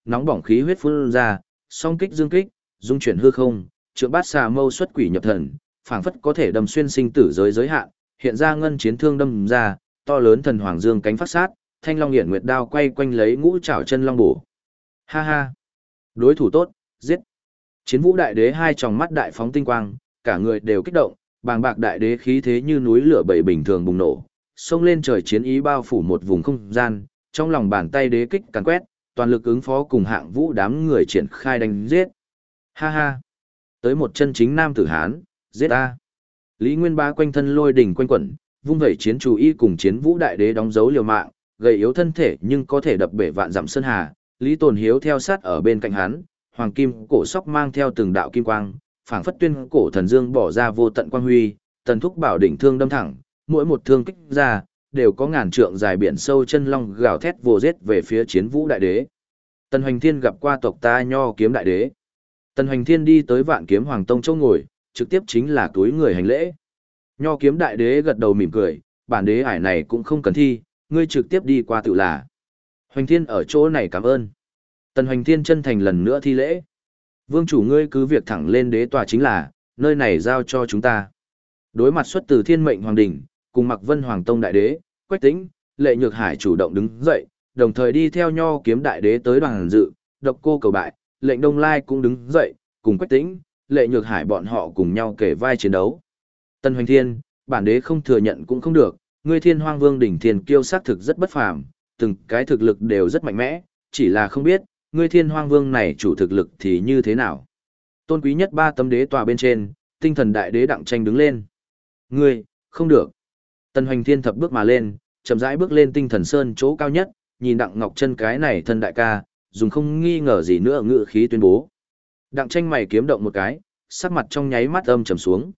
nóng bỏng khí huyết phun ra, song kích dương kích, dung chuyển hư không, trượng bát xà mâu xuất quỷ nhập thần, phảng phất có thể đâm xuyên sinh tử giới hạn, hiện ra ngân chiến thương đâm ra, to lớn thần hoàng dương cánh phát sát, thanh long hiển nguyệt đao quay quanh lấy ngũ trảo chân long bổ. Ha ha, đối thủ tốt, giết. Chiến Vũ Đại Đế hai tròng mắt đại phóng tinh quang, cả người đều kích động, bàng bạc đại đế khí thế như núi lửa bầy bình thường bùng nổ, xông lên trời chiến ý bao phủ một vùng không gian, trong lòng bàn tay đế kích càn quét, toàn lực ứng phó cùng Hạng Vũ đám người triển khai đánh giết. Ha ha, tới một chân chính nam tử Hán, giết a. Lý Nguyên Bá quanh thân lôi đỉnh quanh quẩn, vung vẩy chiến chủ y cùng Chiến Vũ Đại Đế đóng dấu liều mạng, gầy yếu thân thể nhưng có thể đập bể vạn dặm sơn hà. Lý Tồn Hiếu theo sát ở bên cạnh hắn, hoàng kim cổ sóc mang theo từng đạo kim quang, phảng phất tuyên cổ thần dương bỏ ra vô tận quang huy, tần thúc bảo đỉnh thương đâm thẳng, mỗi một thương kích ra, đều có ngàn trượng dài biển sâu chân long gào thét vồ giết về phía Chiến Vũ Đại Đế. Tần Hoành Thiên gặp qua tộc ta Nho Kiếm Đại Đế. Tần Hoành Thiên đi tới Vạn Kiếm Hoàng Tông chỗ ngồi, trực tiếp chính là túi người hành lễ. Nho Kiếm Đại Đế gật đầu mỉm cười, bản đế ải này cũng không cần thi, ngươi trực tiếp đi qua tự là. Hoành Thiên ở chỗ này cảm ơn. Tần Hoành Thiên chân thành lần nữa thi lễ. Vương chủ ngươi cứ việc thẳng lên đế tòa chính là, nơi này giao cho chúng ta. Đối mặt xuất từ Thiên Mệnh Hoàng Đỉnh, cùng Mặc Vân Hoàng Tông Đại Đế, Quách Tĩnh, Lệ Nhược Hải chủ động đứng dậy, đồng thời đi theo Nho Kiếm Đại Đế tới đoàn dự, Độc Cô cầu bại, Lệnh Đông Lai cũng đứng dậy, cùng Quách Tĩnh, Lệ Nhược Hải bọn họ cùng nhau kể vai chiến đấu. Tần Hoành Thiên, bản đế không thừa nhận cũng không được, ngươi Thiên Hoang Vương đỉnh Thiên Kiêu xác thực rất bất phàm, từng cái thực lực đều rất mạnh mẽ, chỉ là không biết, ngươi Thiên Hoang Vương này chủ thực lực thì như thế nào. Tôn quý nhất ba tấm đế tòa bên trên, Tinh Thần Đại Đế Đặng Tranh đứng lên. Ngươi, không được. Tần Hoành Thiên thập bước mà lên, chậm rãi bước lên Tinh Thần Sơn chỗ cao nhất, nhìn Đặng Ngọc Chân cái này thân đại ca, dùng không nghi ngờ gì nữa ngự khí tuyên bố. Đặng Tranh mày kiếm động một cái, sắc mặt trong nháy mắt âm trầm xuống,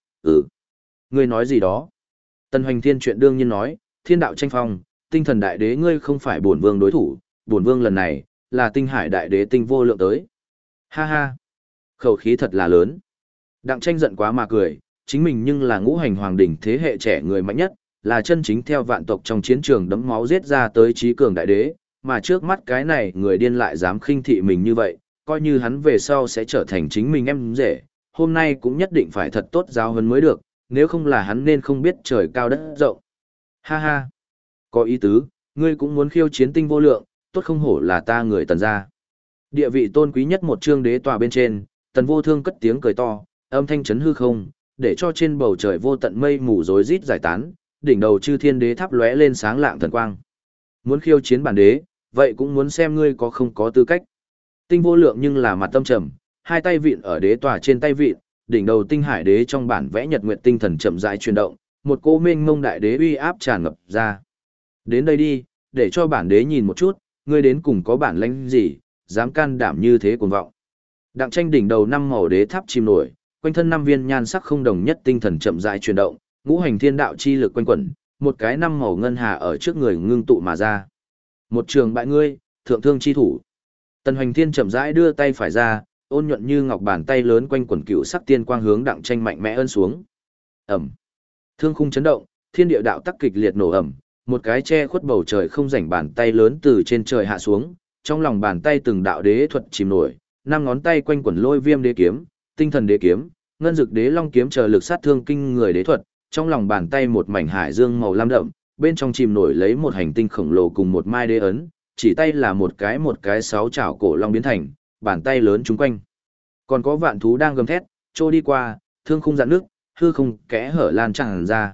Ngươi nói gì đó? Tần Hoành Thiên chuyện đương nhiên nói, Thiên đạo tranh phong, Tinh Thần Đại Đế ngươi không phải bổn vương đối thủ, bổn vương lần này là Tinh Hải Đại Đế Tinh Vô Lượng tới. Ha ha, khẩu khí thật là lớn. Đặng Tranh giận quá mà cười, chính mình nhưng là ngũ hành hoàng đỉnh thế hệ trẻ người mạnh nhất, là chân chính theo vạn tộc trong chiến trường đấm máu giết ra tới trí cường đại đế, mà trước mắt cái này người điên lại dám khinh thị mình như vậy, coi như hắn về sau sẽ trở thành chính mình em rể, hôm nay cũng nhất định phải thật tốt giáo huấn mới được, nếu không là hắn nên không biết trời cao đất rộng. Ha ha, có ý tứ, ngươi cũng muốn khiêu chiến Tinh Vô Lượng, tốt không hổ là ta người Tần gia. Địa vị tôn quý nhất một chương đế tòa bên trên, Tần Vô Thương cất tiếng cười to, âm thanh chấn hư không, để cho trên bầu trời vô tận mây mù rối rít giải tán, đỉnh đầu chư thiên đế tháp lóe lên sáng lạng thần quang. Muốn khiêu chiến bản đế, vậy cũng muốn xem ngươi có không có tư cách. Tinh Vô Lượng nhưng là mặt tâm trầm, hai tay vịn ở đế tòa trên tay vịn, đỉnh đầu Tinh Hải Đế trong bản vẽ nhật nguyệt tinh thần chậm rãi chuyển động, một cô mênh mông đại đế uy áp tràn ngập ra. Đến đây đi, để cho bản đế nhìn một chút, ngươi đến cùng có bản lĩnh gì, dám can đảm như thế cuồng vọng. Đặng Tranh đỉnh đầu năm màu đế tháp chìm nổi, quanh thân năm viên nhan sắc không đồng nhất tinh thần chậm rãi chuyển động, ngũ hành thiên đạo chi lực quanh quẩn, một cái năm màu ngân hà ở trước người ngưng tụ mà ra. Một trường bại ngươi, thượng thương chi thủ. Tần Hoành Thiên chậm rãi đưa tay phải ra, ôn nhuận như ngọc bàn tay lớn quanh quần cựu sắc tiên quang hướng Đặng Tranh mạnh mẽ ân xuống. Ầm. Thương khung chấn động, thiên địa đạo tắc kịch liệt nổ ầm, một cái che khuất bầu trời không rảnh bàn tay lớn từ trên trời hạ xuống, trong lòng bàn tay từng đạo đế thuật chìm nổi, năm ngón tay quanh quần lôi viêm đế kiếm, tinh thần đế kiếm, ngân dực đế long kiếm chờ lực sát thương kinh người đế thuật, trong lòng bàn tay một mảnh hải dương màu lam đậm, bên trong chìm nổi lấy một hành tinh khổng lồ cùng một mai đế ấn, chỉ tay là một cái sáu chảo cổ long biến thành, bàn tay lớn chung quanh. Còn có vạn thú đang gầm thét, trôi đi qua, thương khung dạn nước, hư không kẽ hở lan tràn ra.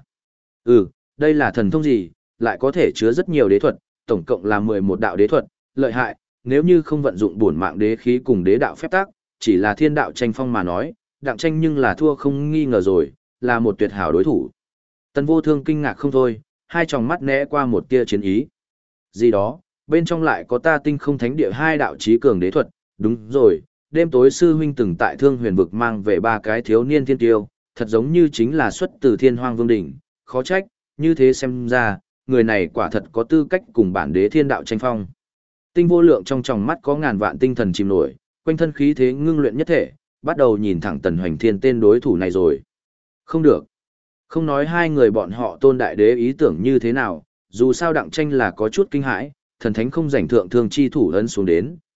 Đây là thần thông gì, lại có thể chứa rất nhiều đế thuật, tổng cộng là 11 đạo đế thuật, lợi hại, nếu như không vận dụng bổn mạng đế khí cùng đế đạo phép tác, chỉ là thiên đạo tranh phong mà nói, Đặng Tranh nhưng là thua không nghi ngờ rồi, là một tuyệt hảo đối thủ. Tần Vô Thương kinh ngạc không thôi, hai tròng mắt né qua một tia chiến ý. Gì đó, bên trong lại có ta tinh không thánh địa hai đạo chí cường đế thuật, đúng rồi, đêm tối sư huynh từng tại Thương Huyền vực mang về ba cái thiếu niên thiên tiêu, thật giống như chính là xuất từ Thiên Hoang Vương đỉnh, khó trách, như thế xem ra, người này quả thật có tư cách cùng bản đế thiên đạo tranh phong. Tinh Vô Lượng trong tròng mắt có ngàn vạn tinh thần chìm nổi, quanh thân khí thế ngưng luyện nhất thể, bắt đầu nhìn thẳng Tần Hoành Thiên tên đối thủ này rồi. Không được. Không nói hai người bọn họ tôn đại đế ý tưởng như thế nào, dù sao Đặng Tranh là có chút kinh hãi, thần thánh không rảnh thượng thương chi thủ ấn xuống đến,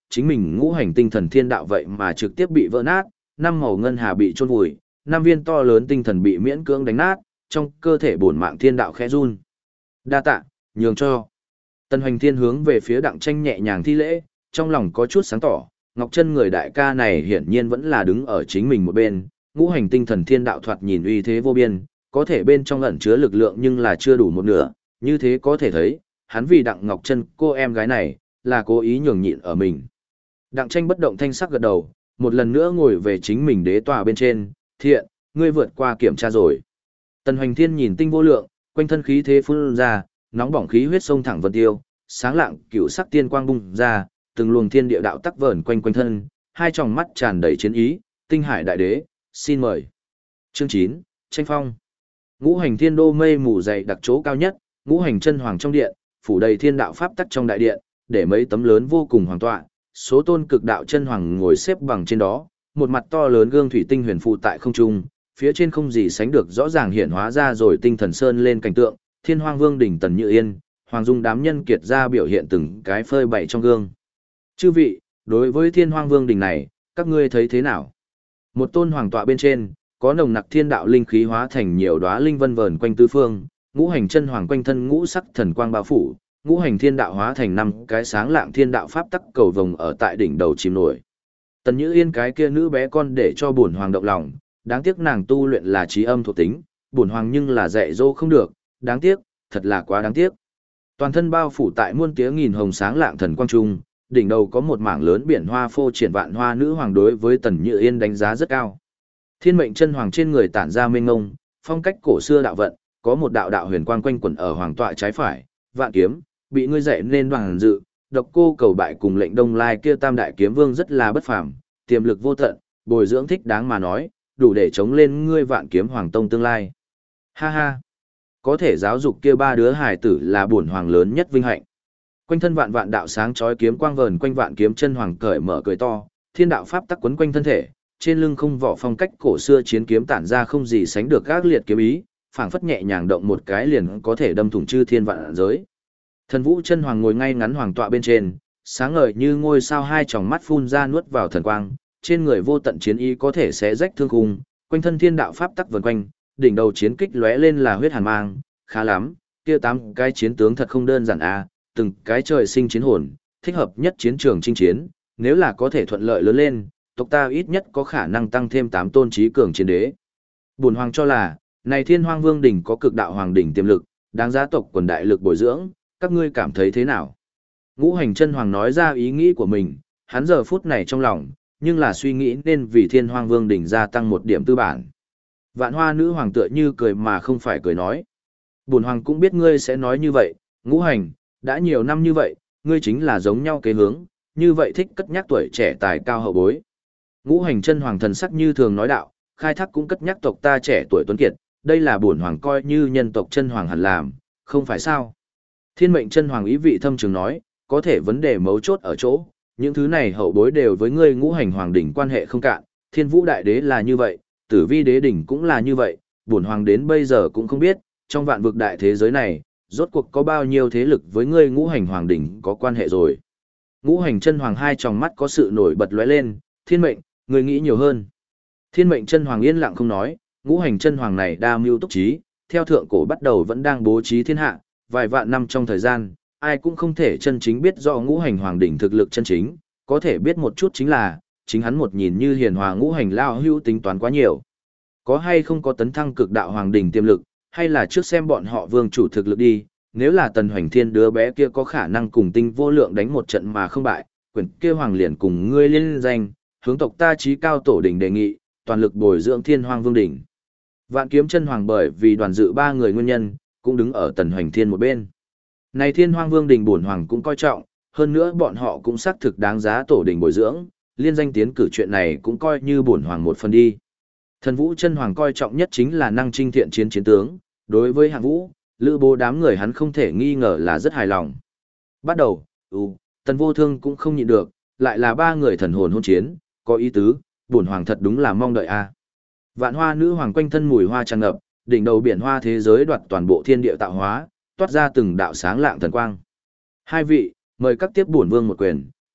chính mình ngũ hành tinh thần thiên đạo vậy mà trực tiếp bị vỡ nát, năm màu ngân hà bị chôn vùi, năm viên to lớn tinh thần bị miễn cưỡng đánh nát, trong cơ thể bổn mạng thiên đạo khẽ run. Đa tạ, nhường cho. Tần Hoành Thiên hướng về phía Đặng Tranh nhẹ nhàng thi lễ, trong lòng có chút sáng tỏ, Ngọc Chân người đại ca này hiển nhiên vẫn là đứng ở chính mình một bên, ngũ hành tinh thần thiên đạo thoạt nhìn uy thế vô biên, có thể bên trong ẩn chứa lực lượng nhưng là chưa đủ một nửa, như thế có thể thấy, hắn vì Đặng Ngọc Chân cô em gái này, là cố ý nhường nhịn ở mình. Đặng Tranh bất động thanh sắc gật đầu, một lần nữa ngồi về chính mình đế tòa bên trên, thiện, ngươi vượt qua kiểm tra rồi. Tần Hoành Thiên nhìn tinh vô lượng, quanh thân khí thế phun ra, nóng bỏng khí huyết sông thẳng vân tiêu, sáng lạng cựu sắc tiên quang bung ra, từng luồng thiên địa đạo tắc vờn quanh quanh thân, hai tròng mắt tràn đầy chiến ý, tinh hải đại đế, xin mời. Chương 9, tranh phong. Ngũ hành thiên đô mây mù dày đặc chỗ cao nhất, ngũ hành chân hoàng trong điện, phủ đầy thiên đạo pháp tắc trong đại điện, để mấy tấm lớn vô cùng hoàng tọa, số tôn cực đạo chân hoàng ngồi xếp bằng trên đó, một mặt to lớn gương thủy tinh huyền phụ tại không trung, phía trên không gì sánh được rõ ràng hiện hóa ra rồi tinh thần sơn lên cảnh tượng, Thiên Hoang Vương đỉnh Tần Như Yên, Hoàng Dung đám nhân kiệt ra biểu hiện từng cái phơi bày trong gương. Chư vị, đối với Thiên Hoang Vương đỉnh này, các ngươi thấy thế nào? Một tôn hoàng tọa bên trên, có nồng nặc thiên đạo linh khí hóa thành nhiều đóa linh vân vờn quanh tứ phương, ngũ hành chân hoàng quanh thân ngũ sắc thần quang bao phủ, ngũ hành thiên đạo hóa thành năm cái sáng lạng thiên đạo pháp tắc cầu vồng ở tại đỉnh đầu chìm nổi. Tần Như Yên cái kia nữ bé con để cho bổn hoàng động lòng, đáng tiếc nàng tu luyện là trí âm thuộc tính, bổn hoàng nhưng là dạy dỗ không được, đáng tiếc, thật là quá đáng tiếc. Toàn thân bao phủ tại muôn tiếng nghìn hồng sáng lạng thần quang trung, đỉnh đầu có một mảng lớn biển hoa phô triển vạn hoa nữ hoàng đối với Tần Như Yên đánh giá rất cao. Thiên mệnh chân hoàng trên người tản ra mênh ngông, phong cách cổ xưa đạo vận, có một đạo đạo huyền quang quanh quẩn ở hoàng tọa trái phải, vạn kiếm, bị ngươi dạy nên đoàn dự, độc cô cầu bại cùng lệnh đông lai kia tam đại kiếm vương rất là bất phàm, tiềm lực vô tận, bồi dưỡng thích đáng mà nói, đủ để chống lên ngươi vạn kiếm hoàng tông tương lai. Ha ha, có thể giáo dục kia ba đứa hài tử là bổn hoàng lớn nhất vinh hạnh. Quanh thân vạn vạn đạo sáng chói kiếm quang vờn quanh vạn kiếm chân hoàng cởi mở cười to, thiên đạo pháp tắc quấn quanh thân thể, trên lưng không vỏ phong cách cổ xưa chiến kiếm tản ra không gì sánh được gác liệt kiếm ý, phảng phất nhẹ nhàng động một cái liền có thể đâm thủng chư thiên vạn giới. Thần Vũ chân hoàng ngồi ngay ngắn hoàng tọa bên trên, sáng ngời như ngôi sao hai tròng mắt phun ra nuốt vào thần quang, trên người vô tận chiến ý có thể xé rách thương khung, quanh thân thiên đạo pháp tắc vần quanh, đỉnh đầu chiến kích lóe lên là huyết hàn mang, khá lắm, kia tám cái chiến tướng thật không đơn giản a, từng cái trời sinh chiến hồn, thích hợp nhất chiến trường chinh chiến, nếu là có thể thuận lợi lớn lên, tộc ta ít nhất có khả năng tăng thêm 8 tôn trí cường chiến đế. Bổn hoàng cho là, này Thiên Hoang Vương đỉnh có cực đạo hoàng đỉnh tiềm lực, đáng giá tộc quần đại lực bồi dưỡng, các ngươi cảm thấy thế nào? Ngũ hành chân hoàng nói ra ý nghĩ của mình, hắn giờ phút này trong lòng, nhưng là suy nghĩ nên vì Thiên Hoang Vương đỉnh gia tăng một điểm tư bản. Vạn Hoa nữ hoàng tựa như cười mà không phải cười nói. Bổn hoàng cũng biết ngươi sẽ nói như vậy, Ngũ hành, đã nhiều năm như vậy, ngươi chính là giống nhau kế hướng, như vậy thích cất nhắc tuổi trẻ tài cao hậu bối. Ngũ hành chân hoàng thần sắc như thường nói đạo, khai thác cũng cất nhắc tộc ta trẻ tuổi tuấn kiệt, đây là bổn hoàng coi như nhân tộc chân hoàng hẳn làm, không phải sao? Thiên mệnh chân hoàng ý vị thâm trường nói, có thể vấn đề mấu chốt ở chỗ, những thứ này hậu bối đều với ngươi ngũ hành hoàng đỉnh quan hệ không cạn, thiên vũ đại đế là như vậy, tử vi đế đỉnh cũng là như vậy, bổn hoàng đến bây giờ cũng không biết, trong vạn vực đại thế giới này, rốt cuộc có bao nhiêu thế lực với ngươi ngũ hành hoàng đỉnh có quan hệ rồi. Ngũ hành chân hoàng hai tròng mắt có sự nổi bật lóe lên, thiên mệnh, ngươi nghĩ nhiều hơn. Thiên mệnh chân hoàng yên lặng không nói, ngũ hành chân hoàng này đa mưu túc trí, theo thượng cổ bắt đầu vẫn đang bố trí thiên hạ, vài vạn năm trong thời gian, ai cũng không thể chân chính biết rõ ngũ hành hoàng đỉnh thực lực chân chính, có thể biết một chút chính là, chính hắn một nhìn như hiền hòa ngũ hành lao hữu tính toán quá nhiều. Có hay không có tấn thăng cực đạo hoàng đỉnh tiềm lực, hay là trước xem bọn họ vương chủ thực lực đi, nếu là Tần Hoành Thiên đứa bé kia có khả năng cùng tinh vô lượng đánh một trận mà không bại, quyển kia hoàng liền cùng ngươi liên danh, hướng tộc ta chí cao tổ đỉnh đề nghị, toàn lực bồi dưỡng Thiên Hoang Vương đỉnh. Vạn kiếm chân hoàng bởi vì đoàn dự ba người nguyên nhân, cũng đứng ở Tần Hoành Thiên một bên. Này Thiên Hoang Vương đỉnh bổn hoàng cũng coi trọng, hơn nữa bọn họ cũng xác thực đáng giá tổ đỉnh bồi dưỡng, liên danh tiến cử chuyện này cũng coi như bổn hoàng một phần đi. Thần Vũ chân hoàng coi trọng nhất chính là năng trinh thiện chiến chiến tướng, đối với Hạng Vũ, Lữ Bố đám người hắn không thể nghi ngờ là rất hài lòng. Bắt đầu, Tần Vô Thương cũng không nhịn được, lại là ba người thần hồn hôn chiến, có ý tứ, bổn hoàng thật đúng là mong đợi a. Vạn Hoa nữ hoàng quanh thân mùi hoa tràn ngập, đỉnh đầu biển hoa thế giới đoạt toàn bộ thiên địa tạo hóa, toát ra từng đạo sáng lạng thần quang. Hai vị, mời các tiếp bổn vương một quyền,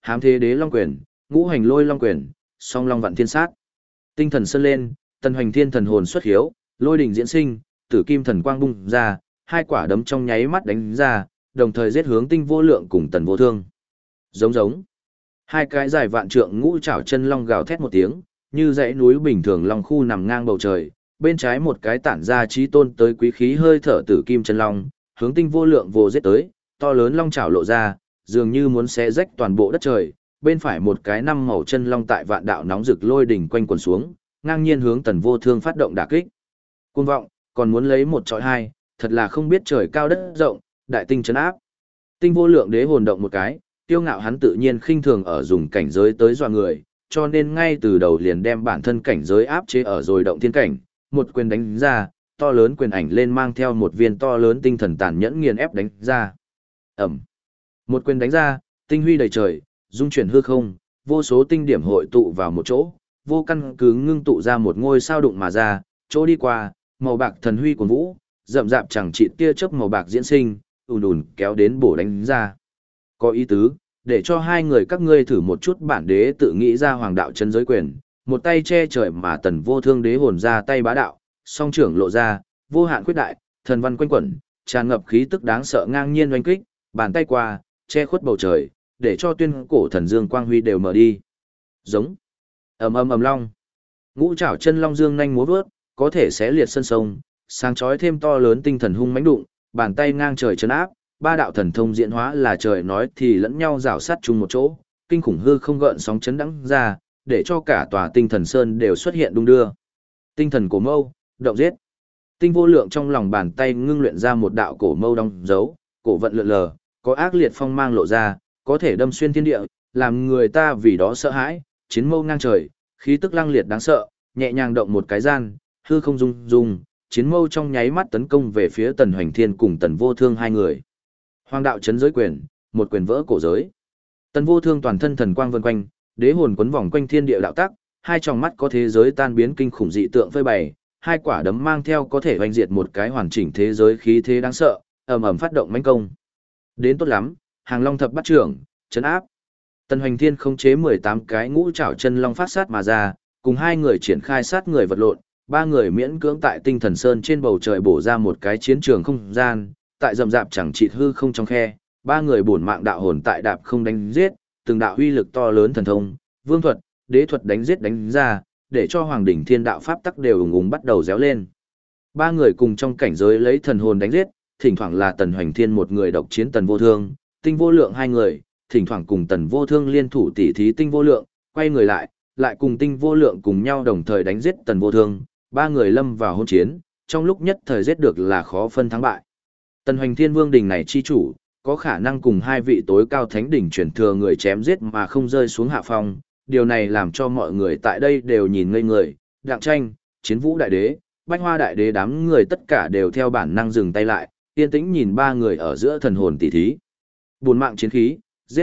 Hám thế đế long quyền, ngũ hành lôi long quyền, song long vạn thiên sát. Tinh thần sơn lên, tần hoành thiên thần hồn xuất hiếu, lôi đỉnh diễn sinh, tử kim thần quang bung ra, hai quả đấm trong nháy mắt đánh ra, đồng thời giết hướng tinh vô lượng cùng tần vô thương. Giống giống. Hai cái dài vạn trượng ngũ trảo chân long gào thét một tiếng, như dãy núi bình thường long khu nằm ngang bầu trời, bên trái một cái tản ra chí tôn tới quý khí hơi thở tử kim chân long, hướng tinh vô lượng vô giết tới, to lớn long trảo lộ ra, dường như muốn xé rách toàn bộ đất trời. Bên phải một cái năm màu chân long tại vạn đạo nóng rực lôi đỉnh quanh quần xuống, ngang nhiên hướng tần vô thương phát động đả kích. Cuồng vọng, còn muốn lấy một trọi hai, thật là không biết trời cao đất rộng, đại tinh trấn áp. Tinh vô lượng đế hồn động một cái, tiêu ngạo hắn tự nhiên khinh thường ở dùng cảnh giới tới dọa người, cho nên ngay từ đầu liền đem bản thân cảnh giới áp chế ở rồi động thiên cảnh, một quyền đánh ra, to lớn quyền ảnh lên mang theo một viên to lớn tinh thần tàn nhẫn nghiền ép đánh ra. Ẩm. Một quyền đánh ra, tinh huy đầy trời, dung chuyển hư không, vô số tinh điểm hội tụ vào một chỗ, vô căn cứ ngưng tụ ra một ngôi sao đụng mà ra, chỗ đi qua, màu bạc thần huy của vũ, rậm rạp chẳng trị tia chớp màu bạc diễn sinh, ùn ùn kéo đến bổ đánh ra. Có ý tứ, để cho hai người các ngươi thử một chút bản đế tự nghĩ ra hoàng đạo chân giới quyền, một tay che trời mà tần vô thương đế hồn ra tay bá đạo, song trưởng lộ ra, vô hạn quyết đại, thần văn quanh quẩn, tràn ngập khí tức đáng sợ ngang nhiên oanh kích, bàn tay qua, che khuất bầu trời, để cho tuyên cổ thần dương quang huy đều mở đi. Giống. Ầm ầm ầm long. Ngũ trảo chân long dương nhanh múa vớt, có thể xé liệt sân sông, sáng chói thêm to lớn tinh thần hung mãnh đụng, bàn tay ngang trời chấn áp, ba đạo thần thông diễn hóa là trời nói thì lẫn nhau rảo sát chung một chỗ, kinh khủng hư không gợn sóng chấn đãng ra, để cho cả tòa tinh thần sơn đều xuất hiện đung đưa. Tinh thần cổ mâu, động giết. Tinh vô lượng trong lòng bàn tay ngưng luyện ra một đạo cổ mâu đóng dấu, cổ vận lượn lờ, có ác liệt phong mang lộ ra, có thể đâm xuyên thiên địa, làm người ta vì đó sợ hãi, chiến mâu ngang trời, khí tức lăng liệt đáng sợ, nhẹ nhàng động một cái gian, hư không rung rung, chiến mâu trong nháy mắt tấn công về phía Tần Hoành Thiên cùng Tần Vô Thương hai người. Hoàng đạo chấn giới quyền, một quyền vỡ cổ giới. Tần Vô Thương toàn thân thần quang vần quanh, đế hồn quấn vòng quanh thiên địa đạo tắc, hai tròng mắt có thế giới tan biến kinh khủng dị tượng phơi bày, hai quả đấm mang theo có thể hoành diệt một cái hoàn chỉnh thế giới khí thế đáng sợ, ầm ầm phát động mãnh công. Đến tốt lắm, Hàng Long thập bắt trưởng, chấn áp. Tần Hoành Thiên khống chế 18 cái ngũ trảo chân long phát sát mà ra, cùng hai người triển khai sát người vật lộn, ba người miễn cưỡng tại tinh thần sơn trên bầu trời bổ ra một cái chiến trường không gian, tại rậm rạp chẳng chịt hư không trong khe, ba người bổn mạng đạo hồn tại đạp không đánh giết, từng đạo uy lực to lớn thần thông, vương thuật, đế thuật đánh giết đánh ra, để cho hoàng đỉnh thiên đạo pháp tắc đều ùng ùng bắt đầu réo lên. Ba người cùng trong cảnh giới lấy thần hồn đánh giết, thỉnh thoảng là Tần Hoành Thiên một người độc chiến Tần Vô Thương, Tinh Vô Lượng hai người, thỉnh thoảng cùng Tần Vô Thương liên thủ tỉ thí Tinh Vô Lượng, quay người lại cùng Tinh Vô Lượng cùng nhau đồng thời đánh giết Tần Vô Thương, ba người lâm vào hôn chiến, trong lúc nhất thời giết được là khó phân thắng bại. Tần Hoành Thiên Vương đỉnh này chi chủ, có khả năng cùng hai vị tối cao thánh đỉnh chuyển thừa người chém giết mà không rơi xuống hạ phong, điều này làm cho mọi người tại đây đều nhìn ngây người, Đặng Tranh, Chiến Vũ Đại Đế, Bách Hoa Đại Đế đám người tất cả đều theo bản năng dừng tay lại, yên tĩnh nhìn ba người ở giữa thần hồn tỉ thí. Buồn mạng chiến khí,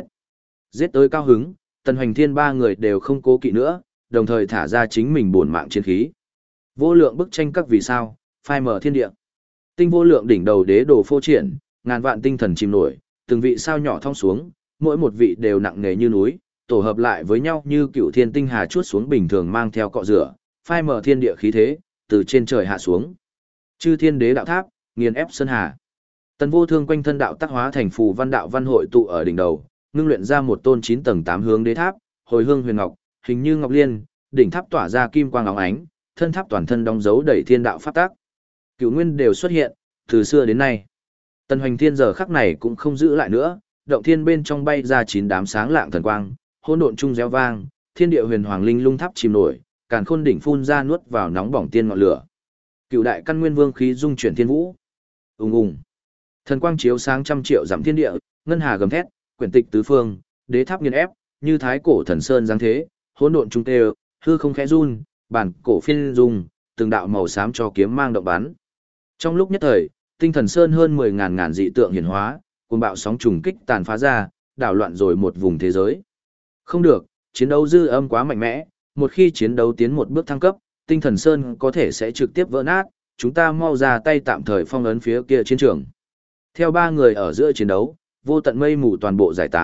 giết tới cao hứng, Tần Hoành Thiên ba người đều không cố kỵ nữa, đồng thời thả ra chính mình buồn mạng chiến khí. Vô lượng bức tranh các vì sao, phai mở thiên địa. Tinh vô lượng đỉnh đầu đế đồ phô triển, ngàn vạn tinh thần chìm nổi, từng vị sao nhỏ thong xuống, mỗi một vị đều nặng nề như núi, tổ hợp lại với nhau như cựu thiên tinh hà chuốt xuống bình thường mang theo cọ rửa, phai mở thiên địa khí thế, từ trên trời hạ xuống. Chư thiên đế đạo tháp, nghiền ép sơn hà. Tần Vô Thương quanh thân đạo tác hóa thành phù văn đạo văn hội tụ ở đỉnh đầu, ngưng luyện ra một tôn 9 tầng 8 hướng đế tháp, hồi hương huyền ngọc, hình như ngọc liên, đỉnh tháp tỏa ra kim quang óng ánh, thân tháp toàn thân đóng dấu đầy thiên đạo pháp tác. Cửu nguyên đều xuất hiện, từ xưa đến nay. Tần Hoành Thiên giờ khắc này cũng không giữ lại nữa, động thiên bên trong bay ra 9 đám sáng lạng thần quang, hỗn độn trung réo vang, thiên địa huyền hoàng linh lung tháp chìm nổi, càn khôn đỉnh phun ra nuốt vào nóng bỏng tiên ngọn lửa. Cửu đại căn nguyên vương khí dung chuyển thiên vũ. Ùng ùng. Thần quang chiếu sáng trăm triệu dặm thiên địa, ngân hà gầm thét, quyển tịch tứ phương, đế tháp nghiền ép, như thái cổ thần sơn giáng thế, hỗn độn trung tê, hư không khẽ run, bản cổ phiên dung, từng đạo màu xám cho kiếm mang động bắn. Trong lúc nhất thời, tinh thần sơn hơn 10.000 ngàn dị tượng hiển hóa, cuồng bạo sóng trùng kích tàn phá ra, đảo loạn rồi một vùng thế giới. Không được, chiến đấu dư âm quá mạnh mẽ, một khi chiến đấu tiến một bước thăng cấp, tinh thần sơn có thể sẽ trực tiếp vỡ nát, chúng ta mau ra tay tạm thời phong ấn phía kia chiến trường. Theo ba người ở giữa chiến đấu, vô tận mây mù toàn bộ giải tán,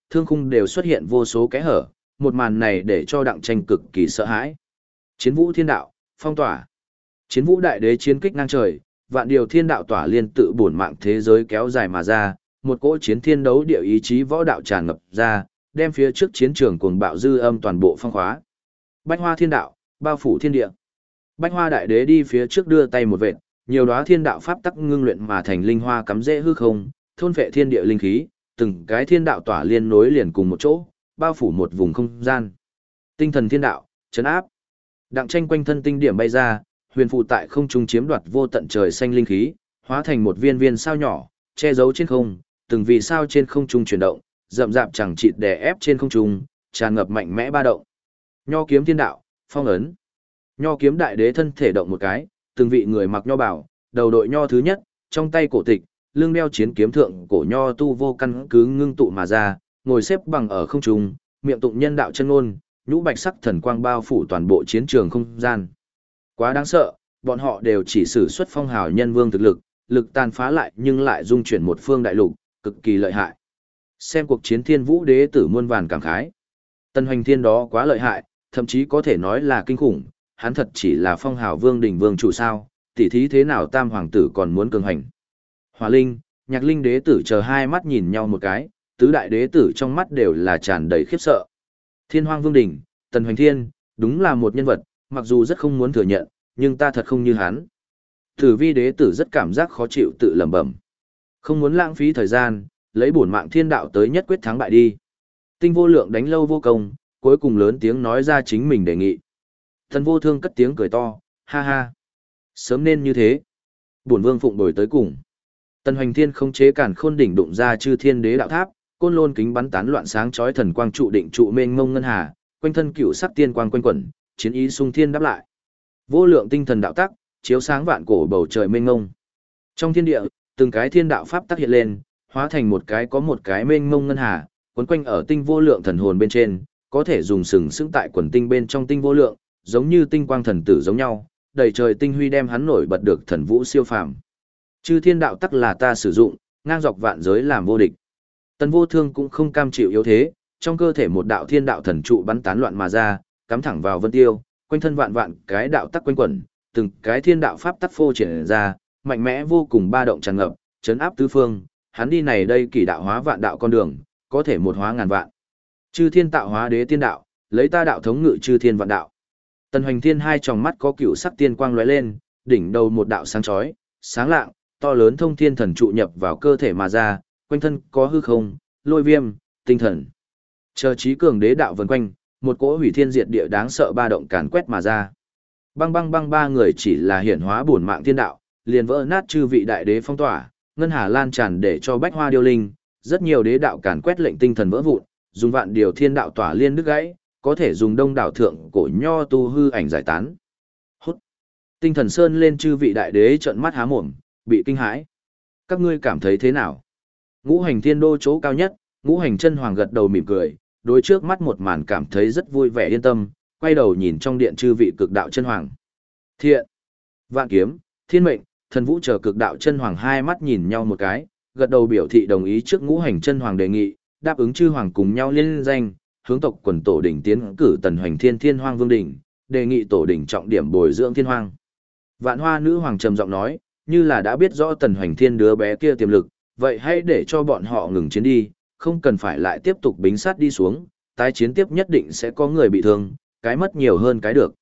thương khung đều xuất hiện vô số kẽ hở, một màn này để cho Đặng Tranh cực kỳ sợ hãi. Chiến vũ thiên đạo, phong tỏa. Chiến vũ đại đế chiến kích ngang trời, vạn điều thiên đạo tỏa liên tự bổn mạng thế giới kéo dài mà ra, một cỗ chiến thiên đấu địa ý chí võ đạo tràn ngập ra, đem phía trước chiến trường cuồng bạo dư âm toàn bộ phong khóa. Bách hoa thiên đạo, bao phủ thiên địa. Bách hoa đại đế đi phía trước đưa tay một vệt, nhiều đóa thiên đạo pháp tắc ngưng luyện mà thành linh hoa cắm rễ hư không, thôn phệ thiên địa linh khí, từng cái thiên đạo tỏa liên nối liền cùng một chỗ, bao phủ một vùng không gian. Tinh thần thiên đạo, trấn áp. Đặng Tranh quanh thân tinh điểm bay ra, huyền phù tại không trung chiếm đoạt vô tận trời xanh linh khí, hóa thành một viên viên sao nhỏ, che giấu trên không, từng vì sao trên không trung chuyển động, rậm rạp chẳng chịt đè ép trên không trung, tràn ngập mạnh mẽ ba động. Nho kiếm thiên đạo, phong ấn. Nho kiếm đại đế thân thể động một cái, từng vị người mặc nho bảo, đầu đội nho thứ nhất, trong tay cổ tịch, lưng đeo chiến kiếm thượng cổ nho tu vô căn cứ ngưng tụ mà ra, ngồi xếp bằng ở không trung, miệng tụng nhân đạo chân ngôn, nhũ bạch sắc thần quang bao phủ toàn bộ chiến trường không gian. Quá đáng sợ, bọn họ đều chỉ sử xuất phong hào nhân vương thực lực, lực tàn phá lại nhưng lại dung chuyển một phương đại lục, cực kỳ lợi hại. Xem cuộc chiến thiên vũ đế tử muôn vàn cảm khái. Tần Hoành Thiên đó quá lợi hại, thậm chí có thể nói là kinh khủng, hắn thật chỉ là phong hào vương đỉnh vương chủ sao, tỉ thí thế nào tam hoàng tử còn muốn cường hành. Hỏa Linh, Nhạc Linh đế tử chờ hai mắt nhìn nhau một cái, tứ đại đế tử trong mắt đều là tràn đầy khiếp sợ. Thiên Hoang Vương đỉnh, Tần Hoành Thiên, đúng là một nhân vật, mặc dù rất không muốn thừa nhận, nhưng ta thật không như hắn. Tử Vi đế tử rất cảm giác khó chịu tự lẩm bẩm. Không muốn lãng phí thời gian, lấy bổn mạng thiên đạo tới nhất quyết thắng bại đi. Tinh Vô Lượng đánh lâu vô công, cuối cùng lớn tiếng nói ra chính mình đề nghị. Thần Vô Thương cất tiếng cười to, ha ha. Sớm nên như thế. Bổn vương phụng bồi tới cùng. Tần Hoành Thiên không chế cản khôn đỉnh đụng ra chư thiên đế đạo tháp, côn lôn kính bắn tán loạn sáng chói thần quang trụ định trụ mênh mông ngân hà, quanh thân cựu sắc tiên quang quanh quẩn, chiến ý sung thiên đáp lại. Vô lượng tinh thần đạo tắc, chiếu sáng vạn cổ bầu trời mênh mông. Trong thiên địa, từng cái thiên đạo pháp tác hiện lên, hóa thành một cái có một cái mênh mông ngân hà, quấn quanh ở tinh vô lượng thần hồn bên trên, có thể dùng sừng sững tại quần tinh bên trong tinh vô lượng, giống như tinh quang thần tử giống nhau, đầy trời tinh huy đem hắn nổi bật được thần vũ siêu phàm. Chư thiên đạo tắc là ta sử dụng, ngang dọc vạn giới làm vô địch. Tần Vô Thương cũng không cam chịu yếu thế, trong cơ thể một đạo thiên đạo thần trụ bắn tán loạn mà ra, cắm thẳng vào vân tiêu, quanh thân vạn vạn cái đạo tắc quanh quẩn, từng cái thiên đạo pháp tắc phô triển ra, mạnh mẽ vô cùng ba động tràn ngập, chấn áp tứ phương, hắn đi này đây kỳ đạo hóa vạn đạo con đường, có thể một hóa ngàn vạn. Chư thiên tạo hóa đế tiên đạo, lấy ta đạo thống ngự chư thiên vạn đạo. Tần Hoành Thiên hai tròng mắt có cựu sắc tiên quang lóe lên, đỉnh đầu một đạo sáng chói, sáng lạng, to lớn thông thiên thần trụ nhập vào cơ thể mà ra, quanh thân có hư không, lôi viêm, tinh thần. Chờ trí cường đế đạo vần quanh, một cỗ hủy thiên diệt địa đáng sợ ba động càn quét mà ra. Băng băng băng ba người chỉ là hiển hóa bổn mạng thiên đạo, liền vỡ nát chư vị đại đế phong tỏa, ngân hà lan tràn để cho bách hoa điêu linh, rất nhiều đế đạo càn quét lệnh tinh thần vỡ vụn, dùng vạn điều thiên đạo tỏa liên đứt gãy, có thể dùng đông đảo thượng cổ nho tu hư ảnh giải tán. Hút. Tinh thần sơn lên chư vị đại đế trợn mắt há mồm, bị kinh hãi. Các ngươi cảm thấy thế nào? Ngũ hành thiên đô chỗ cao nhất, ngũ hành chân hoàng gật đầu mỉm cười, đối trước mắt một màn cảm thấy rất vui vẻ yên tâm, quay đầu nhìn trong điện chư vị cực đạo chân hoàng. Thiện, Vạn Kiếm, Thiên Mệnh, Thần Vũ chờ cực đạo chân hoàng hai mắt nhìn nhau một cái, gật đầu biểu thị đồng ý trước ngũ hành chân hoàng đề nghị, đáp ứng chư hoàng cùng nhau liên danh, hướng tộc quần tổ đỉnh tiến cử Tần Hoành Thiên Thiên Hoang Vương đỉnh, đề nghị tổ đỉnh trọng điểm bồi dưỡng thiên hoang. Vạn Hoa nữ hoàng trầm giọng nói, như là đã biết rõ Tần Hoành Thiên đứa bé kia tiềm lực, vậy hãy để cho bọn họ ngừng chiến đi, không cần phải lại tiếp tục bính sát đi xuống, tái chiến tiếp nhất định sẽ có người bị thương, cái mất nhiều hơn cái được.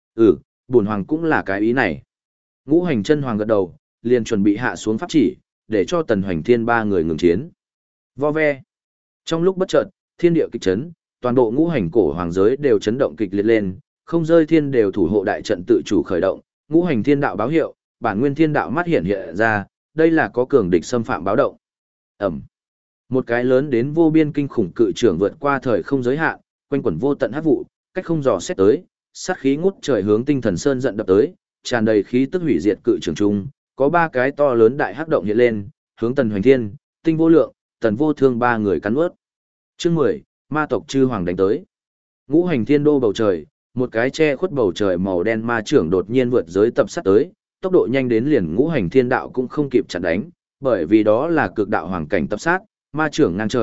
Bổn hoàng cũng là cái ý này. Ngũ hành chân hoàng gật đầu, liền chuẩn bị hạ xuống pháp chỉ, để cho Tần Hoành Thiên ba người ngừng chiến. Vo ve. Trong lúc bất chợt, thiên địa kịch chấn, toàn bộ ngũ hành cổ hoàng giới đều chấn động kịch liệt lên, không rơi thiên đều thủ hộ đại trận tự chủ khởi động, ngũ hành thiên đạo báo hiệu, bản nguyên thiên đạo mắt hiện hiện ra, đây là có cường địch xâm phạm báo động. Ẩm. Một cái lớn đến vô biên kinh khủng cự trưởng vượt qua thời không giới hạn, quanh quẩn vô tận hắc vụ, cách không dò xét tới, sát khí ngút trời hướng tinh thần sơn giận đập tới, tràn đầy khí tức hủy diệt cự trường trung, có ba cái to lớn đại hắc động hiện lên, hướng Tần Hoành Thiên, Tinh Vô Lượng, Tần Vô Thương ba người cắn nuốt. Chương 10, ma tộc chư hoàng đánh tới. Ngũ hành thiên đô bầu trời, một cái che khuất bầu trời màu đen ma trưởng đột nhiên vượt giới tập sát tới, tốc độ nhanh đến liền ngũ hành thiên đạo cũng không kịp chặn đánh, bởi vì đó là cực đạo hoàng cảnh tập sát, ma trưởng ngang trời,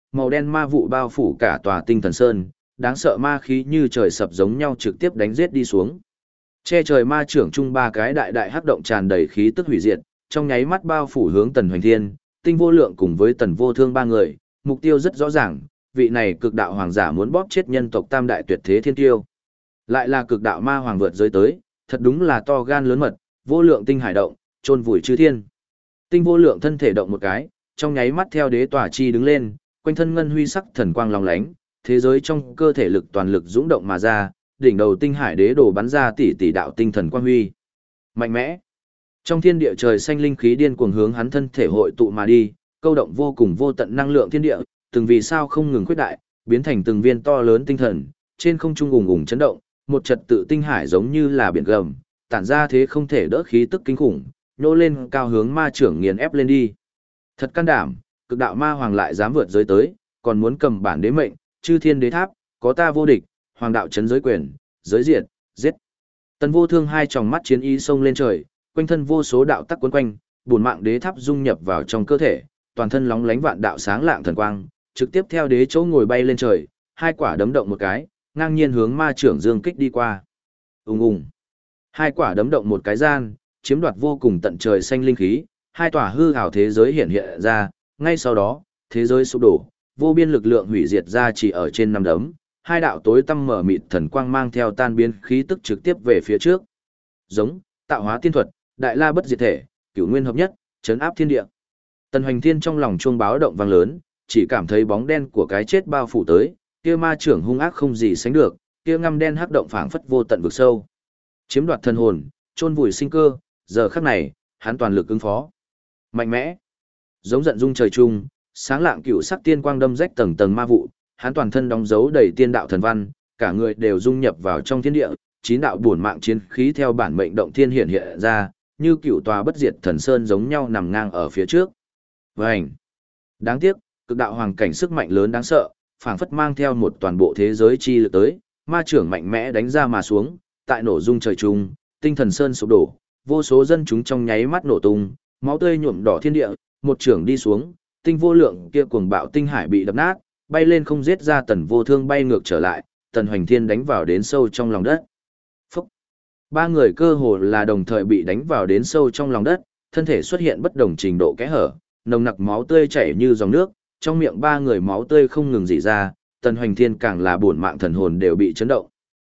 màu đen ma vụ bao phủ cả tòa Tinh Thần Sơn, đáng sợ ma khí như trời sập giống nhau trực tiếp đánh giết đi xuống. Che trời ma trưởng chung ba cái đại đại hắc động tràn đầy khí tức hủy diệt, trong nháy mắt bao phủ hướng Tần Hoành Thiên, Tinh Vô Lượng cùng với Tần Vô Thương ba người, mục tiêu rất rõ ràng, vị này cực đạo hoàng giả muốn bóp chết nhân tộc tam đại tuyệt thế thiên tiêu. Lại là cực đạo ma hoàng vượt giới tới, thật đúng là to gan lớn mật, vô lượng tinh hải động, chôn vùi chư thiên. Tinh Vô Lượng thân thể động một cái, trong nháy mắt theo đế tỏa chi đứng lên, quanh thân ngân huy sắc thần quang long lánh, thế giới trong cơ thể lực toàn lực dũng động mà ra, đỉnh đầu tinh hải đế đồ bắn ra tỷ tỷ đạo tinh thần quang huy. Mạnh mẽ. Trong thiên địa trời xanh linh khí điên cuồng hướng hắn thân thể hội tụ mà đi, câu động vô cùng vô tận năng lượng thiên địa, từng vì sao không ngừng khuyết đại, biến thành từng viên to lớn tinh thần, trên không trung ùng ùng chấn động, một trật tự tinh hải giống như là biển gầm, tản ra thế không thể đỡ khí tức kinh khủng, nhô lên cao hướng ma trưởng nghiền ép lên đi. Thật can đảm, cực đạo ma hoàng lại dám vượt giới tới, còn muốn cầm bản đế mệnh, chư thiên đế tháp, có ta vô địch, hoàng đạo chấn giới quyền, giới diệt, giết. Tần Vô Thương hai tròng mắt chiến ý xông lên trời, quanh thân vô số đạo tắc quấn quanh, bổn mạng đế tháp dung nhập vào trong cơ thể, toàn thân lóng lánh vạn đạo sáng lạng thần quang, trực tiếp theo đế chỗ ngồi bay lên trời, hai quả đấm động một cái, ngang nhiên hướng ma trưởng dương kích đi qua. Ùng ùng. Hai quả đấm động một cái gian, chiếm đoạt vô cùng tận trời xanh linh khí, hai tòa hư ảo thế giới hiện hiện ra, ngay sau đó, thế giới sụp đổ, vô biên lực lượng hủy diệt ra chỉ ở trên năm đấm, hai đạo tối tăm mở mịt thần quang mang theo tan biến khí tức trực tiếp về phía trước. Giống, tạo hóa tiên thuật, đại la bất diệt thể, cửu nguyên hợp nhất, chấn áp thiên địa. Tần Hoành Thiên trong lòng chuông báo động vang lớn, chỉ cảm thấy bóng đen của cái chết bao phủ tới, kia ma trưởng hung ác không gì sánh được, kia ngăm đen hắc động phảng phất vô tận vực sâu. Chiếm đoạt thần hồn, chôn vùi sinh cơ, giờ khắc này, hắn toàn lực ứng phó. Mạnh mẽ, giống giận dung trời chung, sáng lạng cựu sắc tiên quang đâm rách tầng tầng ma vụ, hắn toàn thân đóng dấu đầy tiên đạo thần văn, cả người đều dung nhập vào trong thiên địa, chín đạo bổn mạng chiến khí theo bản mệnh động thiên hiện hiện ra, như cựu tòa bất diệt thần sơn giống nhau nằm ngang ở phía trước. Vành. Đáng tiếc, cực đạo hoàng cảnh sức mạnh lớn đáng sợ, phảng phất mang theo một toàn bộ thế giới chi lực tới, ma trưởng mạnh mẽ đánh ra mà xuống, tại nổ dung trời trung, tinh thần sơn sụp đổ, vô số dân chúng trong nháy mắt nổ tung, máu tươi nhuộm đỏ thiên địa, một trưởng đi xuống, Tinh Vô Lượng kia cuồng bạo tinh hải bị đập nát, bay lên không giết ra. Tần Vô Thương bay ngược trở lại, Tần Hoành Thiên đánh vào đến sâu trong lòng đất. Phúc! Ba người cơ hồ là đồng thời bị đánh vào đến sâu trong lòng đất, thân thể xuất hiện bất đồng trình độ kẽ hở, nồng nặc máu tươi chảy như dòng nước, trong miệng ba người máu tươi không ngừng rỉ ra, Tần Hoành Thiên càng là bổn mạng thần hồn đều bị chấn động.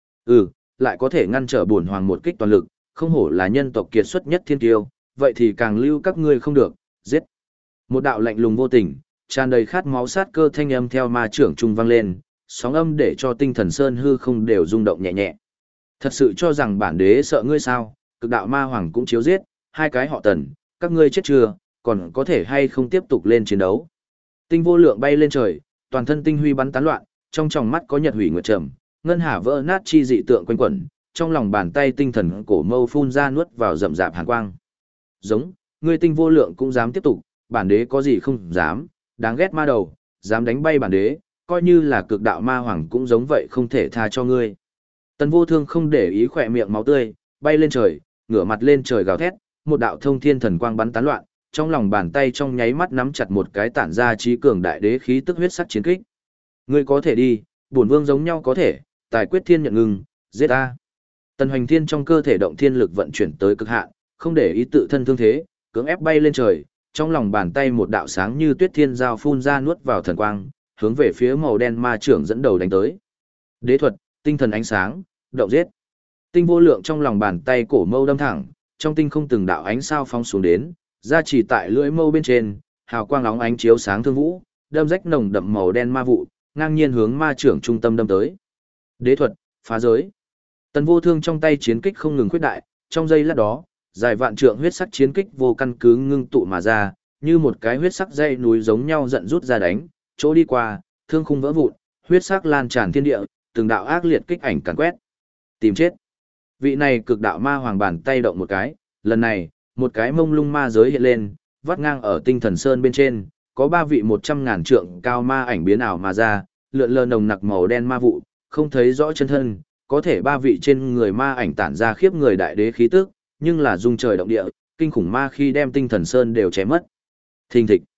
Lại có thể ngăn trở bổn hoàng một kích toàn lực, không hổ là nhân tộc kiệt xuất nhất thiên tiêu, vậy thì càng lưu các ngươi không được, giết. Một đạo lạnh lùng vô tình, tràn đầy khát máu sát cơ thanh âm theo ma trưởng trung vang lên, sóng âm để cho tinh thần sơn hư không đều rung động nhẹ nhẹ. Thật sự cho rằng bản đế sợ ngươi sao? Cực đạo ma hoàng cũng chiếu giết, hai cái họ Tần, các ngươi chết chưa, còn có thể hay không tiếp tục lên chiến đấu? Tinh Vô Lượng bay lên trời, toàn thân tinh huy bắn tán loạn, trong tròng mắt có nhật hủy nguyệt trầm, ngân hà vỡ nát chi dị tượng quanh quẩn, trong lòng bàn tay tinh thần cổ mâu phun ra nuốt vào rậm rạp hàn quang. Giống, ngươi Tinh Vô Lượng cũng dám tiếp tục, bản đế có gì không dám, đáng ghét ma đầu, dám đánh bay bản đế, coi như là cực đạo ma hoàng cũng giống vậy không thể tha cho ngươi. Tần Vô Thương không để ý khỏe miệng máu tươi, bay lên trời, ngửa mặt lên trời gào thét, một đạo thông thiên thần quang bắn tán loạn, trong lòng bàn tay trong nháy mắt nắm chặt một cái tản ra trí cường đại đế khí tức huyết sắc chiến kích. Ngươi có thể đi, bổn vương giống nhau có thể, tài quyết thiên nhận ngừng, giết ta. Tần Hoành Thiên trong cơ thể động thiên lực vận chuyển tới cực hạn, không để ý tự thân thương thế, cưỡng ép bay lên trời, trong lòng bàn tay một đạo sáng như tuyết thiên giao phun ra nuốt vào thần quang, hướng về phía màu đen ma trưởng dẫn đầu đánh tới. Đế thuật, tinh thần ánh sáng, động giết. Tinh Vô Lượng trong lòng bàn tay cổ mâu đâm thẳng, trong tinh không từng đạo ánh sao phóng xuống đến, ra chỉ tại lưỡi mâu bên trên, hào quang óng ánh chiếu sáng thương vũ, đâm rách nồng đậm màu đen ma vụ, ngang nhiên hướng ma trưởng trung tâm đâm tới. Đế thuật, phá giới. Tần Vô Thương trong tay chiến kích không ngừng khuyết đại, trong giây lát đó, dài vạn trượng huyết sắc chiến kích vô căn cứ ngưng tụ mà ra, như một cái huyết sắc dây núi giống nhau giận rút ra đánh, chỗ đi qua, thương khung vỡ vụn, huyết sắc lan tràn thiên địa, từng đạo ác liệt kích ảnh càn quét. Tìm chết. Vị này cực đạo ma hoàng bàn tay động một cái, lần này, một cái mông lung ma giới hiện lên, vắt ngang ở tinh thần sơn bên trên, có ba vị 100.000 trượng cao ma ảnh biến ảo mà ra, lượn lờ nồng nặc màu đen ma vụ, không thấy rõ chân thân, có thể ba vị trên người ma ảnh tản ra khiếp người đại đế khí tức, nhưng là dung trời động địa, kinh khủng ma khi đem tinh thần sơn đều chém mất. Thình thịch.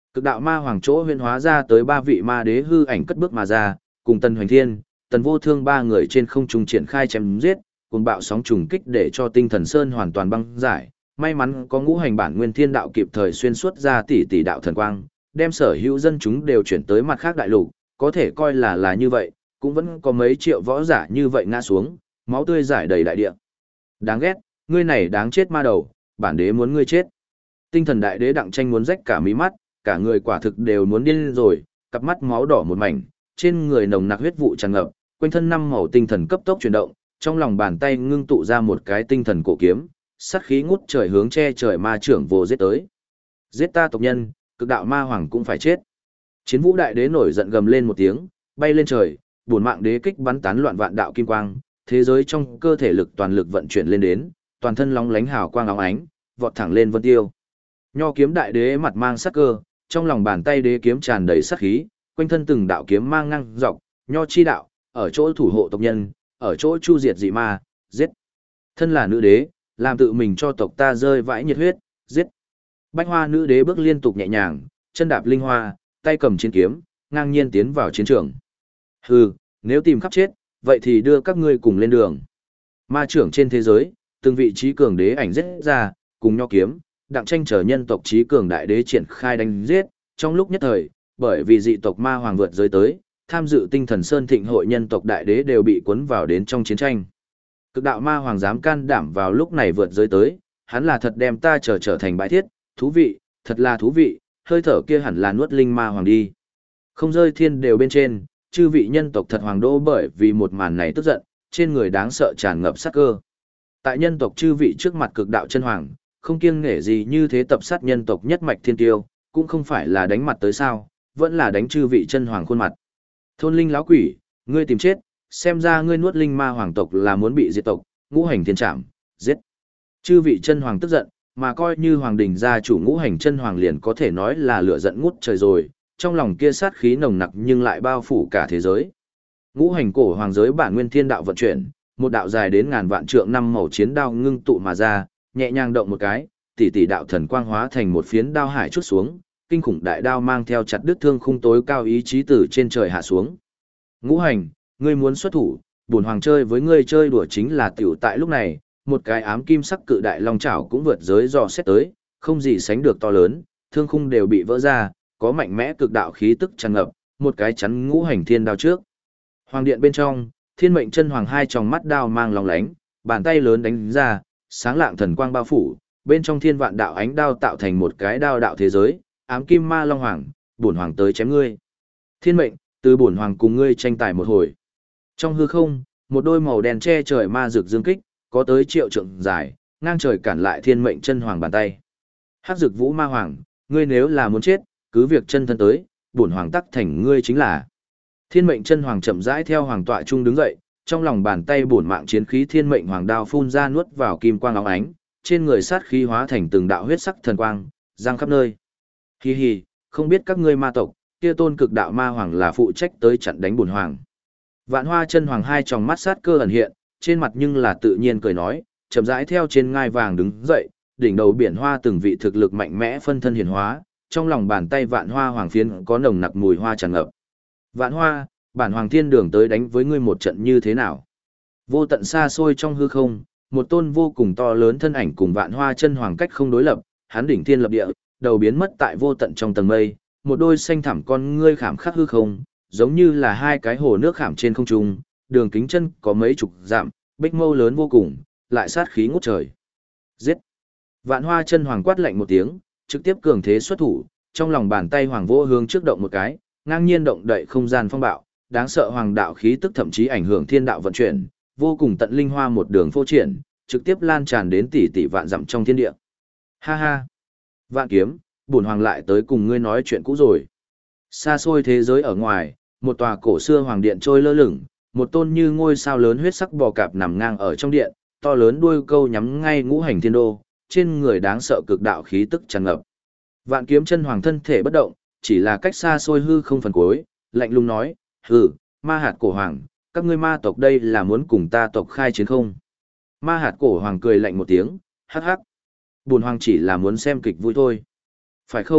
Cực đạo ma hoàng chỗ huyễn hóa ra tới ba vị ma đế hư ảnh cất bước mà ra, cùng Tần Hoành Thiên, Tần Vô Thương ba người trên không trung triển khai chém giết, cùng bạo sóng trùng kích để cho tinh thần sơn hoàn toàn băng giải. May mắn có ngũ hành bản nguyên thiên đạo kịp thời xuyên suốt ra tỷ tỷ đạo thần quang, đem sở hữu dân chúng đều chuyển tới mặt khác đại lục, có thể coi là như vậy, cũng vẫn có mấy triệu võ giả như vậy ngã xuống, máu tươi rải đầy đại địa. Đáng ghét, ngươi này đáng chết ma đầu, bản đế muốn ngươi chết. Tinh thần đại đế Đặng Tranh muốn rách cả mí mắt, cả người quả thực đều muốn điên rồi, cặp mắt máu đỏ một mảnh, trên người nồng nặc huyết vụ tràn ngập, quanh thân năm màu tinh thần cấp tốc chuyển động, trong lòng bàn tay ngưng tụ ra một cái tinh thần cổ kiếm, sát khí ngút trời hướng che trời ma trưởng vô giết tới. Giết ta tộc nhân, cực đạo ma hoàng cũng phải chết. Chiến Vũ đại đế nổi giận gầm lên một tiếng, bay lên trời, bổn mạng đế kích bắn tán loạn vạn đạo kim quang, thế giới trong cơ thể lực toàn lực vận chuyển lên đến, toàn thân lóng lánh hào quang óng ánh, vọt thẳng lên vân tiêu. Nho kiếm đại đế mặt mang sắc cơ, trong lòng bàn tay đế kiếm tràn đầy sát khí, quanh thân từng đạo kiếm mang ngang dọc, nho chi đạo, ở chỗ thủ hộ tộc nhân, ở chỗ chu diệt dị ma, giết. Thân là nữ đế, làm tự mình cho tộc ta rơi vãi nhiệt huyết, giết. Bách Hoa nữ đế bước liên tục nhẹ nhàng, chân đạp linh hoa, tay cầm chiến kiếm, ngang nhiên tiến vào chiến trường. Hừ, nếu tìm khắp chết, vậy thì đưa các ngươi cùng lên đường. Ma trưởng trên thế giới, từng vị trí cường đế ảnh giết ra, cùng nho kiếm, Đặng Tranh chờ nhân tộc trí cường đại đế triển khai đánh giết, trong lúc nhất thời, bởi vì dị tộc ma hoàng vượt giới tới, tham dự tinh thần sơn thịnh hội nhân tộc đại đế đều bị cuốn vào đến trong chiến tranh. Cực đạo ma hoàng dám can đảm vào lúc này vượt giới tới, hắn là thật đem ta trở thành bãi thiết, thú vị, thật là thú vị, hơi thở kia hẳn là nuốt linh ma hoàng đi. Không rơi thiên đều bên trên, chư vị nhân tộc thật hoàng đô bởi vì một màn này tức giận, trên người đáng sợ tràn ngập sát cơ. Tại nhân tộc chư vị trước mặt cực đạo chân hoàng, không kiêng nể gì như thế tập sát nhân tộc nhất mạch thiên tiêu, cũng không phải là đánh mặt tới sao, vẫn là đánh chư vị chân hoàng khuôn mặt. Thôn linh lão quỷ, ngươi tìm chết, xem ra ngươi nuốt linh ma hoàng tộc là muốn bị diệt tộc, ngũ hành thiên trảm, giết. Chư vị chân hoàng tức giận, mà coi như hoàng đình gia chủ ngũ hành chân hoàng liền có thể nói là lửa giận ngút trời rồi, trong lòng kia sát khí nồng nặc nhưng lại bao phủ cả thế giới. Ngũ hành cổ hoàng giới bản nguyên thiên đạo vận chuyển, một đạo dài đến ngàn vạn trượng năm màu chiến đao ngưng tụ mà ra, nhẹ nhàng động một cái, tỷ tỷ đạo thần quang hóa thành một phiến đao hải chút xuống, kinh khủng đại đao mang theo chặt đứt thương khung tối cao ý chí từ trên trời hạ xuống. Ngũ hành, ngươi muốn xuất thủ, bổn hoàng chơi với ngươi chơi đùa chính là tiểu tại lúc này, một cái ám kim sắc cự đại long chảo cũng vượt giới dò xét tới, không gì sánh được to lớn, thương khung đều bị vỡ ra, có mạnh mẽ cực đạo khí tức tràn ngập, một cái chắn ngũ hành thiên đao trước. Hoàng điện bên trong, Thiên Mệnh Chân Hoàng hai tròng mắt đao mang lóng lánh, bàn tay lớn đánh ra, sáng lạng thần quang bao phủ, bên trong thiên vạn đạo ánh đao tạo thành một cái đao đạo thế giới, ám kim ma long hoàng, bổn hoàng tới chém ngươi. Thiên mệnh, từ bổn hoàng cùng ngươi tranh tài một hồi. Trong hư không, một đôi màu đen che trời ma rực dương kích, có tới triệu trượng dài, ngang trời cản lại Thiên Mệnh Chân Hoàng bàn tay. Hắc Dực Vũ Ma Hoàng, ngươi nếu là muốn chết, cứ việc chân thân tới, bổn hoàng tắc thành ngươi chính là. Thiên Mệnh Chân Hoàng chậm rãi theo hoàng tọa trung đứng dậy, trong lòng bàn tay bổn mạng chiến khí Thiên Mệnh Hoàng đao phun ra nuốt vào kim quang óng ánh, trên người sát khí hóa thành từng đạo huyết sắc thần quang, giăng khắp nơi. Hi hi, không biết các ngươi ma tộc, kia tôn cực đạo ma hoàng là phụ trách tới chặn đánh bổn hoàng. Vạn Hoa Chân Hoàng hai tròng mắt sát cơ ẩn hiện, trên mặt nhưng là tự nhiên cười nói, chậm rãi theo trên ngai vàng đứng dậy, đỉnh đầu biển hoa từng vị thực lực mạnh mẽ phân thân hiển hóa, trong lòng bàn tay Vạn Hoa Hoàng phiến có nồng nặc mùi hoa tràn ngập. Vạn Hoa, bản hoàng thiên đường tới đánh với ngươi một trận như thế nào? Vô tận xa xôi trong hư không, một tôn vô cùng to lớn thân ảnh cùng Vạn Hoa Chân Hoàng cách không đối lập, hắn đỉnh thiên lập địa, đầu biến mất tại vô tận trong tầng mây, một đôi xanh thẳm con ngươi khảm khắc hư không, giống như là hai cái hồ nước khảm trên không trung, đường kính chân có mấy chục dặm, bích mâu lớn vô cùng, lại sát khí ngút trời. Giết! Vạn Hoa Chân Hoàng quát lạnh một tiếng, trực tiếp cường thế xuất thủ, trong lòng bàn tay hoàng vô hướng trước động một cái, ngang nhiên động đậy không gian phong bạo, đáng sợ hoàng đạo khí tức thậm chí ảnh hưởng thiên đạo vận chuyển, vô cùng tận linh hoa một đường phô triển, trực tiếp lan tràn đến tỷ tỷ vạn dặm trong thiên địa. Ha ha! Vạn kiếm, bổn hoàng lại tới cùng ngươi nói chuyện cũ rồi. Xa xôi thế giới ở ngoài, một tòa cổ xưa hoàng điện trôi lơ lửng, một tôn như ngôi sao lớn huyết sắc bò cạp nằm ngang ở trong điện, to lớn đuôi câu nhắm ngay ngũ hành thiên đô, trên người đáng sợ cực đạo khí tức tràn ngập. Vạn kiếm chân hoàng thân thể bất động, chỉ là cách xa xôi hư không phần cuối, lạnh lùng nói, hừ, ma hạt cổ hoàng, các ngươi ma tộc đây là muốn cùng ta tộc khai chiến không? Ma hạt cổ hoàng cười lạnh một tiếng, hắc hắc. Bổn hoàng chỉ là muốn xem kịch vui thôi. Phải không,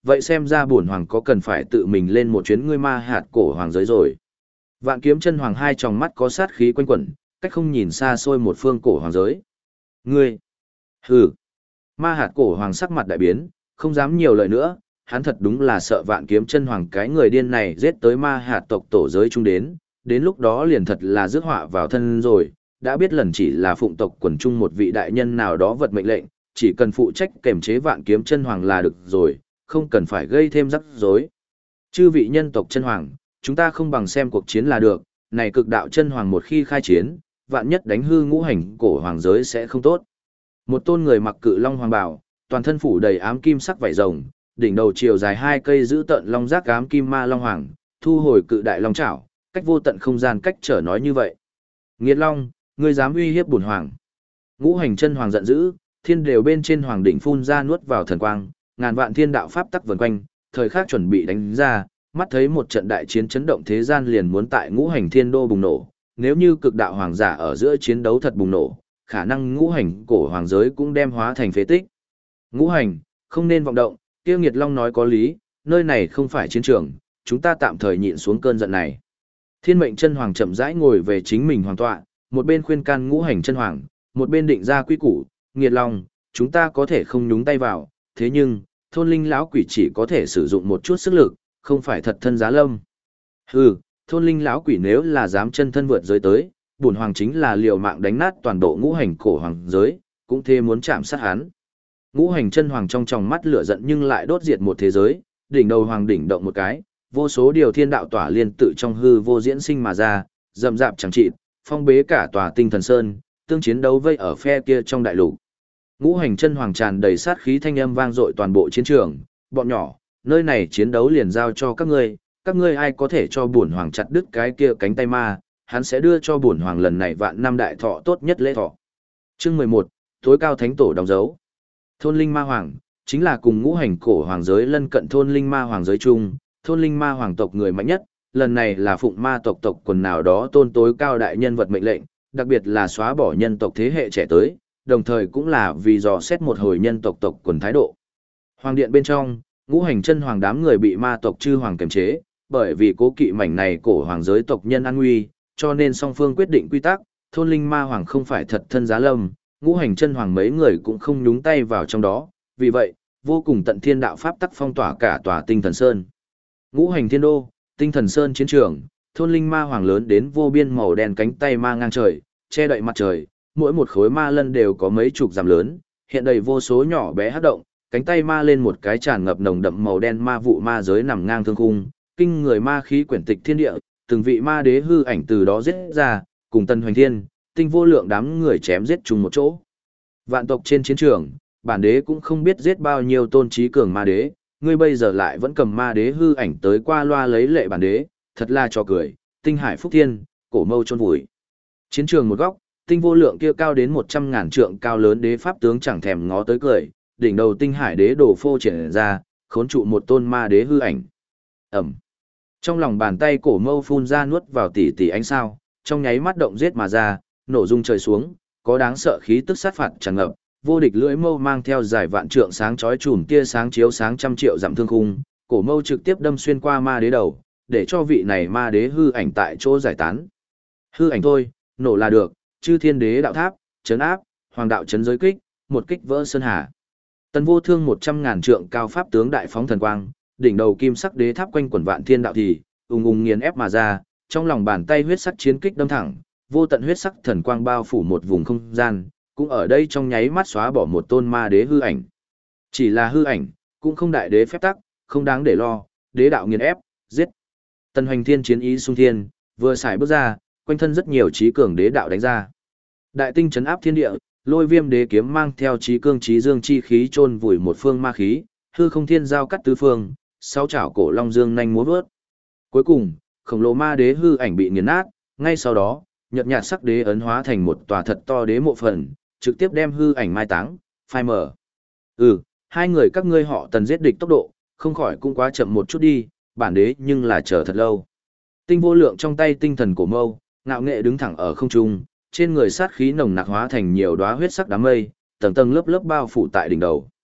vậy xem ra bổn hoàng có cần phải tự mình lên một chuyến ngươi ma hạt cổ hoàng giới rồi. Vạn kiếm chân hoàng hai tròng mắt có sát khí quanh quẩn, cách không nhìn xa xôi một phương cổ hoàng giới. Ngươi! Hừ! Ma hạt cổ hoàng sắc mặt đại biến, không dám nhiều lời nữa, hắn thật đúng là sợ vạn kiếm chân hoàng cái người điên này giết tới ma hạt tộc tổ giới chung đến lúc đó liền thật là rước họa vào thân rồi, đã biết lần chỉ là phụng tộc quần chung một vị đại nhân nào đó vật mệnh lệnh, chỉ cần phụ trách kềm chế vạn kiếm chân hoàng là được rồi, không cần phải gây thêm rắc rối. Chư vị nhân tộc chân hoàng, chúng ta không bằng xem cuộc chiến là được, này cực đạo chân hoàng một khi khai chiến, vạn nhất đánh hư ngũ hành cổ hoàng giới sẽ không tốt. Một tôn người mặc cự long hoàng bào, toàn thân phủ đầy ám kim sắc vảy rồng, đỉnh đầu chiều dài 2 cây giữ tận long giác ám kim ma long hoàng, thu hồi cự đại long chảo, cách vô tận không gian cách trở nói như vậy. Nghiệt long, ngươi dám uy hiếp bổn hoàng? Ngũ hành chân hoàng giận dữ, thiên đều bên trên hoàng đỉnh phun ra nuốt vào thần quang, ngàn vạn thiên đạo pháp tắc vần quanh, thời khắc chuẩn bị đánh ra, mắt thấy một trận đại chiến chấn động thế gian liền muốn tại ngũ hành thiên đô bùng nổ, nếu như cực đạo hoàng giả ở giữa chiến đấu thật bùng nổ, khả năng ngũ hành cổ hoàng giới cũng đem hóa thành phế tích. Ngũ hành, không nên vọng động, Tiêu Nghiệt Long nói có lý, nơi này không phải chiến trường, chúng ta tạm thời nhịn xuống cơn giận này. Thiên mệnh chân hoàng chậm rãi ngồi về chính mình hoàng tọa, một bên khuyên can ngũ hành chân hoàng, một bên định ra quy củ, Nghiệt Long, chúng ta có thể không nhúng tay vào, thế nhưng, thôn linh lão quỷ chỉ có thể sử dụng một chút sức lực, không phải thật thân giá lâm. Hừ, thôn linh lão quỷ nếu là dám chân thân vượt giới tới, bổn hoàng chính là liều mạng đánh nát toàn bộ ngũ hành cổ hoàng giới, cũng thế muốn chạm sát hắn. Ngũ hành chân hoàng trong tròng mắt lửa giận nhưng lại đốt diệt một thế giới, đỉnh đầu hoàng đỉnh động một cái, vô số điều thiên đạo tỏa liên tự trong hư vô diễn sinh mà ra, rậm rạp chẳng trị, phong bế cả tòa tinh thần sơn, tương chiến đấu vây ở phe kia trong đại lục. Ngũ hành chân hoàng tràn đầy sát khí thanh âm vang dội toàn bộ chiến trường, bọn nhỏ, nơi này chiến đấu liền giao cho các ngươi ai có thể cho bổn hoàng chặt đứt cái kia cánh tay ma, hắn sẽ đưa cho bổn hoàng lần này vạn năm đại thọ tốt nhất lễ thọ. Chương 11, tối cao thánh tổ đóng dấu. Thôn linh ma hoàng, chính là cùng ngũ hành cổ hoàng giới lân cận thôn linh ma hoàng giới chung, thôn linh ma hoàng tộc người mạnh nhất, lần này là phụng ma tộc tộc quần nào đó tôn tối cao đại nhân vật mệnh lệnh, đặc biệt là xóa bỏ nhân tộc thế hệ trẻ tới, đồng thời cũng là vì dò xét một hồi nhân tộc tộc quần thái độ. Hoàng điện bên trong, ngũ hành chân hoàng đám người bị ma tộc chư hoàng kiềm chế, bởi vì cố kỵ mảnh này cổ hoàng giới tộc nhân an nguy, cho nên song phương quyết định quy tắc, thôn linh ma hoàng không phải thật thân giá lâm, ngũ hành chân hoàng mấy người cũng không nhúng tay vào trong đó, vì vậy, vô cùng tận thiên đạo pháp tắc phong tỏa cả tòa tinh thần sơn. Ngũ hành thiên đô, tinh thần sơn chiến trường, thôn linh ma hoàng lớn đến vô biên màu đen cánh tay ma ngang trời, che đậy mặt trời, mỗi một khối ma lân đều có mấy chục dặm lớn, hiện đầy vô số nhỏ bé hắc động, cánh tay ma lên một cái tràn ngập nồng đậm màu đen ma vụ ma giới nằm ngang thương khung, kinh người ma khí quyển tịch thiên địa, từng vị ma đế hư ảnh từ đó giết ra, cùng Tân Hoành Thiên, tinh vô lượng đám người chém giết chung một chỗ. Vạn tộc trên chiến trường, bản đế cũng không biết giết bao nhiêu tôn trí cường ma đế, ngươi bây giờ lại vẫn cầm ma đế hư ảnh tới qua loa lấy lệ bản đế, thật là trò cười, tinh hải phúc thiên, cổ mâu chôn vùi. Chiến trường một góc, tinh vô lượng kia cao đến 100.000 trượng cao lớn đế pháp tướng chẳng thèm ngó tới cười, đỉnh đầu tinh hải đế đồ phô triển ra, khốn trụ một tôn ma đế hư ảnh. Ẩm. Trong lòng bàn tay cổ mâu phun ra nuốt vào tỷ tỷ ánh sao, trong nháy mắt động giết mà ra, nổ rung trời xuống, có đáng sợ khí tức sát phạt tràn ngập, vô địch lưỡi mâu mang theo dài vạn trượng sáng chói chùm tia sáng chiếu sáng trăm triệu dặm thương khung, cổ mâu trực tiếp đâm xuyên qua ma đế đầu, để cho vị này ma đế hư ảnh tại chỗ giải tán. Hư ảnh thôi, nổ là được, chư thiên đế đạo tháp, chấn áp, hoàng đạo chấn giới kích, một kích vỡ sơn hà. Tần vô thương 100.000 trượng cao pháp tướng đại phóng thần quang, đỉnh đầu kim sắc đế tháp quanh quần vạn thiên đạo thì, ung ung nghiền ép mà ra, trong lòng bàn tay huyết sắc chiến kích đâm thẳng, vô tận huyết sắc thần quang bao phủ một vùng không gian, cũng ở đây trong nháy mắt xóa bỏ một tôn ma đế hư ảnh. Chỉ là hư ảnh, cũng không đại đế phép tắc, không đáng để lo, đế đạo nghiền ép, giết. Tần Hoành Thiên chiến ý sung thiên, vừa xài bước ra, quanh thân rất nhiều trí cường đế đạo đánh ra. Đại tinh trấn áp thiên địa, Lôi Viêm đế kiếm mang theo trí cương trí dương chi khí chôn vùi một phương ma khí, hư không thiên giao cắt tứ phương, sáu chảo cổ long dương nhanh múa vớt. Cuối cùng, khổng lồ ma đế hư ảnh bị nghiền nát, ngay sau đó, nhợt nhạt sắc đế ấn hóa thành một tòa thật to đế mộ phần, trực tiếp đem hư ảnh mai táng, phai mở. Hai người các ngươi họ Tần giết địch tốc độ, không khỏi cũng quá chậm một chút đi, bản đế nhưng là chờ thật lâu. Tinh vô lượng trong tay tinh thần cổ mâu, ngạo nghệ đứng thẳng ở không trung, trên người sát khí nồng nặc hóa thành nhiều đóa huyết sắc đám mây, tầng tầng lớp lớp bao phủ tại đỉnh đầu.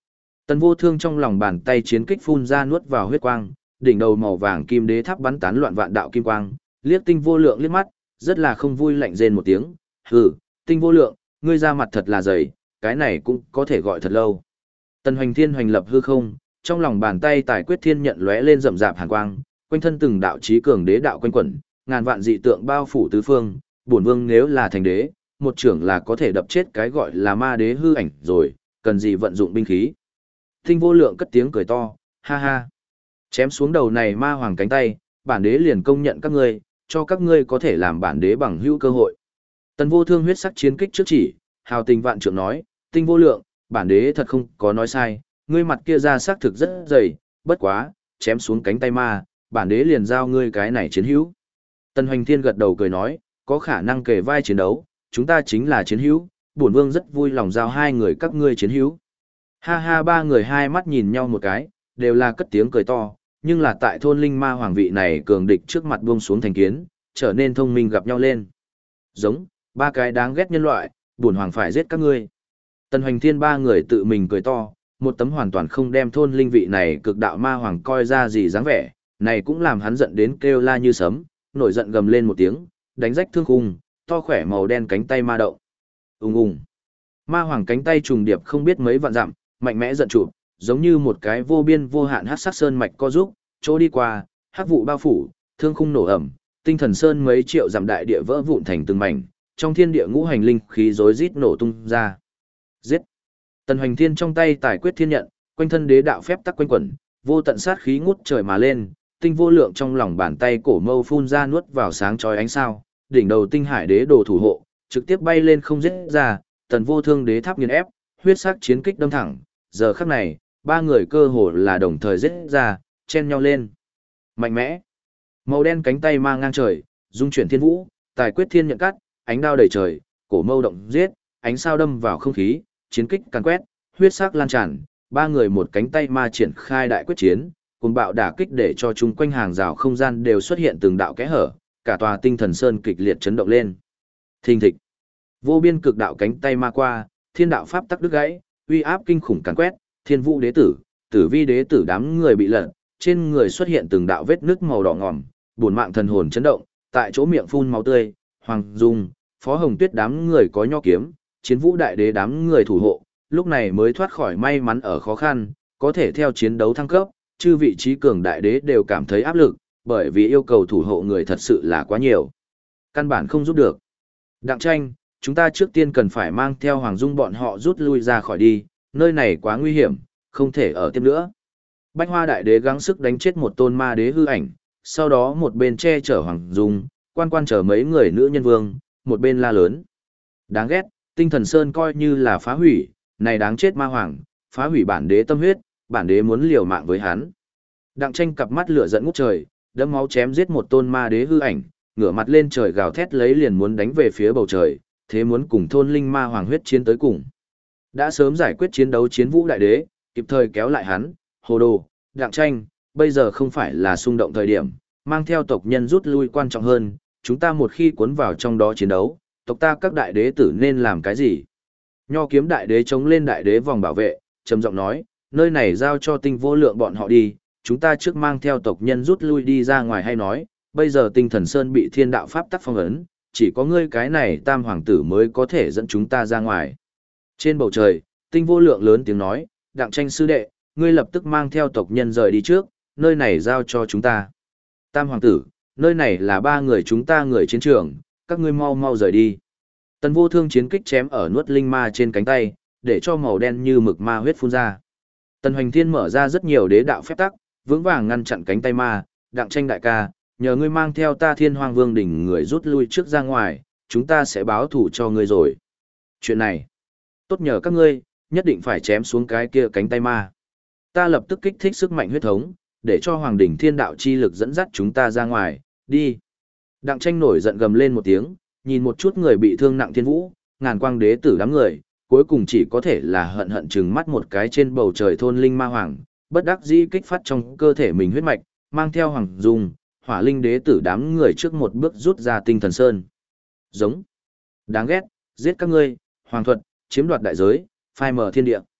Tần Vô Thương trong lòng bàn tay chiến kích phun ra nuốt vào huyết quang, đỉnh đầu màu vàng kim đế tháp bắn tán loạn vạn đạo kim quang, liếc Tinh Vô Lượng liếc mắt, rất là không vui lạnh rên một tiếng, "Hừ, Tinh Vô Lượng, ngươi ra mặt thật là dày, cái này cũng có thể gọi thật lâu." Tần Hoành Thiên hoành lập hư không, trong lòng bàn tay tài quyết thiên nhận lóe lên rậm rạp hàn quang, quanh thân từng đạo chí cường đế đạo quanh quẩn, ngàn vạn dị tượng bao phủ tứ phương, bổn vương nếu là thành đế, một trưởng là có thể đập chết cái gọi là ma đế hư ảnh rồi, cần gì vận dụng binh khí. Tinh Vô Lượng cất tiếng cười to, ha ha. Chém xuống đầu này ma hoàng cánh tay, bản đế liền công nhận các ngươi, cho các ngươi có thể làm bản đế bằng hữu cơ hội. Tần Vô Thương huyết sắc chiến kích trước chỉ, hào tình vạn trượng nói, Tinh Vô Lượng, bản đế thật không có nói sai, ngươi mặt kia ra xác thực rất dày, bất quá, chém xuống cánh tay ma, bản đế liền giao ngươi cái này chiến hữu. Tần Hoành Thiên gật đầu cười nói, có khả năng kề vai chiến đấu, chúng ta chính là chiến hữu, bổn vương rất vui lòng giao hai người các ngươi chiến hữu. Ha ha, ba người hai mắt nhìn nhau một cái, đều là cất tiếng cười to, nhưng là tại thôn linh ma hoàng vị này cường địch trước mặt buông xuống thành kiến, trở nên thông minh gặp nhau lên. Giống, ba cái đáng ghét nhân loại, bổn hoàng phải giết các ngươi. Tần Hoành Thiên ba người tự mình cười to, một tấm hoàn toàn không đem thôn linh vị này cực đạo ma hoàng coi ra gì dáng vẻ, này cũng làm hắn giận đến kêu la như sấm, nổi giận gầm lên một tiếng, đánh rách thương khung, to khỏe màu đen cánh tay ma động. Ùng ùng. Ma hoàng cánh tay trùng điệp không biết mấy vạn dặm, mạnh mẽ giận chụp, giống như một cái vô biên vô hạn hắc sắc sơn mạch co giúp, chỗ đi qua, hắc vụ bao phủ, thương khung nổ ẩm, tinh thần sơn mấy triệu dặm đại địa vỡ vụn thành từng mảnh, trong thiên địa ngũ hành linh khí rối rít nổ tung ra. Giết! Tần Hoành Thiên trong tay tài quyết thiên nhận, quanh thân đế đạo phép tắc quanh quẩn, vô tận sát khí ngút trời mà lên, Tinh Vô Lượng trong lòng bàn tay cổ mâu phun ra nuốt vào sáng chói ánh sao, đỉnh đầu tinh hải đế đồ thủ hộ, trực tiếp bay lên không giết ra, Tần Vô Thương đế tháp nghiền ép, huyết sắc chiến kích đâm thẳng, giờ khắc này, ba người cơ hồ là đồng thời giết ra, chen nhau lên. Mạnh mẽ. Màu đen cánh tay mang ngang trời, dung chuyển thiên vũ, tài quyết thiên nhận cắt, ánh đao đầy trời, cổ mâu động giết, ánh sao đâm vào không khí, chiến kích càn quét, huyết sắc lan tràn, ba người một cánh tay ma triển khai đại quyết chiến, cùng bạo đả kích để cho chung quanh hàng rào không gian đều xuất hiện từng đạo kẽ hở, cả tòa tinh thần sơn kịch liệt chấn động lên. Thình thịch. Vô biên cực đạo cánh tay ma qua, thiên đạo pháp tắc đứt gãy, uy áp kinh khủng càn quét, thiên vũ đế tử, tử vi đế tử đám người bị lật, trên người xuất hiện từng đạo vết nước màu đỏ ngòm, buồn mạng thần hồn chấn động, tại chỗ miệng phun máu tươi, Hoàng Dung, Phó Hồng Tuyết đám người có nho kiếm, chiến vũ đại đế đám người thủ hộ, lúc này mới thoát khỏi may mắn ở khó khăn, có thể theo chiến đấu thăng cấp, chư vị trí cường đại đế đều cảm thấy áp lực, bởi vì yêu cầu thủ hộ người thật sự là quá nhiều. Căn bản không giúp được. Đặng Tranh, chúng ta trước tiên cần phải mang theo Hoàng Dung bọn họ rút lui ra khỏi đi, nơi này quá nguy hiểm, không thể ở tiếp nữa. Bách Hoa đại đế gắng sức đánh chết một tôn ma đế hư ảnh, sau đó một bên che chở Hoàng Dung, quan chở mấy người nữ nhân vương, một bên la lớn. Đáng ghét, tinh thần sơn coi như là phá hủy, này đáng chết ma hoàng, phá hủy bản đế tâm huyết, bản đế muốn liều mạng với hắn. Đặng Tranh cặp mắt lửa giận ngút trời, đẫm máu chém giết một tôn ma đế hư ảnh, ngửa mặt lên trời gào thét lấy liền muốn đánh về phía bầu trời, thế muốn cùng thôn linh ma hoàng huyết chiến tới cùng. Đã sớm giải quyết chiến đấu chiến vũ đại đế, kịp thời kéo lại hắn, hồ đồ, Đặng Tranh, bây giờ không phải là xung động thời điểm, mang theo tộc nhân rút lui quan trọng hơn, chúng ta một khi cuốn vào trong đó chiến đấu, tộc ta các đại đế tử nên làm cái gì? Nho kiếm đại đế chống lên đại đế vòng bảo vệ, trầm giọng nói, nơi này giao cho Tinh Vô Lượng bọn họ đi, chúng ta trước mang theo tộc nhân rút lui đi ra ngoài hay nói, bây giờ tinh thần sơn bị thiên đạo pháp tắc phong ấn, chỉ có ngươi cái này tam hoàng tử mới có thể dẫn chúng ta ra ngoài. Trên bầu trời, Tinh Vô Lượng lớn tiếng nói, Đặng Tranh sư đệ, ngươi lập tức mang theo tộc nhân rời đi trước, nơi này giao cho chúng ta. Tam hoàng tử, nơi này là ba người chúng ta người chiến trường, các ngươi mau mau rời đi. Tần Vô Thương chiến kích chém ở nuốt linh ma trên cánh tay, để cho màu đen như mực ma huyết phun ra. Tần Hoành Thiên mở ra rất nhiều đế đạo phép tắc, vững vàng ngăn chặn cánh tay ma, Đặng Tranh đại ca, nhờ ngươi mang theo ta Thiên Hoang Vương đỉnh người rút lui trước ra ngoài, chúng ta sẽ báo thù cho ngươi rồi. Chuyện này, tốt nhờ các ngươi, nhất định phải chém xuống cái kia cánh tay ma. Ta lập tức kích thích sức mạnh huyết thống, để cho Hoàng đỉnh Thiên đạo chi lực dẫn dắt chúng ta ra ngoài, đi. Đặng Tranh nổi giận gầm lên một tiếng, nhìn một chút người bị thương nặng thiên vũ, ngàn quang đế tử đám người, cuối cùng chỉ có thể là hận hận chừng mắt một cái trên bầu trời thôn linh ma hoàng, bất đắc dĩ kích phát trong cơ thể mình huyết mạch, mang theo Hoàng Dung, Hỏa Linh đế tử đám người trước một bước rút ra tinh thần sơn. Giống. Đáng ghét, giết các ngươi, hoàng thuật, chiếm đoạt đại giới, phai mờ thiên địa.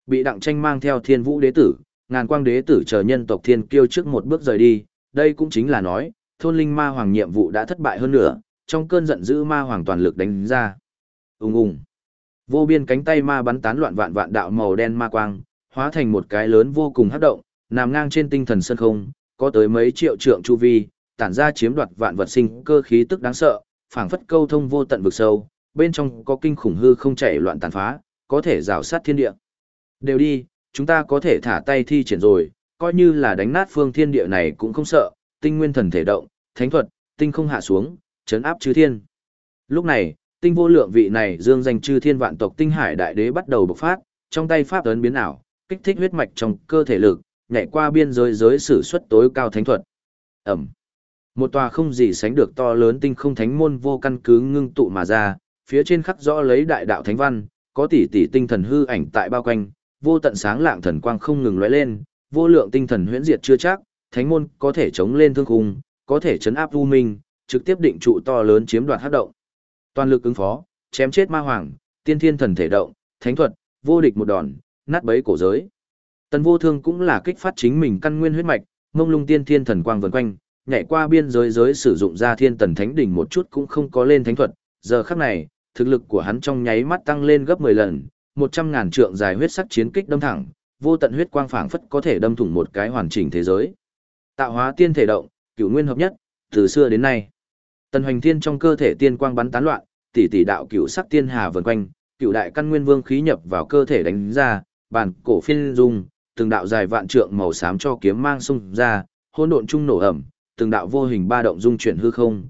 bị Đặng Tranh mang theo Thiên Vũ đế tử, Ngàn Quang đế tử chờ nhân tộc thiên kiêu trước một bước rời đi, đây cũng chính là nói, thôn linh ma hoàng nhiệm vụ đã thất bại hơn nữa, trong cơn giận dữ ma hoàng toàn lực đánh ra. Ùng ùng. Vô biên cánh tay ma bắn tán loạn vạn vạn đạo màu đen ma quang, hóa thành một cái lớn vô cùng hấp động, nằm ngang trên tinh thần sân không, có tới mấy triệu trượng chu vi, tản ra chiếm đoạt vạn vật sinh cơ khí tức đáng sợ, phảng phất câu thông vô tận vực sâu, bên trong có kinh khủng hư không chảy loạn tàn phá, có thể rào sát thiên địa. Đều đi, chúng ta có thể thả tay thi triển rồi, coi như là đánh nát phương thiên địa này cũng không sợ, tinh nguyên thần thể động, thánh thuật, tinh không hạ xuống, chấn áp chư thiên. Lúc này, tinh vô lượng vị này dương danh chư thiên vạn tộc tinh hải đại đế bắt đầu bộc phát, trong tay pháp ấn biến ảo, kích thích huyết mạch trong cơ thể lực, nhảy qua biên giới giới sử xuất tối cao thánh thuật. Ẩm. Một tòa không gì sánh được to lớn tinh không thánh môn vô căn cứ ngưng tụ mà ra, phía trên khắc rõ lấy đại đạo thánh văn, có tỷ tỷ tinh thần hư ảnh tại bao quanh, vô tận sáng lạng thần quang không ngừng lóe lên, vô lượng tinh thần huyễn diệt chưa chắc, thánh môn có thể chống lên thương khung, có thể chấn áp u minh, trực tiếp định trụ to lớn chiếm đoạt hắc động. Toàn lực ứng phó, chém chết ma hoàng, tiên thiên thần thể động, thánh thuật, vô địch một đòn, nát bấy cổ giới. Tần Vô Thương cũng là kích phát chính mình căn nguyên huyết mạch, mông lung tiên thiên thần quang vần quanh, nhảy qua biên giới giới sử dụng ra thiên tần thánh đỉnh một chút cũng không có lên thánh thuật, giờ khắc này, thực lực của hắn trong nháy mắt tăng lên gấp 10 lần, 100.000 trượng dài huyết sắc chiến kích đâm thẳng, vô tận huyết quang phảng phất có thể đâm thủng một cái hoàn chỉnh thế giới. Tạo hóa tiên thể động, cửu nguyên hợp nhất, từ xưa đến nay. Tần Hoành Thiên trong cơ thể tiên quang bắn tán loạn, tỷ tỷ đạo cửu sắc tiên hà vần quanh, cửu đại căn nguyên vương khí nhập vào cơ thể đánh ra, bản cổ phiên dung, từng đạo dài vạn trượng màu xám cho kiếm mang xung ra, hỗn độn trung nổ ẩm, từng đạo vô hình ba động dung chuyển hư không,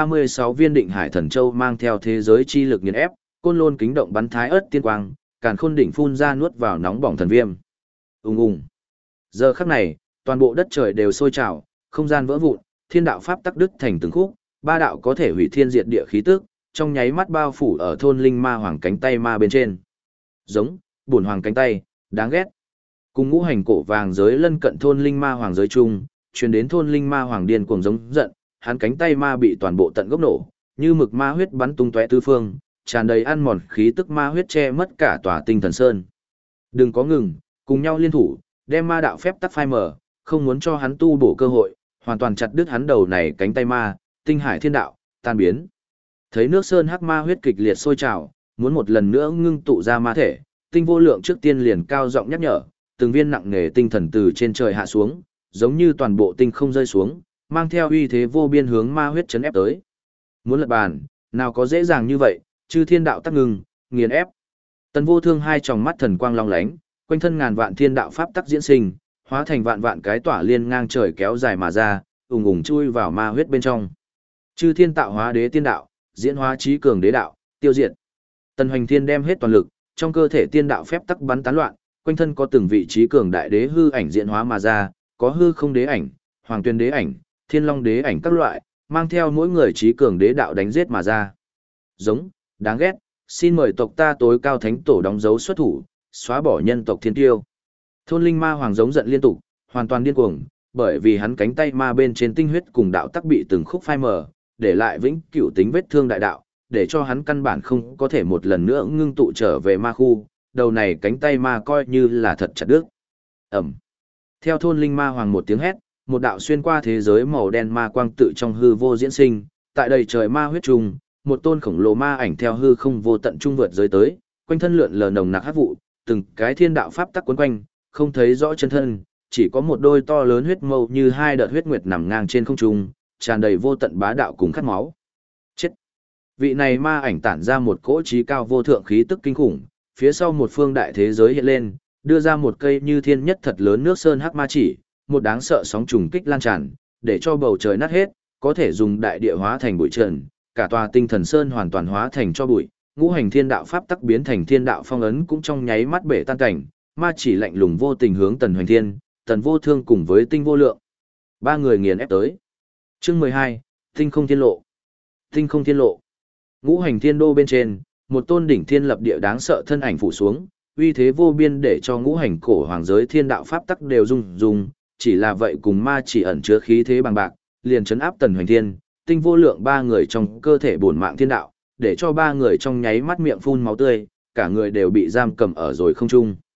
36 viên định hải thần châu mang theo thế giới chi lực nghiền ép, côn lôn kính động bắn thái ớt tiên quang, càn khôn đỉnh phun ra nuốt vào nóng bỏng thần viêm. Ùng ùng. Giờ khắc này, toàn bộ đất trời đều sôi trào, không gian vỡ vụn, thiên đạo pháp tắc đứt thành từng khúc, ba đạo có thể hủy thiên diệt địa khí tức, trong nháy mắt bao phủ ở thôn linh ma hoàng cánh tay ma bên trên. Giống, bổn hoàng cánh tay, đáng ghét. Cùng ngũ hành cổ vàng giới lân cận thôn linh ma hoàng giới chung, truyền đến thôn linh ma hoàng điên cuồng giống giận, hắn cánh tay ma bị toàn bộ tận gốc nổ, như mực ma huyết bắn tung tóe tứ phương, tràn đầy ăn mòn khí tức ma huyết che mất cả tòa tinh thần sơn. Đừng có ngừng, cùng nhau liên thủ, đem ma đạo phép tắc phai mở, không muốn cho hắn tu bổ cơ hội, hoàn toàn chặt đứt hắn đầu này cánh tay ma, tinh hải thiên đạo, tan biến. Thấy nước sơn hắc ma huyết kịch liệt sôi trào, muốn một lần nữa ngưng tụ ra ma thể, tinh vô lượng trước tiên liền cao giọng nhắc nhở, từng viên nặng nề tinh thần từ trên trời hạ xuống, giống như toàn bộ tinh không rơi xuống, mang theo uy thế vô biên hướng ma huyết chấn ép tới. Muốn lật bàn, nào có dễ dàng như vậy, chư thiên đạo tắc ngừng, nghiền ép. Tần Vô Thương hai tròng mắt thần quang long lánh, quanh thân ngàn vạn thiên đạo pháp tắc diễn sinh, hóa thành vạn vạn cái tỏa liên ngang trời kéo dài mà ra, ùng ùng chui vào ma huyết bên trong. Chư thiên tạo hóa đế tiên đạo, diễn hóa trí cường đế đạo, tiêu diệt. Tần Hoành Thiên đem hết toàn lực, trong cơ thể tiên đạo phép tắc bắn tán loạn, quanh thân có từng vị trí cường đại đế hư ảnh diễn hóa mà ra, có hư không đế ảnh, hoàng tuyên đế ảnh, thiên long đế ảnh các loại, mang theo mỗi người trí cường đế đạo đánh giết mà ra. Giống, đáng ghét, xin mời tộc ta tối cao thánh tổ đóng dấu xuất thủ, xóa bỏ nhân tộc thiên tiêu. Thôn linh ma hoàng giống giận liên tục, hoàn toàn điên cuồng, bởi vì hắn cánh tay ma bên trên tinh huyết cùng đạo tắc bị từng khúc phai mờ, để lại vĩnh cửu tính vết thương đại đạo, để cho hắn căn bản không có thể một lần nữa ngưng tụ trở về ma khu, đầu này cánh tay ma coi như là thật chặt đứt. Ẩm. Theo thôn linh ma hoàng một tiếng hét, một đạo xuyên qua thế giới màu đen ma quang tự trong hư vô diễn sinh, tại đầy trời ma huyết trùng, một tôn khổng lồ ma ảnh theo hư không vô tận trung vượt giới tới, quanh thân lượn lờ nồng nặc hắc vụ, từng cái thiên đạo pháp tắc quấn quanh, không thấy rõ chân thân, chỉ có một đôi to lớn huyết mâu như hai đợt huyết nguyệt nằm ngang trên không trung, tràn đầy vô tận bá đạo cùng khát máu. Chết. Vị này ma ảnh tản ra một cỗ trí cao vô thượng khí tức kinh khủng, phía sau một phương đại thế giới hiện lên, đưa ra một cây như thiên nhất thật lớn nước sơn hắc ma chỉ, một đáng sợ sóng trùng kích lan tràn, để cho bầu trời nát hết, có thể dùng đại địa hóa thành bụi trần, cả tòa tinh thần sơn hoàn toàn hóa thành cho bụi, ngũ hành thiên đạo pháp tắc biến thành thiên đạo phong ấn cũng trong nháy mắt bể tan cảnh, ma chỉ lạnh lùng vô tình hướng Tần Hoành Thiên, Tần Vô Thương cùng với Tinh Vô Lượng. Ba người nghiền ép tới. Chương 12, Tinh không thiên lộ. Tinh không thiên lộ. Ngũ hành thiên đô bên trên, một tôn đỉnh thiên lập địa đáng sợ thân ảnh phủ xuống, uy thế vô biên để cho ngũ hành cổ hoàng giới thiên đạo pháp tắc đều rung rung, chỉ là vậy cùng ma chỉ ẩn chứa khí thế bằng bạc, liền chấn áp Tần Hoành Thiên, Tinh Vô Lượng ba người trong cơ thể bổn mạng thiên đạo, để cho ba người trong nháy mắt miệng phun máu tươi, cả người đều bị giam cầm ở rồi không trung.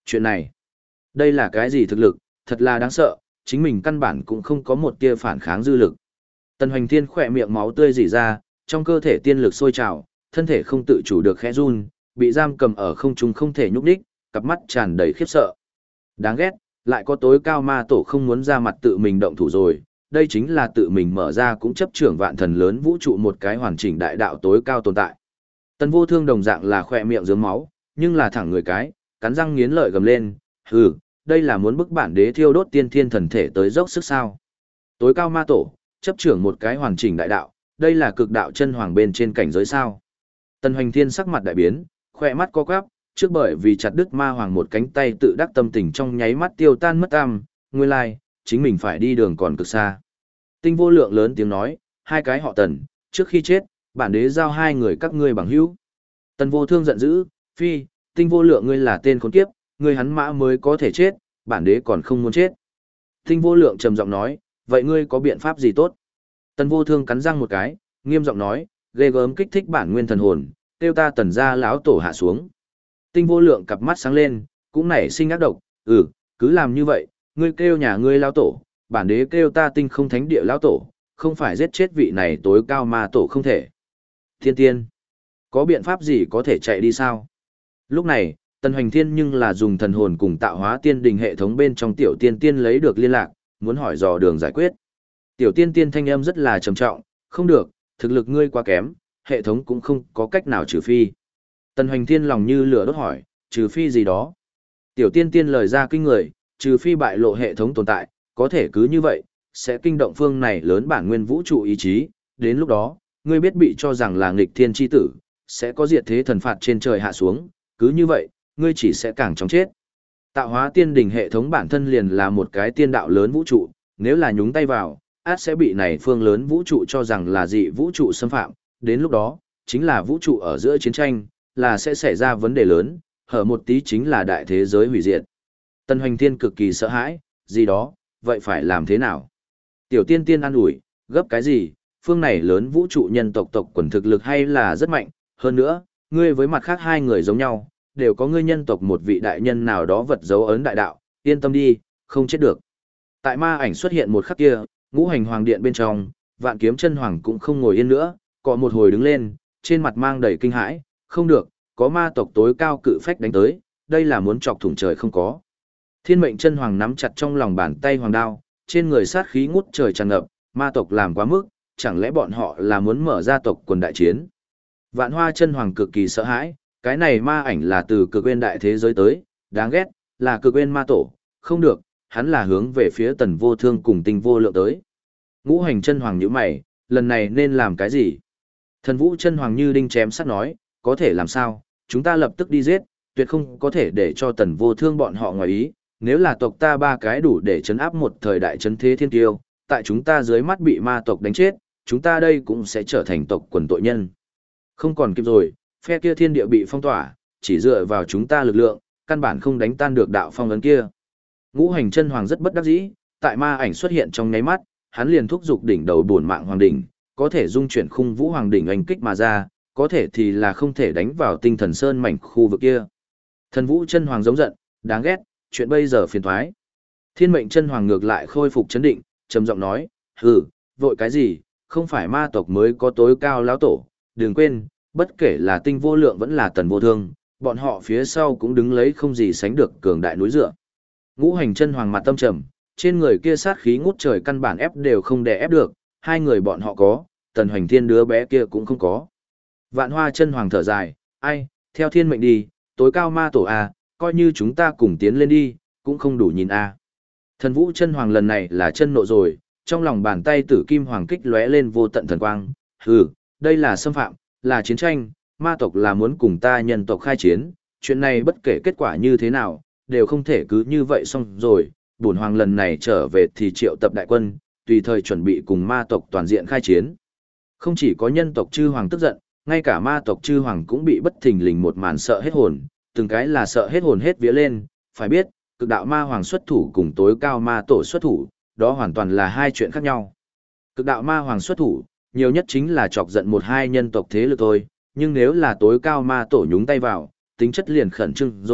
Chuyện này, đây là cái gì thực lực, thật là đáng sợ, chính mình căn bản cũng không có một tia phản kháng dư lực. Tần Hoành Thiên khỏe miệng máu tươi rỉ ra, trong cơ thể tiên lực sôi trào, thân thể không tự chủ được khẽ run, bị giam cầm ở không trung không thể nhúc nhích, cặp mắt tràn đầy khiếp sợ. Đáng ghét, lại có tối cao ma tổ không muốn ra mặt tự mình động thủ rồi, đây chính là tự mình mở ra cũng chấp trưởng vạn thần lớn vũ trụ một cái hoàn chỉnh đại đạo tối cao tồn tại. Tần Vô Thương đồng dạng là khỏe miệng rớm máu, nhưng là thẳng người cái, cắn răng nghiến lợi gầm lên, hừ, đây là muốn bức bản đế thiêu đốt tiên thiên thần thể tới dốc sức sao. Tối cao ma tổ, chấp trưởng một cái hoàn chỉnh đại đạo, đây là cực đạo chân hoàng bên trên cảnh giới sao. Tần Hoành Thiên sắc mặt đại biến, khỏe mắt co quắp, trước bởi vì chặt đứt ma hoàng một cánh tay tự đắc tâm tình trong nháy mắt tiêu tan mất tăm, nguyên lai, chính mình phải đi đường còn cực xa. Tinh Vô Lượng lớn tiếng nói, hai cái họ Tần, trước khi chết, bản đế giao hai người các ngươi bằng hữu. Tần Vô Thương giận dữ, phi, Tinh Vô Lượng ngươi là tên khốn kiếp, ngươi hắn mã mới có thể chết, bản đế còn không muốn chết. Tinh Vô Lượng trầm giọng nói, vậy ngươi có biện pháp gì tốt? Tần Vô Thương cắn răng một cái, nghiêm giọng nói, ghê gớm kích thích bản nguyên thần hồn, tiêu ta Tần gia lão tổ hạ xuống. Tinh Vô Lượng cặp mắt sáng lên, cũng nảy sinh ác độc, cứ làm như vậy, ngươi kêu nhà ngươi lão tổ, bản đế kêu ta Tinh Không Thánh Địa lão tổ, không phải giết chết vị này tối cao ma tổ không thể. Thiên tiên, có biện pháp gì có thể chạy đi sao? Lúc này, Tần Hoành Thiên nhưng là dùng thần hồn cùng tạo hóa tiên đình hệ thống bên trong tiểu tiên tiên lấy được liên lạc, muốn hỏi dò đường giải quyết. Tiểu tiên tiên thanh âm rất là trầm trọng, không được, thực lực ngươi quá kém, hệ thống cũng không có cách nào trừ phi. Tần Hoành Thiên lòng như lửa đốt hỏi, trừ phi gì đó? Tiểu tiên tiên lời ra kinh người, trừ phi bại lộ hệ thống tồn tại, có thể cứ như vậy, sẽ kinh động phương này lớn bản nguyên vũ trụ ý chí, đến lúc đó, ngươi biết bị cho rằng là nghịch thiên chi tử, sẽ có diệt thế thần phạt trên trời hạ xuống, cứ như vậy, ngươi chỉ sẽ càng chóng chết. Tạo hóa tiên đình hệ thống bản thân liền là một cái tiên đạo lớn vũ trụ, nếu là nhúng tay vào, át sẽ bị này phương lớn vũ trụ cho rằng là dị vũ trụ xâm phạm, đến lúc đó, chính là vũ trụ ở giữa chiến tranh, là sẽ xảy ra vấn đề lớn, hở một tí chính là đại thế giới hủy diệt. Tần Hoành Thiên cực kỳ sợ hãi, gì đó, vậy phải làm thế nào? Tiểu tiên tiên an ủi, gấp cái gì, phương này lớn vũ trụ nhân tộc tộc quần thực lực hay là rất mạnh, hơn nữa, ngươi với mặt khác hai người giống nhau, đều có ngươi nhân tộc một vị đại nhân nào đó vật dấu ấn đại đạo, yên tâm đi, không chết được. Tại ma ảnh xuất hiện một khắc kia, ngũ hành hoàng điện bên trong, vạn kiếm chân hoàng cũng không ngồi yên nữa, cọ một hồi đứng lên, trên mặt mang đầy kinh hãi, không được, có ma tộc tối cao cự phách đánh tới, đây là muốn chọc thủng trời không có. Thiên mệnh chân hoàng nắm chặt trong lòng bàn tay hoàng đao, trên người sát khí ngút trời tràn ngập, ma tộc làm quá mức, chẳng lẽ bọn họ là muốn mở ra tộc quần đại chiến. Vạn hoa chân hoàng cực kỳ sợ hãi, cái này ma ảnh là từ cực quên đại thế giới tới, đáng ghét, là cực quên ma tổ, không được, hắn là hướng về phía Tần Vô Thương cùng Tinh Vô Lượng tới. Ngũ hành chân hoàng nhíu mày, lần này nên làm cái gì? Thần vũ chân hoàng như đinh chém sắt nói, có thể làm sao, chúng ta lập tức đi giết, tuyệt không có thể để cho Tần Vô Thương bọn họ ngoài ý, nếu là tộc ta ba cái đủ để chấn áp một thời đại chấn thế thiên tiêu, tại chúng ta dưới mắt bị ma tộc đánh chết, chúng ta đây cũng sẽ trở thành tộc quần tội nhân. Không còn kịp rồi, phe kia thiên địa bị phong tỏa, chỉ dựa vào chúng ta lực lượng, căn bản không đánh tan được đạo phong ấn kia. Ngũ hành chân hoàng rất bất đắc dĩ, tại ma ảnh xuất hiện trong nháy mắt, hắn liền thúc giục đỉnh đầu bổn mạng hoàng đỉnh, có thể dung chuyển khung vũ hoàng đỉnh anh kích mà ra, có thể thì là không thể đánh vào tinh thần sơn mảnh khu vực kia. Thần vũ chân hoàng giống giận, đáng ghét, chuyện bây giờ phiền thoái. Thiên mệnh chân hoàng ngược lại khôi phục chấn định, trầm giọng nói, hừ, vội cái gì, không phải ma tộc mới có tối cao lão tổ, đừng quên, bất kể là Tinh Vô Lượng vẫn là Tần Vô Thương, bọn họ phía sau cũng đứng lấy không gì sánh được cường đại núi dựa. Ngũ hành chân hoàng mặt tâm trầm, trên người kia sát khí ngút trời căn bản ép đều không đè ép được, hai người bọn họ có, Tần Hoành Thiên đứa bé kia cũng không có. Vạn hoa chân hoàng thở dài, ai, theo thiên mệnh đi, tối cao ma tổ à, coi như chúng ta cùng tiến lên đi, cũng không đủ nhìn à. Thần vũ chân hoàng lần này là chân nộ rồi, trong lòng bàn tay tử kim hoàng kích lóe lên vô tận thần quang, hừ, đây là xâm phạm, là chiến tranh, ma tộc là muốn cùng ta nhân tộc khai chiến, chuyện này bất kể kết quả như thế nào, đều không thể cứ như vậy xong rồi, bổn hoàng lần này trở về thì triệu tập đại quân, tùy thời chuẩn bị cùng ma tộc toàn diện khai chiến. Không chỉ có nhân tộc chư hoàng tức giận, ngay cả ma tộc chư hoàng cũng bị bất thình lình một màn sợ hết hồn, từng cái là sợ hết hồn hết vía lên, phải biết, cực đạo ma hoàng xuất thủ cùng tối cao ma tổ xuất thủ, đó hoàn toàn là hai chuyện khác nhau. Cực đạo ma hoàng xuất thủ, nhiều nhất chính là chọc giận một hai nhân tộc thế lực thôi, nhưng nếu là tối cao ma tổ nhúng tay vào, tính chất liền khẩn trương rồi,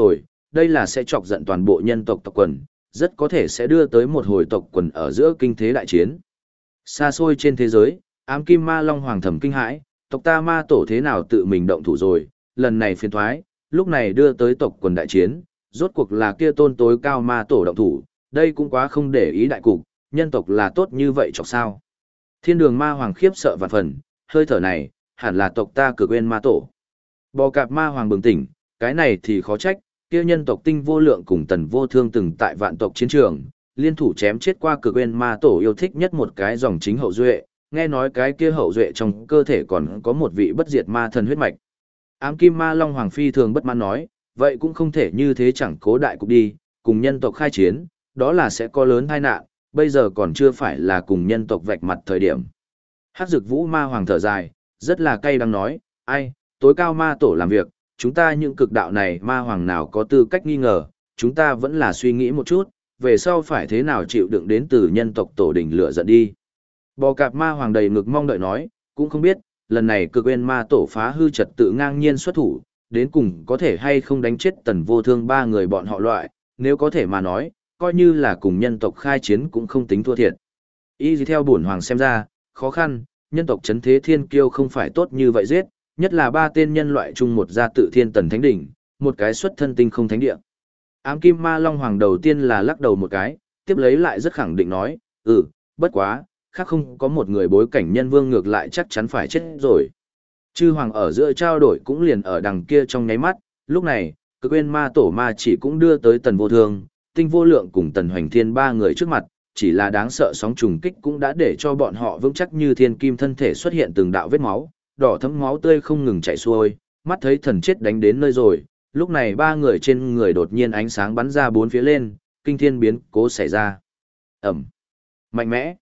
đây là sẽ chọc giận toàn bộ nhân tộc tộc quần, rất có thể sẽ đưa tới một hồi tộc quần ở giữa kinh thế đại chiến. Xa xôi trên thế giới, ám kim ma long hoàng thầm kinh hãi, tộc ta ma tổ thế nào tự mình động thủ rồi, lần này phiền thoái, lúc này đưa tới tộc quần đại chiến, rốt cuộc là kia tôn tối cao ma tổ động thủ, đây cũng quá không để ý đại cục, nhân tộc là tốt như vậy chọc sao. Thiên đường ma hoàng khiếp sợ vạn phần, hơi thở này, hẳn là tộc ta Cực Uyên ma tổ. Bò cạp ma hoàng bừng tỉnh, cái này thì khó trách, kia nhân tộc Tinh Vô Lượng cùng Tần Vô Thương từng tại vạn tộc chiến trường, liên thủ chém chết qua Cực Uyên ma tổ yêu thích nhất một cái dòng chính hậu duệ, nghe nói cái kia hậu duệ trong cơ thể còn có một vị bất diệt ma thần huyết mạch. Ám kim ma long hoàng phi thường bất mãn nói, vậy cũng không thể như thế chẳng cố đại cục đi, cùng nhân tộc khai chiến, đó là sẽ có lớn tai nạn, bây giờ còn chưa phải là cùng nhân tộc vạch mặt thời điểm. Hắc Dực Vũ ma hoàng thở dài, rất là cay đắng nói, ai, tối cao ma tổ làm việc, chúng ta những cực đạo này ma hoàng nào có tư cách nghi ngờ, chúng ta vẫn là suy nghĩ một chút, về sau phải thế nào chịu đựng đến từ nhân tộc tổ đình lửa giận đi. Bò cạp ma hoàng đầy ngực mong đợi nói, cũng không biết, lần này Cực Uyên ma tổ phá hư trật tự ngang nhiên xuất thủ, đến cùng có thể hay không đánh chết Tần Vô Thương ba người bọn họ loại, nếu có thể mà nói, coi như là cùng nhân tộc khai chiến cũng không tính thua thiệt. Y theo bổn hoàng xem ra, khó khăn, nhân tộc chấn thế thiên kiêu không phải tốt như vậy giết, nhất là ba tên nhân loại chung một gia tự thiên tần thánh đỉnh, một cái xuất thân tinh không thánh địa. Ám kim ma long hoàng đầu tiên là lắc đầu một cái, tiếp lấy lại rất khẳng định nói, bất quá, khác không có một người bối cảnh nhân vương ngược lại chắc chắn phải chết rồi. Chư hoàng ở giữa trao đổi cũng liền ở đằng kia trong nháy mắt, lúc này, Cực Uyên ma tổ ma chỉ cũng đưa tới Tần Vô Thương, Tinh Vô Lượng cùng Tần Hoành Thiên ba người trước mặt, chỉ là đáng sợ sóng trùng kích cũng đã để cho bọn họ vững chắc như thiên kim thân thể xuất hiện từng đạo vết máu, đỏ thẫm máu tươi không ngừng chảy xuôi, mắt thấy thần chết đánh đến nơi rồi, lúc này ba người trên người đột nhiên ánh sáng bắn ra bốn phía lên, kinh thiên biến cố xảy ra. Ẩm, mạnh mẽ,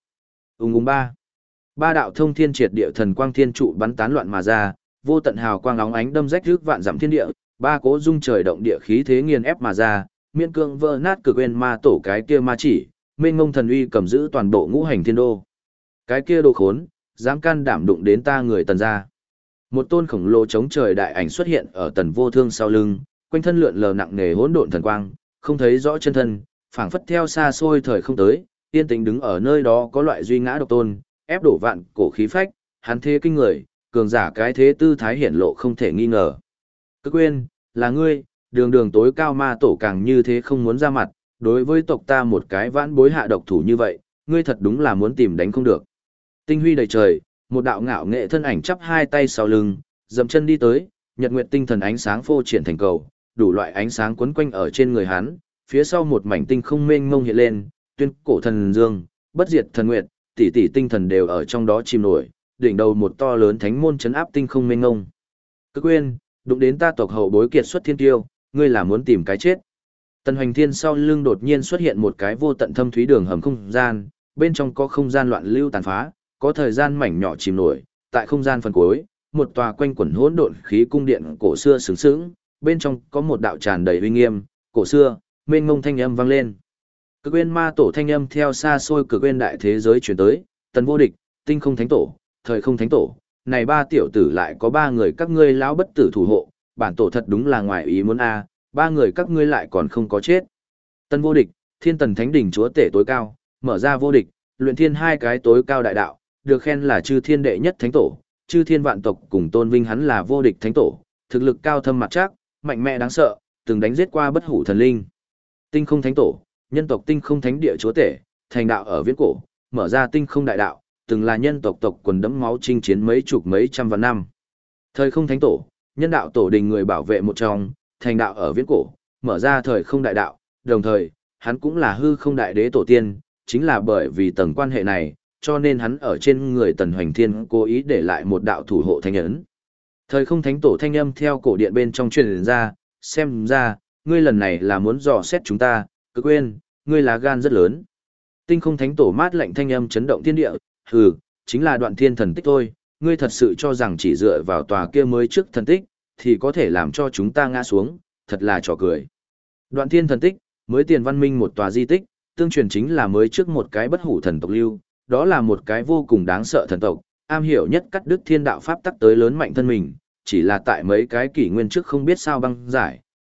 ba. Ba đạo thông thiên triệt địa thần quang thiên trụ bắn tán loạn mà ra, vô tận hào quang óng ánh đâm rách rước vạn dặm thiên địa, ba cố dung trời động địa khí thế nghiền ép mà ra, miễn cương vỡ nát Cực Uyên ma tổ cái kia ma chỉ, mênh ngông thần uy cầm giữ toàn bộ ngũ hành thiên đô. Cái kia đồ khốn, dám can đảm đụng đến ta người Tần gia. Một tôn khổng lồ chống trời đại ảnh xuất hiện ở Tần Vô Thương sau lưng, quanh thân lượn lờ nặng nề hỗn độn thần quang, không thấy rõ chân thân, phảng phất theo xa xôi thời không tới, yên tĩnh đứng ở nơi đó có loại duy ngã độc tôn, ép đổ vạn cổ khí phách, hắn thế kinh người, cường giả cái thế tư thái hiển lộ không thể nghi ngờ. Cực Uyên, là ngươi, đường đường tối cao ma tổ càng như thế không muốn ra mặt, đối với tộc ta một cái vãn bối hạ độc thủ như vậy, ngươi thật đúng là muốn tìm đánh không được. Tinh huy đầy trời, một đạo ngạo nghệ thân ảnh chắp hai tay sau lưng, dậm chân đi tới, nhật nguyệt tinh thần ánh sáng phô triển thành cầu, đủ loại ánh sáng quấn quanh ở trên người hắn, phía sau một mảnh tinh không mênh mông hiện lên, tuyên cổ thần dương, bất diệt thần nguyệt, tỷ tỷ tinh thần đều ở trong đó chìm nổi, đỉnh đầu một to lớn thánh môn chấn áp tinh không mênh mông. Cực Uyên, đụng đến ta tộc hậu bối kiệt xuất thiên tiêu, ngươi là muốn tìm cái chết. Tần Hoành Thiên sau lưng đột nhiên xuất hiện một cái vô tận thâm thúy đường hầm không gian, bên trong có không gian loạn lưu tàn phá, có thời gian mảnh nhỏ chìm nổi, tại không gian phần cuối, một tòa quanh quẩn hỗn độn khí cung điện cổ xưa sướng sướng, bên trong có một đạo tràn đầy uy nghiêm, cổ xưa, mênh mông thanh âm vang lên. Cực Uyên ma tổ thanh âm theo xa xôi Cực Uyên đại thế giới truyền tới, Tần vô địch, tinh không thánh tổ, thời không thánh tổ, này ba tiểu tử lại có ba người các ngươi lão bất tử thủ hộ, bản tổ thật đúng là ngoài ý muốn a, ba người các ngươi lại còn không có chết. Tần vô địch, thiên tần thánh đỉnh chúa tể tối cao, mở ra vô địch, luyện thiên hai cái tối cao đại đạo, được khen là chư thiên đệ nhất thánh tổ, chư thiên vạn tộc cùng tôn vinh hắn là vô địch thánh tổ, thực lực cao thâm mặt chắc, mạnh mẽ đáng sợ, từng đánh giết qua bất hủ thần linh. Tinh không thánh tổ, nhân tộc tinh không thánh địa chúa tể, thành đạo ở viễn cổ, mở ra tinh không đại đạo, từng là nhân tộc tộc quần đẫm máu chinh chiến mấy chục mấy trăm vạn năm. Thời không thánh tổ, nhân đạo tổ đình người bảo vệ một trong, thành đạo ở viễn cổ, mở ra thời không đại đạo, đồng thời, hắn cũng là hư không đại đế tổ tiên, chính là bởi vì tầng quan hệ này, cho nên hắn ở trên người Tần Hoành Thiên cố ý để lại một đạo thủ hộ thanh ấn. Thời không thánh tổ thanh âm theo cổ điện bên trong truyền ra, xem ra, ngươi lần này là muốn dò xét chúng ta, Cực Uyên, ngươi là gan rất lớn. Tinh không thánh tổ mát lạnh thanh âm chấn động thiên địa, hừ, chính là đoạn thiên thần tích thôi, ngươi thật sự cho rằng chỉ dựa vào tòa kia mới trước thần tích, thì có thể làm cho chúng ta ngã xuống, thật là trò cười. Đoạn thiên thần tích, mới tiền văn minh một tòa di tích, tương truyền chính là mới trước một cái bất hủ thần tộc lưu, đó là một cái vô cùng đáng sợ thần tộc, am hiểu nhất cắt đứt thiên đạo pháp tắc tới lớn mạnh thân mình, chỉ là tại mấy cái kỷ nguyên trước không biết sao băng giải,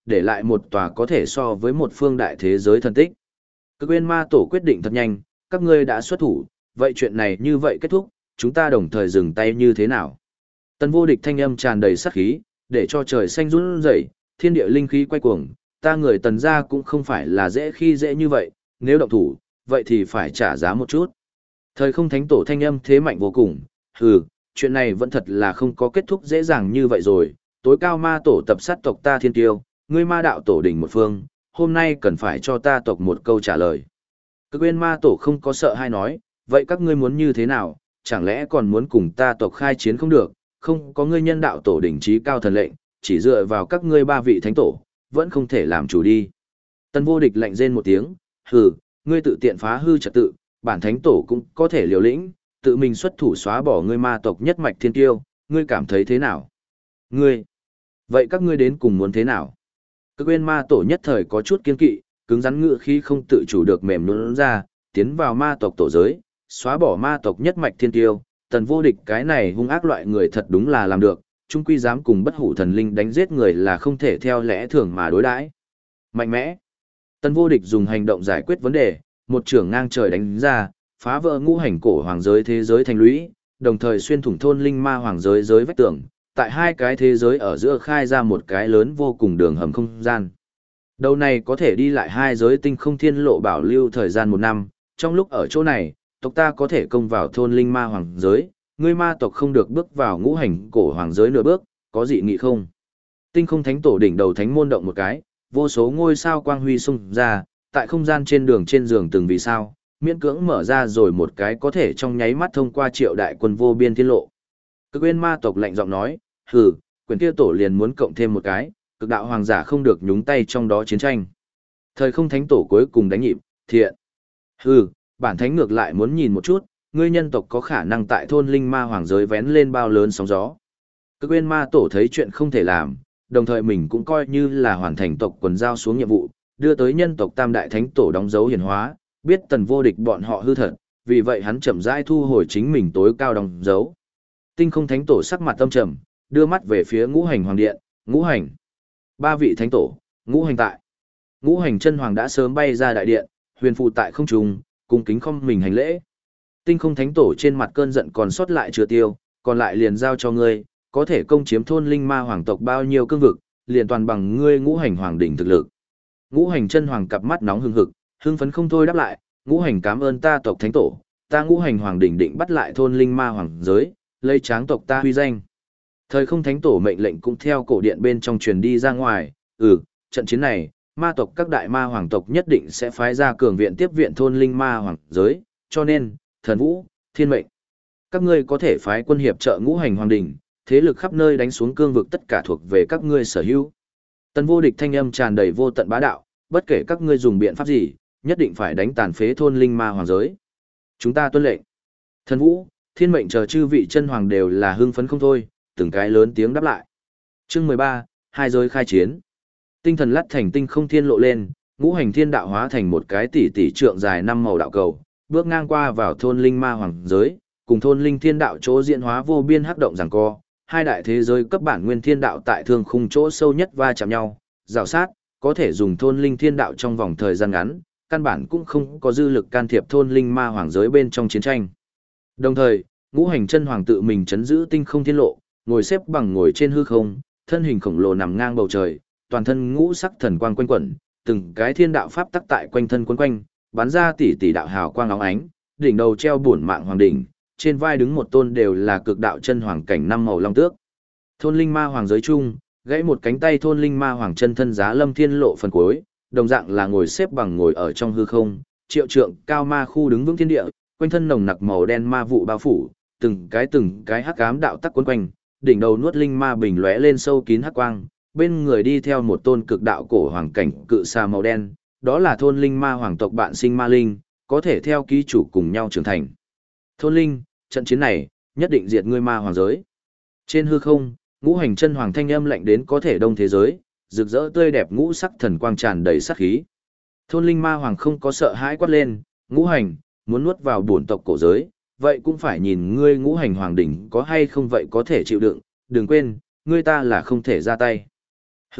để lại một tòa có thể so với một phương đại thế giới thần tích. Cực Nguyên Ma Tổ quyết định thật nhanh, các ngươi đã xuất thủ, vậy chuyện này như vậy kết thúc, chúng ta đồng thời dừng tay như thế nào? Tần Vô Địch thanh âm tràn đầy sát khí, để cho trời xanh run rẩy, thiên địa linh khí quay cuồng, ta người Tần gia cũng không phải là dễ khi dễ như vậy, nếu động thủ, vậy thì phải trả giá một chút. Thời Không Thánh Tổ thanh âm thế mạnh vô cùng, hừ, chuyện này vẫn thật là không có kết thúc dễ dàng như vậy rồi, tối cao ma tổ tập sát tộc ta thiên tiêu, ngươi ma đạo tổ đỉnh một phương, hôm nay cần phải cho ta tộc một câu trả lời. Cực Nguyên Ma Tổ không có sợ hay nói, vậy các ngươi muốn như thế nào, chẳng lẽ còn muốn cùng ta tộc khai chiến không được, không có ngươi nhân đạo tổ đỉnh trí cao thần lệnh, chỉ dựa vào các ngươi ba vị thánh tổ, vẫn không thể làm chủ đi. Tần Vô Địch lạnh rên một tiếng, hừ, ngươi tự tiện phá hư trật tự, bản thánh tổ cũng có thể liều lĩnh, tự mình xuất thủ xóa bỏ ngươi ma tộc nhất mạch thiên tiêu, ngươi cảm thấy thế nào? Ngươi, vậy các ngươi đến cùng muốn thế nào? Cực Nguyên Ma Tổ nhất thời có chút kiên kỵ, cứng rắn ngựa khi không tự chủ được mềm nhũn ra, tiến vào ma tộc tổ giới, xóa bỏ ma tộc nhất mạch thiên tiêu, Tần Vô Địch cái này hung ác loại người thật đúng là làm được, chung quy dám cùng bất hủ thần linh đánh giết người là không thể theo lẽ thường mà đối đãi. Mạnh mẽ. Tần Vô Địch dùng hành động giải quyết vấn đề, một trường ngang trời đánh ra, phá vỡ ngũ hành cổ hoàng giới thế giới thành lũy, đồng thời xuyên thủng thôn linh ma hoàng giới giới vách tường, tại hai cái thế giới ở giữa khai ra một cái lớn vô cùng đường hầm không gian. Đầu này có thể đi lại hai giới tinh không thiên lộ bảo lưu thời gian 1 năm, trong lúc ở chỗ này, tộc ta có thể công vào thôn linh ma hoàng giới, ngươi ma tộc không được bước vào ngũ hành cổ hoàng giới nửa bước, có dị nghị không? Tinh không thánh tổ đỉnh đầu thánh môn động một cái, vô số ngôi sao quang huy xung ra, tại không gian trên đường trên giường từng vì sao, miễn cưỡng mở ra rồi một cái có thể trong nháy mắt thông qua triệu đại quân vô biên thiên lộ. Cực Nguyên ma tộc lạnh giọng nói, hừ, quyền kia tổ liền muốn cộng thêm một cái, cực đạo hoàng giả không được nhúng tay trong đó chiến tranh. Thời Không Thánh Tổ cuối cùng đánh nhịp, thiện. Hừ, bản thánh ngược lại muốn nhìn một chút, ngươi nhân tộc có khả năng tại thôn linh ma hoàng giới vén lên bao lớn sóng gió. Cực Nguyên ma tổ thấy chuyện không thể làm, đồng thời mình cũng coi như là hoàn thành tộc quần giao xuống nhiệm vụ, đưa tới nhân tộc Tam Đại Thánh Tổ đóng dấu hiển hóa, biết Tần Vô Địch bọn họ hư thật, vì vậy hắn chậm rãi thu hồi chính mình tối cao đóng dấu. Tinh Không Thánh Tổ sắc mặt âm trầm, đưa mắt về phía Ngũ Hành Hoàng Điện, Ngũ Hành. Ba vị thánh tổ, Ngũ Hành tại. Ngũ Hành chân hoàng đã sớm bay ra đại điện, huyền phù tại không trung, cung kính không mình hành lễ. Tinh Không Thánh Tổ trên mặt cơn giận còn sót lại chưa tiêu, còn lại liền giao cho ngươi, có thể công chiếm thôn linh ma hoàng tộc bao nhiêu cương vực, liền toàn bằng ngươi Ngũ Hành Hoàng đỉnh thực lực. Ngũ Hành chân hoàng cặp mắt nóng hừng hực, hưng phấn không thôi đáp lại, Ngũ Hành cảm ơn ta tộc thánh tổ, ta Ngũ Hành Hoàng đỉnh định bắt lại thôn linh ma hoàng giới, lấy tráng tộc ta huy danh. Thời Không Thánh Tổ mệnh lệnh cũng theo cổ điện bên trong truyền đi ra ngoài, trận chiến này, ma tộc các đại ma hoàng tộc nhất định sẽ phái ra cường viện tiếp viện thôn linh ma hoàng giới, cho nên, thần vũ, thiên mệnh. Các ngươi có thể phái quân hiệp trợ Ngũ Hành Hoàng đỉnh, thế lực khắp nơi đánh xuống cương vực tất cả thuộc về các ngươi sở hữu. Tần Vô Địch thanh âm tràn đầy vô tận bá đạo, bất kể các ngươi dùng biện pháp gì, nhất định phải đánh tàn phế thôn linh ma hoàng giới. Chúng ta tuân lệnh. Thần vũ, thiên mệnh chờ chư vị chân hoàng đều là hưng phấn không thôi, từng cái lớn tiếng đáp lại. Chương 13, hai giới khai chiến. Tinh thần lắt thành tinh không thiên lộ lên, Ngũ Hành thiên đạo hóa thành một cái tỷ tỷ trượng dài 5 màu đạo cầu, bước ngang qua vào thôn linh ma hoàng giới, cùng thôn linh thiên đạo chỗ diễn hóa vô biên hắc động giằng co, hai đại thế giới cấp bản nguyên thiên đạo tại thương khung chỗ sâu nhất va chạm nhau, rào sát, có thể dùng thôn linh thiên đạo trong vòng thời gian ngắn, căn bản cũng không có dư lực can thiệp thôn linh ma hoàng giới bên trong chiến tranh. Đồng thời, Ngũ Hành chân hoàng tự mình chấn giữ tinh không thiên lộ, ngồi xếp bằng ngồi trên hư không, thân hình khổng lồ nằm ngang bầu trời, toàn thân ngũ sắc thần quang quanh quẩn, từng cái thiên đạo pháp tắc tại quanh thân quấn quanh, bắn ra tỷ tỷ đạo hào quang óng ánh, đỉnh đầu treo bổn mạng hoàng đỉnh, trên vai đứng một tôn đều là cực đạo chân hoàng cảnh 5 màu long tước. Thôn linh ma hoàng giới chung, gãy một cánh tay thôn linh ma hoàng chân thân giá lâm thiên lộ phần cuối, đồng dạng là ngồi xếp bằng ngồi ở trong hư không, triệu trượng cao ma khu đứng vững thiên địa, quanh thân nồng nặc màu đen ma vụ bao phủ, từng cái hắc ám đạo tắc quấn quanh, đỉnh đầu nuốt linh ma bình lóe lên sâu kín hắc quang, bên người đi theo một tôn cực đạo cổ hoàng cảnh cự xà màu đen, đó là thôn linh ma hoàng tộc bạn sinh ma linh, có thể theo ký chủ cùng nhau trưởng thành. Thôn linh, trận chiến này, nhất định diệt ngươi ma hoàng giới. Trên hư không, Ngũ Hành chân hoàng thanh âm lạnh đến có thể đông thế giới, rực rỡ tươi đẹp ngũ sắc thần quang tràn đầy sát khí. Thôn linh ma hoàng không có sợ hãi quát lên, Ngũ Hành, muốn nuốt vào bổn tộc cổ giới, vậy cũng phải nhìn ngươi Ngũ Hành hoàng đỉnh có hay không vậy có thể chịu đựng, đừng quên, ngươi ta là không thể ra tay. Hừ,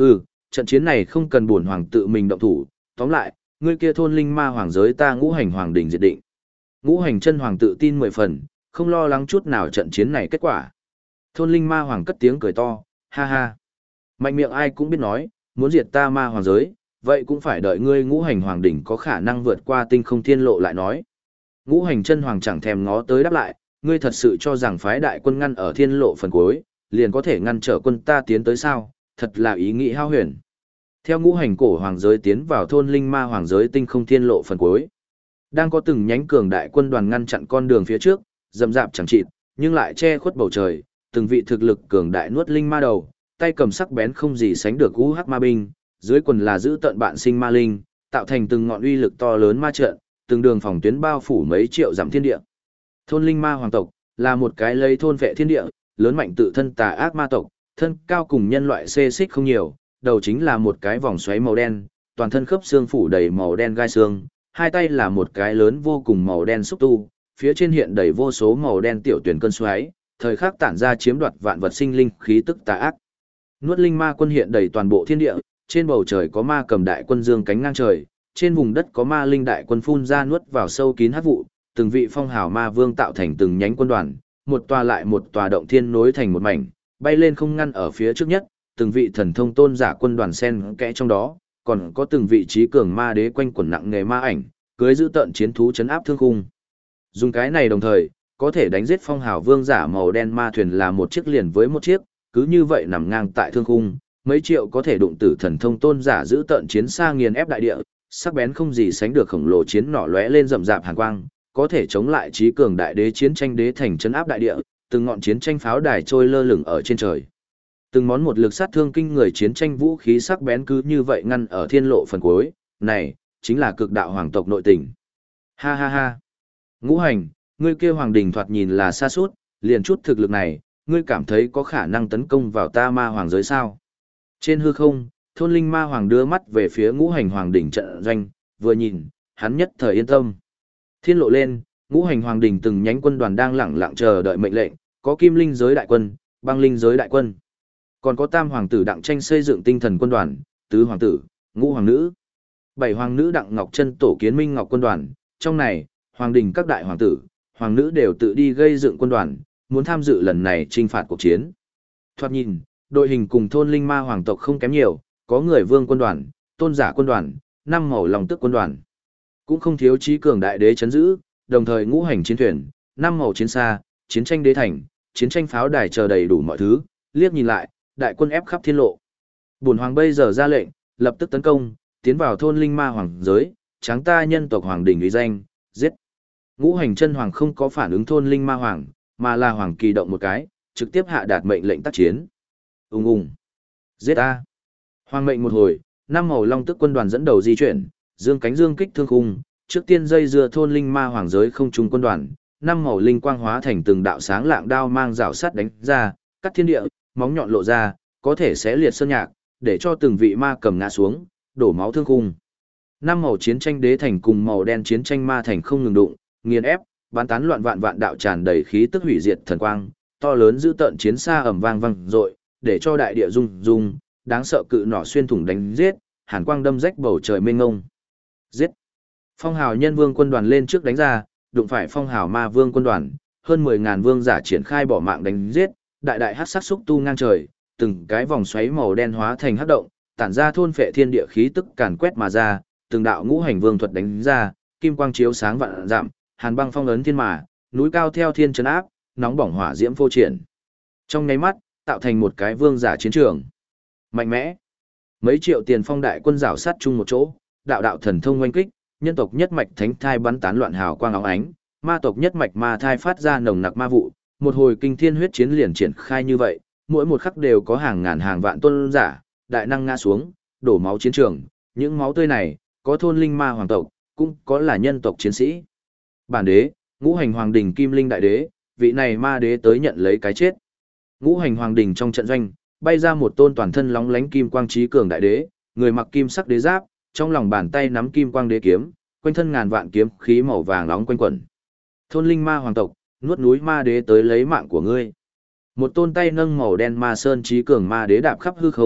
trận chiến này không cần bổn hoàng tự mình động thủ, tóm lại, ngươi kia thôn linh ma hoàng giới ta Ngũ Hành Hoàng đỉnh diệt định. Ngũ Hành Chân Hoàng tự tin 10 phần, không lo lắng chút nào trận chiến này kết quả. Thôn linh ma hoàng cất tiếng cười to, ha ha. Mạnh miệng ai cũng biết nói, muốn diệt ta ma hoàng giới, vậy cũng phải đợi ngươi Ngũ Hành Hoàng đỉnh có khả năng vượt qua tinh không thiên lộ lại nói. Ngũ Hành Chân Hoàng chẳng thèm ngó tới đáp lại, ngươi thật sự cho rằng phái đại quân ngăn ở thiên lộ phần cuối, liền có thể ngăn trở quân ta tiến tới sao, thật là ý nghĩ hao huyền. Theo Ngũ Hành cổ hoàng giới tiến vào thôn linh ma hoàng giới tinh không thiên lộ phần cuối, đang có từng nhánh cường đại quân đoàn ngăn chặn con đường phía trước, rậm rạp chẳng chịt, nhưng lại che khuất bầu trời, từng vị thực lực cường đại nuốt linh ma đầu, tay cầm sắc bén không gì sánh được UH ma binh, dưới quần là giữ tận bạn sinh ma linh, tạo thành từng ngọn uy lực to lớn ma trận, từng đường phòng tuyến bao phủ mấy triệu dặm thiên địa. Thôn linh ma hoàng tộc là một cái lấy thôn vệ thiên địa, lớn mạnh tự thân tà ác ma tộc, thân cao cùng nhân loại xê xích không nhiều, đầu chính là một cái vòng xoáy màu đen, toàn thân khớp xương phủ đầy màu đen gai xương, hai tay là một cái lớn vô cùng màu đen xúc tu, phía trên hiện đầy vô số màu đen tiểu tuyển cơn xoáy, thời khắc tản ra chiếm đoạt vạn vật sinh linh khí tức tà ác. Nuốt linh ma quân hiện đầy toàn bộ thiên địa, trên bầu trời có ma cầm đại quân dương cánh ngang trời, trên vùng đất có ma linh đại quân phun ra nuốt vào sâu kín hắc vụ, từng vị phong hào ma vương tạo thành từng nhánh quân đoàn, một tòa lại một tòa động thiên nối thành một mảnh, bay lên không ngăn ở phía trước nhất, từng vị thần thông tôn giả quân đoàn xen kẽ trong đó, còn có từng vị trí cường ma đế quanh quẩn nặng nghề ma ảnh, cưới giữ tận chiến thú chấn áp thương khung. Dùng cái này đồng thời, có thể đánh giết phong hào vương giả màu đen ma thuyền là một chiếc liền với một chiếc, cứ như vậy nằm ngang tại thương khung, mấy triệu có thể đụng tử thần thông tôn giả giữ tận chiến xa nghiền ép đại địa, sắc bén không gì sánh được khổng lồ chiến nỏ lóe lên rậm rạp hàn quang, có thể chống lại trí cường đại đế chiến tranh đế thành chấn áp đại địa, từng ngọn chiến tranh pháo đài trôi lơ lửng ở trên trời. Từng món một lực sát thương kinh người chiến tranh vũ khí sắc bén cứ như vậy ngăn ở thiên lộ phần cuối, này, chính là cực đạo hoàng tộc nội tình. Ha ha ha. Ngũ Hành, ngươi kia hoàng đình thoạt nhìn là xa suốt, liền chút thực lực này, ngươi cảm thấy có khả năng tấn công vào ta ma hoàng giới sao? Trên hư không, thôn linh ma hoàng đưa mắt về phía Ngũ Hành hoàng đỉnh trận doanh, vừa nhìn, hắn nhất thời yên tâm. Thiên lộ lên, Ngũ Hành hoàng đỉnh từng nhánh quân đoàn đang lẳng lặng chờ đợi mệnh lệnh, có Kim Linh giới đại quân, Băng Linh giới đại quân, còn có Tam hoàng tử Đặng Tranh xây dựng tinh thần quân đoàn, Tứ hoàng tử, Ngũ hoàng nữ, Bảy hoàng nữ Đặng Ngọc Chân tổ kiến Minh Ngọc quân đoàn, trong này, hoàng đình các đại hoàng tử, hoàng nữ đều tự đi gây dựng quân đoàn, muốn tham dự lần này chinh phạt cuộc chiến. Thoạt nhìn, đội hình cùng thôn linh ma hoàng tộc không kém nhiều, có người vương quân đoàn, tôn giả quân đoàn, năm màu lòng tức quân đoàn. Cũng không thiếu trí cường đại đế chấn giữ, đồng thời ngũ hành chiến thuyền, năm màu chiến xa, chiến tranh đế thành, chiến tranh pháo đài chờ đầy đủ mọi thứ, liếc nhìn lại, đại quân ép khắp thiên lộ. Bổn hoàng bây giờ ra lệnh, lập tức tấn công, tiến vào thôn linh ma hoàng giới, tráng ta nhân tộc hoàng đình uy danh, giết. Ngũ hành chân hoàng không có phản ứng thôn linh ma hoàng, mà là hoàng kỳ động một cái, trực tiếp hạ đạt mệnh lệnh tác chiến. Ùng ùng, giết a! Hoàng mệnh một hồi, năm màu long tức quân đoàn dẫn đầu di chuyển, dương cánh dương kích thương khung, trước tiên dây dưa thôn linh ma hoàng giới không trung quân đoàn, năm màu linh quang hóa thành từng đạo sáng lạng đao mang rào sắt đánh ra, cắt thiên địa, móng nhọn lộ ra, có thể xé liệt sơn nhạc, để cho từng vị ma cầm ngã xuống, đổ máu thương khung. Năm màu chiến tranh đế thành cùng màu đen chiến tranh ma thành không ngừng đụng, nghiền ép, bán tán loạn vạn vạn đạo tràn đầy khí tức hủy diệt thần quang, to lớn giữ tận chiến xa ầm vang vang dội, để cho đại địa rung rung, đáng sợ cự nỏ xuyên thủng đánh giết, hàn quang đâm rách bầu trời mênh mông. Giết! Phong hào nhân vương quân đoàn lên trước đánh ra, đụng phải phong hào ma vương quân đoàn, hơn 10.000 vương giả triển khai bỏ mạng đánh giết, đại đại hắc sắc xúc tu ngang trời, từng cái vòng xoáy màu đen hóa thành hắc động, tản ra thôn phệ thiên địa khí tức càn quét mà ra, từng đạo ngũ hành vương thuật đánh ra, kim quang chiếu sáng vạn dặm, hàn băng phong ấn thiên mà, núi cao theo thiên trấn áp, nóng bỏng hỏa diễm phô triển. Trong nháy mắt, tạo thành một cái vương giả chiến trường. Mạnh mẽ. Mấy triệu tiền phong đại quân rảo sát chung một chỗ, đạo đạo thần thông oanh kích, nhân tộc nhất mạch thánh thai bắn tán loạn hào quang óng ánh, ma tộc nhất mạch ma thai phát ra nồng nặc ma vụ, một hồi kinh thiên huyết chiến liền triển khai như vậy, mỗi một khắc đều có hàng ngàn hàng vạn tôn giả, đại năng ngã xuống, đổ máu chiến trường, những máu tươi này, có thôn linh ma hoàng tộc, cũng có là nhân tộc chiến sĩ. Bản đế, ngũ hành hoàng đình kim linh đại đế, vị này ma đế tới nhận lấy cái chết. Ngũ hành hoàng đình trong trận doanh, bay ra một tôn toàn thân lóng lánh kim quang trí cường đại đế, người mặc kim sắc đế giáp, trong lòng bàn tay nắm kim quang đế kiếm, quanh thân ngàn vạn kiếm khí màu vàng nóng quanh quẩn. Thôn linh ma hoàng tộc, nuốt núi ma đế tới lấy mạng của ngươi. Một tôn tay nâng màu đen ma sơn trí cường ma đế đạp khắp hư không,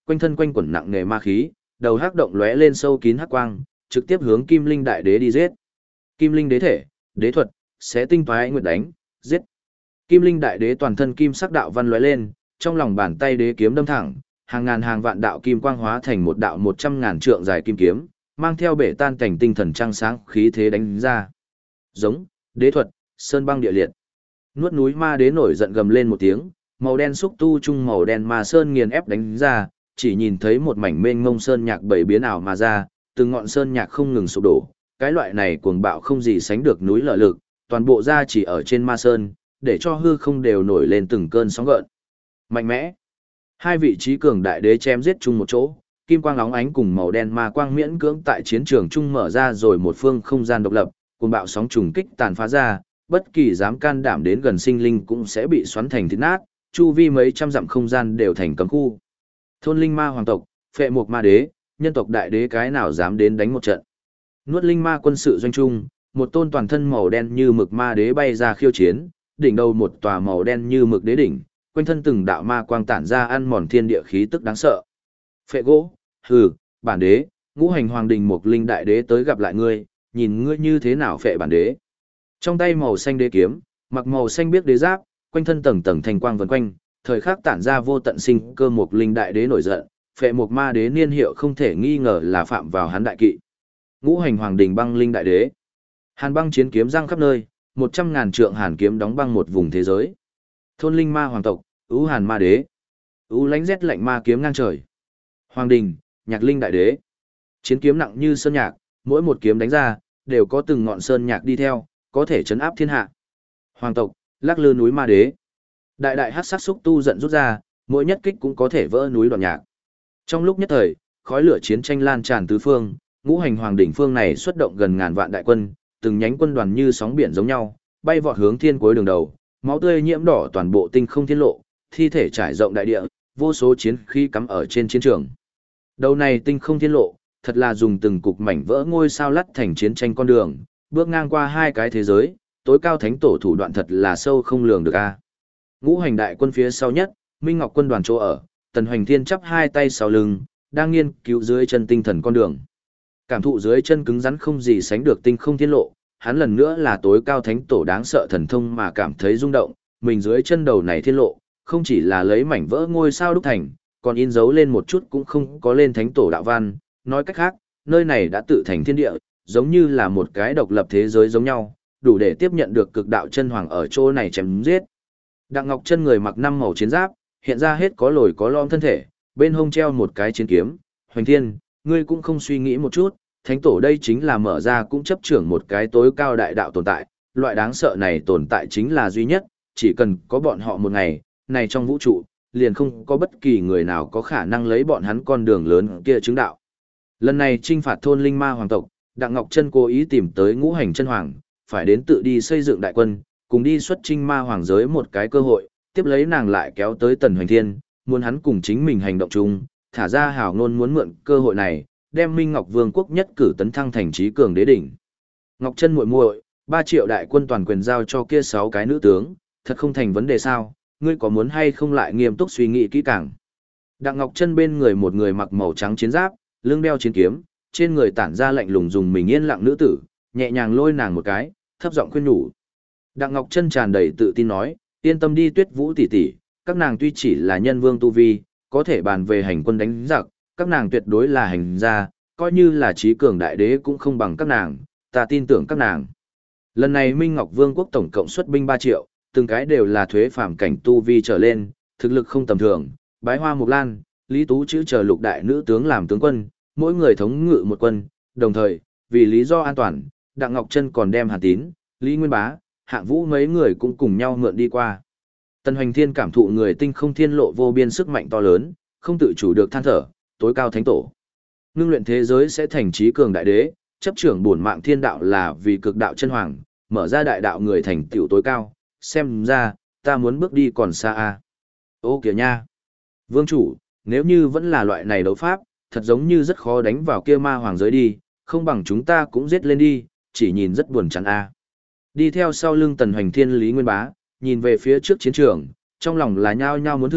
quanh thân quanh quẩn nặng nề ma khí, đầu hắc động lóe lên sâu kín hắc quang, trực tiếp hướng Kim Linh Đại Đế đi giết. Kim Linh Đế thể, đế thuật, sẽ tinh toái nguyệt đánh, giết. Kim Linh Đại Đế toàn thân kim sắc đạo văn lóe lên, trong lòng bàn tay đế kiếm đâm thẳng, hàng ngàn hàng vạn đạo kim quang hóa thành một đạo 100.000 trượng dài kim kiếm, mang theo bể tan cảnh tinh thần trăng sáng khí thế đánh ra. Giống, đế thuật, sơn băng địa liệt. Nuốt núi ma đế nổi giận gầm lên một tiếng, màu đen xúc tu chung màu đen ma sơn nghiền ép đánh ra, chỉ nhìn thấy một mảnh mênh mông sơn nhạc bảy biến ảo mà ra, từng ngọn sơn nhạc không ngừng sụp đổ. Cái loại này cuồng bạo không gì sánh được núi lở lực, toàn bộ ra chỉ ở trên ma sơn, để cho hư không đều nổi lên từng cơn sóng gợn. Mạnh mẽ. Hai vị trí cường đại đế chém giết chung một chỗ, kim quang óng ánh cùng màu đen ma quang miễn cưỡng tại chiến trường chung mở ra rồi một phương không gian độc lập, cuồng bạo sóng trùng kích tàn phá ra, bất kỳ dám can đảm đến gần sinh linh cũng sẽ bị xoắn thành thịt nát, chu vi mấy trăm dặm không gian đều thành cấm khu. Thôn linh ma hoàng tộc, phệ mục ma đế, nhân tộc đại đế cái nào dám đến đánh một trận. Nuốt linh ma quân sự doanh trung, một tôn toàn thân màu đen như mực ma đế bay ra khiêu chiến, đỉnh đầu một tòa màu đen như mực đế đỉnh, quanh thân từng đạo ma quang tản ra ăn mòn thiên địa khí tức đáng sợ. Phệ gỗ, hừ, bản đế, ngũ hành hoàng đình mục linh đại đế tới gặp lại ngươi, nhìn ngươi như thế nào phệ bản đế. Trong tay màu xanh đế kiếm, mặc màu xanh biếc đế giáp, quanh thân tầng tầng thành quang vần quanh, thời khắc tản ra vô tận sinh cơ mục linh đại đế nổi giận, phệ mục ma đế niên hiệu không thể nghi ngờ là phạm vào hắn đại kỵ. Ngũ hành hoàng đình băng linh đại đế. Hàn băng chiến kiếm răng khắp nơi, 100.000 trượng hàn kiếm đóng băng một vùng thế giới. Thôn linh ma hoàng tộc, ưu hàn ma đế. Ưu lánh rét lạnh ma kiếm ngang trời. Hoàng đình, nhạc linh đại đế. Chiến kiếm nặng như sơn nhạc, mỗi một kiếm đánh ra, đều có từng ngọn sơn nhạc đi theo, có thể chấn áp thiên hạ. Hoàng tộc, lắc lư núi ma đế. Đại đại hắc sắc xúc tu giận rút ra, mỗi nhất kích cũng có thể vỡ núi đoạn nhạc. Trong lúc nhất thời, khói lửa chiến tranh lan tràn tứ phương, ngũ hành hoàng đỉnh phương này xuất động gần ngàn vạn đại quân, từng nhánh quân đoàn như sóng biển giống nhau, bay vọt hướng thiên cuối đường đầu, máu tươi nhiễm đỏ toàn bộ tinh không thiên lộ, thi thể trải rộng đại địa, vô số chiến khí cắm ở trên chiến trường. Đầu này tinh không thiên lộ, thật là dùng từng cục mảnh vỡ ngôi sao lắt thành chiến tranh con đường, bước ngang qua hai cái thế giới, tối cao thánh tổ thủ đoạn thật là sâu không lường được a. Ngũ hành đại quân phía sau nhất, Minh Ngọc quân đoàn chỗ ở, Tần Hoành Thiên chắp hai tay sau lưng, đang nghiên cứu dưới chân tinh thần con đường. Cảm thụ dưới chân cứng rắn không gì sánh được tinh không thiên lộ, hắn lần nữa là tối cao thánh tổ đáng sợ thần thông mà cảm thấy rung động, mình dưới chân đầu này thiên lộ, không chỉ là lấy mảnh vỡ ngôi sao đúc thành, còn in dấu lên một chút cũng không có lên thánh tổ đạo văn, nói cách khác, nơi này đã tự thành thiên địa, giống như là một cái độc lập thế giới giống nhau, đủ để tiếp nhận được cực đạo chân hoàng ở chỗ này chém giết. Đặng Ngọc Chân người mặc năm màu chiến giáp, hiện ra hết có lồi có lõm thân thể, bên hông treo một cái chiến kiếm, Hoành Thiên, ngươi cũng không suy nghĩ một chút, thánh tổ đây chính là mở ra cũng chấp trưởng một cái tối cao đại đạo tồn tại, loại đáng sợ này tồn tại chính là duy nhất, chỉ cần có bọn họ một ngày, này trong vũ trụ, liền không có bất kỳ người nào có khả năng lấy bọn hắn con đường lớn kia chứng đạo. Lần này trinh phạt thôn linh ma hoàng tộc, Đặng Ngọc Chân cố ý tìm tới ngũ hành chân hoàng, phải đến tự đi xây dựng đại quân, cùng đi xuất chinh ma hoàng giới một cái cơ hội, tiếp lấy nàng lại kéo tới Tần Hoành Thiên, muốn hắn cùng chính mình hành động chung, thả ra hào ngôn muốn mượn cơ hội này, đem Minh Ngọc Vương quốc nhất cử tấn thăng thành trí cường đế đỉnh. Ngọc Chân muội muội, 3 triệu đại quân toàn quyền giao cho kia 6 cái nữ tướng, thật không thành vấn đề sao, ngươi có muốn hay không lại nghiêm túc suy nghĩ kỹ càng. Đặng Ngọc Chân bên người một người mặc màu trắng chiến giáp, lưng đeo chiến kiếm, trên người tản ra lạnh lùng dùng mình yên lặng nữ tử, nhẹ nhàng lôi nàng một cái, thấp giọng khuyên nhủ. Đặng Ngọc Chân tràn đầy tự tin nói, yên tâm đi Tuyết Vũ tỷ tỷ, các nàng tuy chỉ là nhân vương tu vi, có thể bàn về hành quân đánh giặc, các nàng tuyệt đối là hành gia, coi như là trí cường đại đế cũng không bằng các nàng, ta tin tưởng các nàng. Lần này Minh Ngọc Vương quốc tổng cộng xuất binh 3 triệu, từng cái đều là thuế phàm cảnh tu vi trở lên, thực lực không tầm thường, Bái Hoa Mộc Lan, Lý Tú chữ chờ lục đại nữ tướng làm tướng quân, mỗi người thống ngự một quân, đồng thời, vì lý do an toàn, Đặng Ngọc Chân còn đem Hàn Tín, Lý Nguyên Bá, Hạng Vũ mấy người cũng cùng nhau mượn đi qua. Tần Hoành Thiên cảm thụ người tinh không thiên lộ vô biên sức mạnh to lớn, không tự chủ được than thở, tối cao thánh tổ. Ngưng luyện thế giới sẽ thành trí cường đại đế, chấp trưởng bổn mạng thiên đạo là vì cực đạo chân hoàng, mở ra đại đạo người thành tựu tối cao, xem ra, ta muốn bước đi còn xa a. Ô kìa nha. Vương chủ, nếu như vẫn là loại này đấu pháp, thật giống như rất khó đánh vào kia ma hoàng giới đi, không bằng chúng ta cũng giết lên đi, chỉ nhìn rất buồn chán a. Đi theo sau lưng Tần Hoành Thiên Lý Nguyên Bá, nhìn về phía trước chiến trường, trong lòng là nhao nhao muốn thử,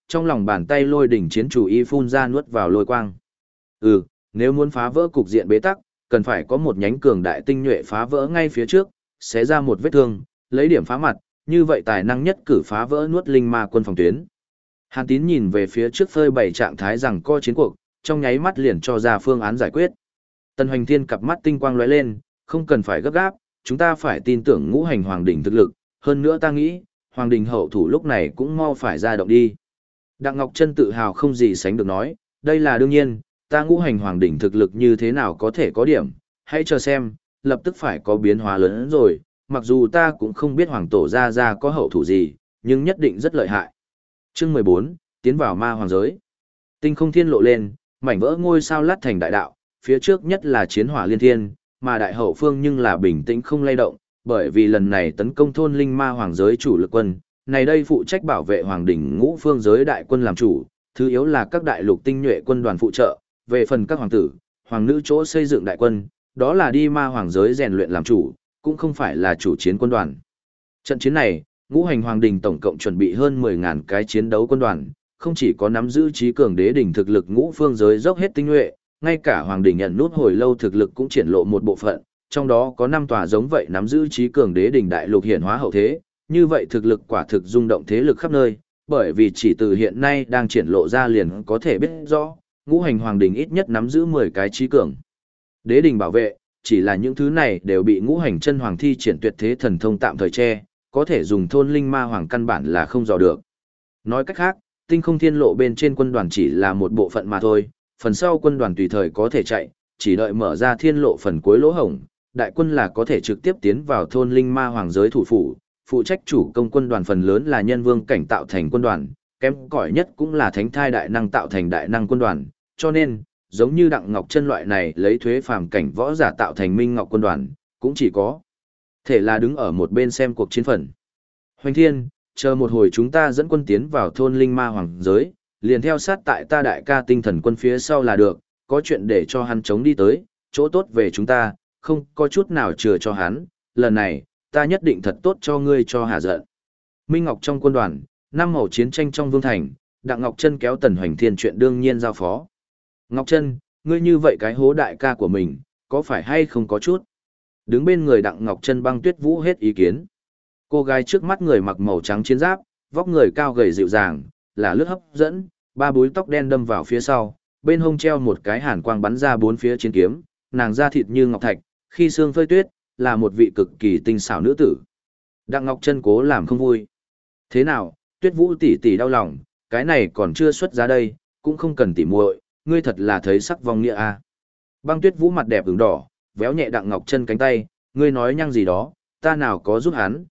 trong lòng bàn tay lôi đỉnh chiến chủ y phun ra nuốt vào lôi quang. Nếu muốn phá vỡ cục diện bế tắc, cần phải có một nhánh cường đại tinh nhuệ phá vỡ ngay phía trước, xé ra một vết thương, lấy điểm phá mặt, như vậy tài năng nhất cử phá vỡ nuốt linh ma quân phòng tuyến. Hàn Tín nhìn về phía trước phơi bày trạng thái rằng co chiến cuộc, trong nháy mắt liền cho ra phương án giải quyết. Tần Hoành Thiên cặp mắt tinh quang lóe lên, không cần phải gấp gáp, chúng ta phải tin tưởng ngũ hành hoàng đỉnh thực lực, hơn nữa ta nghĩ, hoàng đỉnh hậu thủ lúc này cũng mau phải ra động đi. Đặng Ngọc Trân tự hào không gì sánh được nói, đây là đương nhiên, ta ngũ hành hoàng đỉnh thực lực như thế nào có thể có điểm, hãy chờ xem, lập tức phải có biến hóa lớn rồi, mặc dù ta cũng không biết hoàng tổ ra có hậu thủ gì, nhưng nhất định rất lợi hại. Chương 14, tiến vào ma hoàng giới. Tinh không thiên lộ lên, mảnh vỡ ngôi sao lát thành đại đạo, phía trước nhất là chiến hỏa liên thiên, mà đại hậu phương nhưng là bình tĩnh không lay động, bởi vì lần này tấn công thôn linh ma hoàng giới chủ lực quân, này đây phụ trách bảo vệ hoàng đỉnh ngũ phương giới đại quân làm chủ, thứ yếu là các đại lục tinh nhuệ quân đoàn phụ trợ, về phần các hoàng tử, hoàng nữ chỗ xây dựng đại quân, đó là đi ma hoàng giới rèn luyện làm chủ, cũng không phải là chủ chiến quân đoàn. Trận chiến này, ngũ hành hoàng đình tổng cộng chuẩn bị hơn 10.000 cái chiến đấu quân đoàn, không chỉ có nắm giữ trí cường đế đỉnh thực lực ngũ phương giới dốc hết tinh nhuệ, ngay cả hoàng đỉnh nhận nút hồi lâu thực lực cũng triển lộ một bộ phận, trong đó có 5 tòa giống vậy nắm giữ trí cường đế đỉnh đại lục hiển hóa hậu thế, như vậy thực lực quả thực rung động thế lực khắp nơi, bởi vì chỉ từ hiện nay đang triển lộ ra liền có thể biết rõ, ngũ hành hoàng đỉnh ít nhất nắm giữ 10 cái trí cường đế đỉnh bảo vệ, chỉ là những thứ này đều bị ngũ hành chân hoàng thi triển tuyệt thế thần thông tạm thời che, có thể dùng thôn linh ma hoàng căn bản là không dò được. Nói cách khác, tinh không thiên lộ bên trên quân đoàn chỉ là một bộ phận mà thôi, phần sau quân đoàn tùy thời có thể chạy, chỉ đợi mở ra thiên lộ phần cuối lỗ hổng, đại quân là có thể trực tiếp tiến vào thôn linh ma hoàng giới thủ phủ, phụ trách chủ công quân đoàn phần lớn là nhân vương cảnh tạo thành quân đoàn, kém cỏi nhất cũng là thánh thai đại năng tạo thành đại năng quân đoàn, cho nên, giống như Đặng Ngọc Chân loại này lấy thuế phàm cảnh võ giả tạo thành Minh Ngọc quân đoàn, cũng chỉ có thể là đứng ở một bên xem cuộc chiến phần. Hoành Thiên, chờ một hồi chúng ta dẫn quân tiến vào thôn linh ma hoàng giới, liền theo sát tại ta đại ca tinh thần quân phía sau là được, có chuyện để cho hắn chống đi tới, chỗ tốt về chúng ta, không có chút nào chừa cho hắn, lần này, ta nhất định thật tốt cho ngươi cho hà giận. Minh Ngọc trong quân đoàn, năm màu chiến tranh trong vương thành, Đặng Ngọc Chân kéo Tần Hoành Thiên chuyện đương nhiên giao phó. Ngọc Chân, ngươi như vậy cái hố đại ca của mình, có phải hay không có chút? Đứng bên người Đặng Ngọc Chân Băng Tuyết Vũ hết ý kiến. Cô gái trước mắt người mặc màu trắng chiến giáp, vóc người cao gầy dịu dàng, là lướt hấp dẫn, ba búi tóc đen đâm vào phía sau, bên hông treo một cái hàn quang bắn ra bốn phía chiến kiếm, nàng da thịt như ngọc thạch, khi xương phơi tuyết, là một vị cực kỳ tinh xảo nữ tử. Đặng Ngọc Chân cố làm không vui. Thế nào, Tuyết Vũ tỷ tỷ đau lòng, cái này còn chưa xuất giá đây, cũng không cần tỉ muội, ngươi thật là thấy sắc vong nghĩa a. Băng Tuyết Vũ mặt đẹp ửng đỏ, véo nhẹ Đặng Ngọc Chân cánh tay, ngươi nói nhăng gì đó, ta nào có giúp hắn,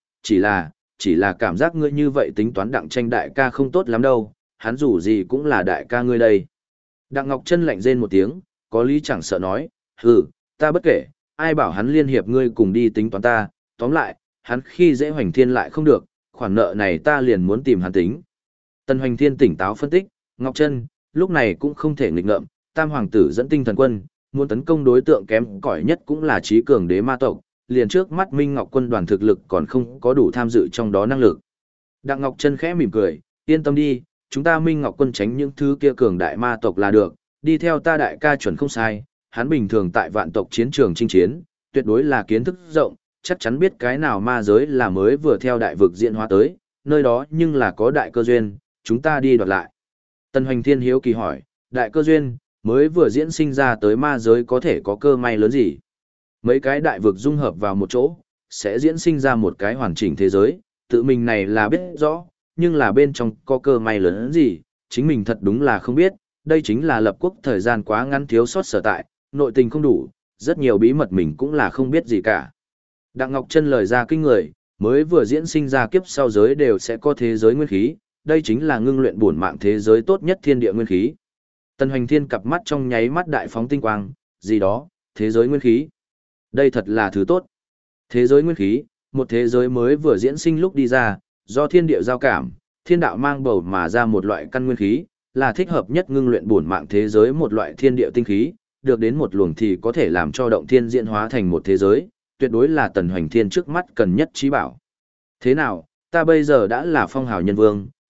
chỉ là cảm giác ngươi như vậy tính toán Đặng Tranh đại ca không tốt lắm đâu, hắn dù gì cũng là đại ca ngươi đây. Đặng Ngọc Chân lạnh rên một tiếng, có lý chẳng sợ nói, hừ, ta bất kể, ai bảo hắn liên hiệp ngươi cùng đi tính toán ta, tóm lại, hắn khi dễ Hoành Thiên lại không được, khoản nợ này ta liền muốn tìm hắn tính. Tần Hoành Thiên tỉnh táo phân tích, Ngọc Chân, lúc này cũng không thể nghịch ngợm, Tam hoàng tử dẫn tinh thần quân, muốn tấn công đối tượng kém cỏi nhất cũng là trí cường đế ma tộc, liền trước mắt Minh Ngọc quân đoàn thực lực còn không có đủ tham dự trong đó năng lực. Đặng Ngọc Chân khẽ mỉm cười, yên tâm đi, chúng ta Minh Ngọc quân tránh những thứ kia cường đại ma tộc là được, đi theo ta đại ca chuẩn không sai, hắn bình thường tại vạn tộc chiến trường chinh chiến, tuyệt đối là kiến thức rộng, chắc chắn biết cái nào ma giới là mới vừa theo đại vực diễn hóa tới, nơi đó nhưng là có đại cơ duyên, chúng ta đi đoạt lại. Tần Hoành Thiên hiếu kỳ hỏi, đại cơ duyên, mới vừa diễn sinh ra tới ma giới có thể có cơ may lớn gì? Mấy cái đại vực dung hợp vào một chỗ, sẽ diễn sinh ra một cái hoàn chỉnh thế giới, tự mình này là biết rõ, nhưng là bên trong có cơ may lớn gì, chính mình thật đúng là không biết, đây chính là lập quốc thời gian quá ngắn thiếu sót sở tại, nội tình không đủ, rất nhiều bí mật mình cũng là không biết gì cả. Đặng Ngọc Chân lời ra kinh người, mới vừa diễn sinh ra kiếp sau giới đều sẽ có thế giới nguyên khí, đây chính là ngưng luyện bổn mạng thế giới tốt nhất thiên địa nguyên khí. Tần Hoành Thiên cặp mắt trong nháy mắt đại phóng tinh quang, gì đó, thế giới nguyên khí. Đây thật là thứ tốt. Thế giới nguyên khí, một thế giới mới vừa diễn sinh lúc đi ra, do thiên địa giao cảm, thiên đạo mang bầu mà ra một loại căn nguyên khí, là thích hợp nhất ngưng luyện bổn mạng thế giới một loại thiên địa tinh khí, được đến một luồng thì có thể làm cho động thiên diễn hóa thành một thế giới, tuyệt đối là Tần Hoành Thiên trước mắt cần nhất trí bảo. Thế nào, ta bây giờ đã là phong hào nhân vương,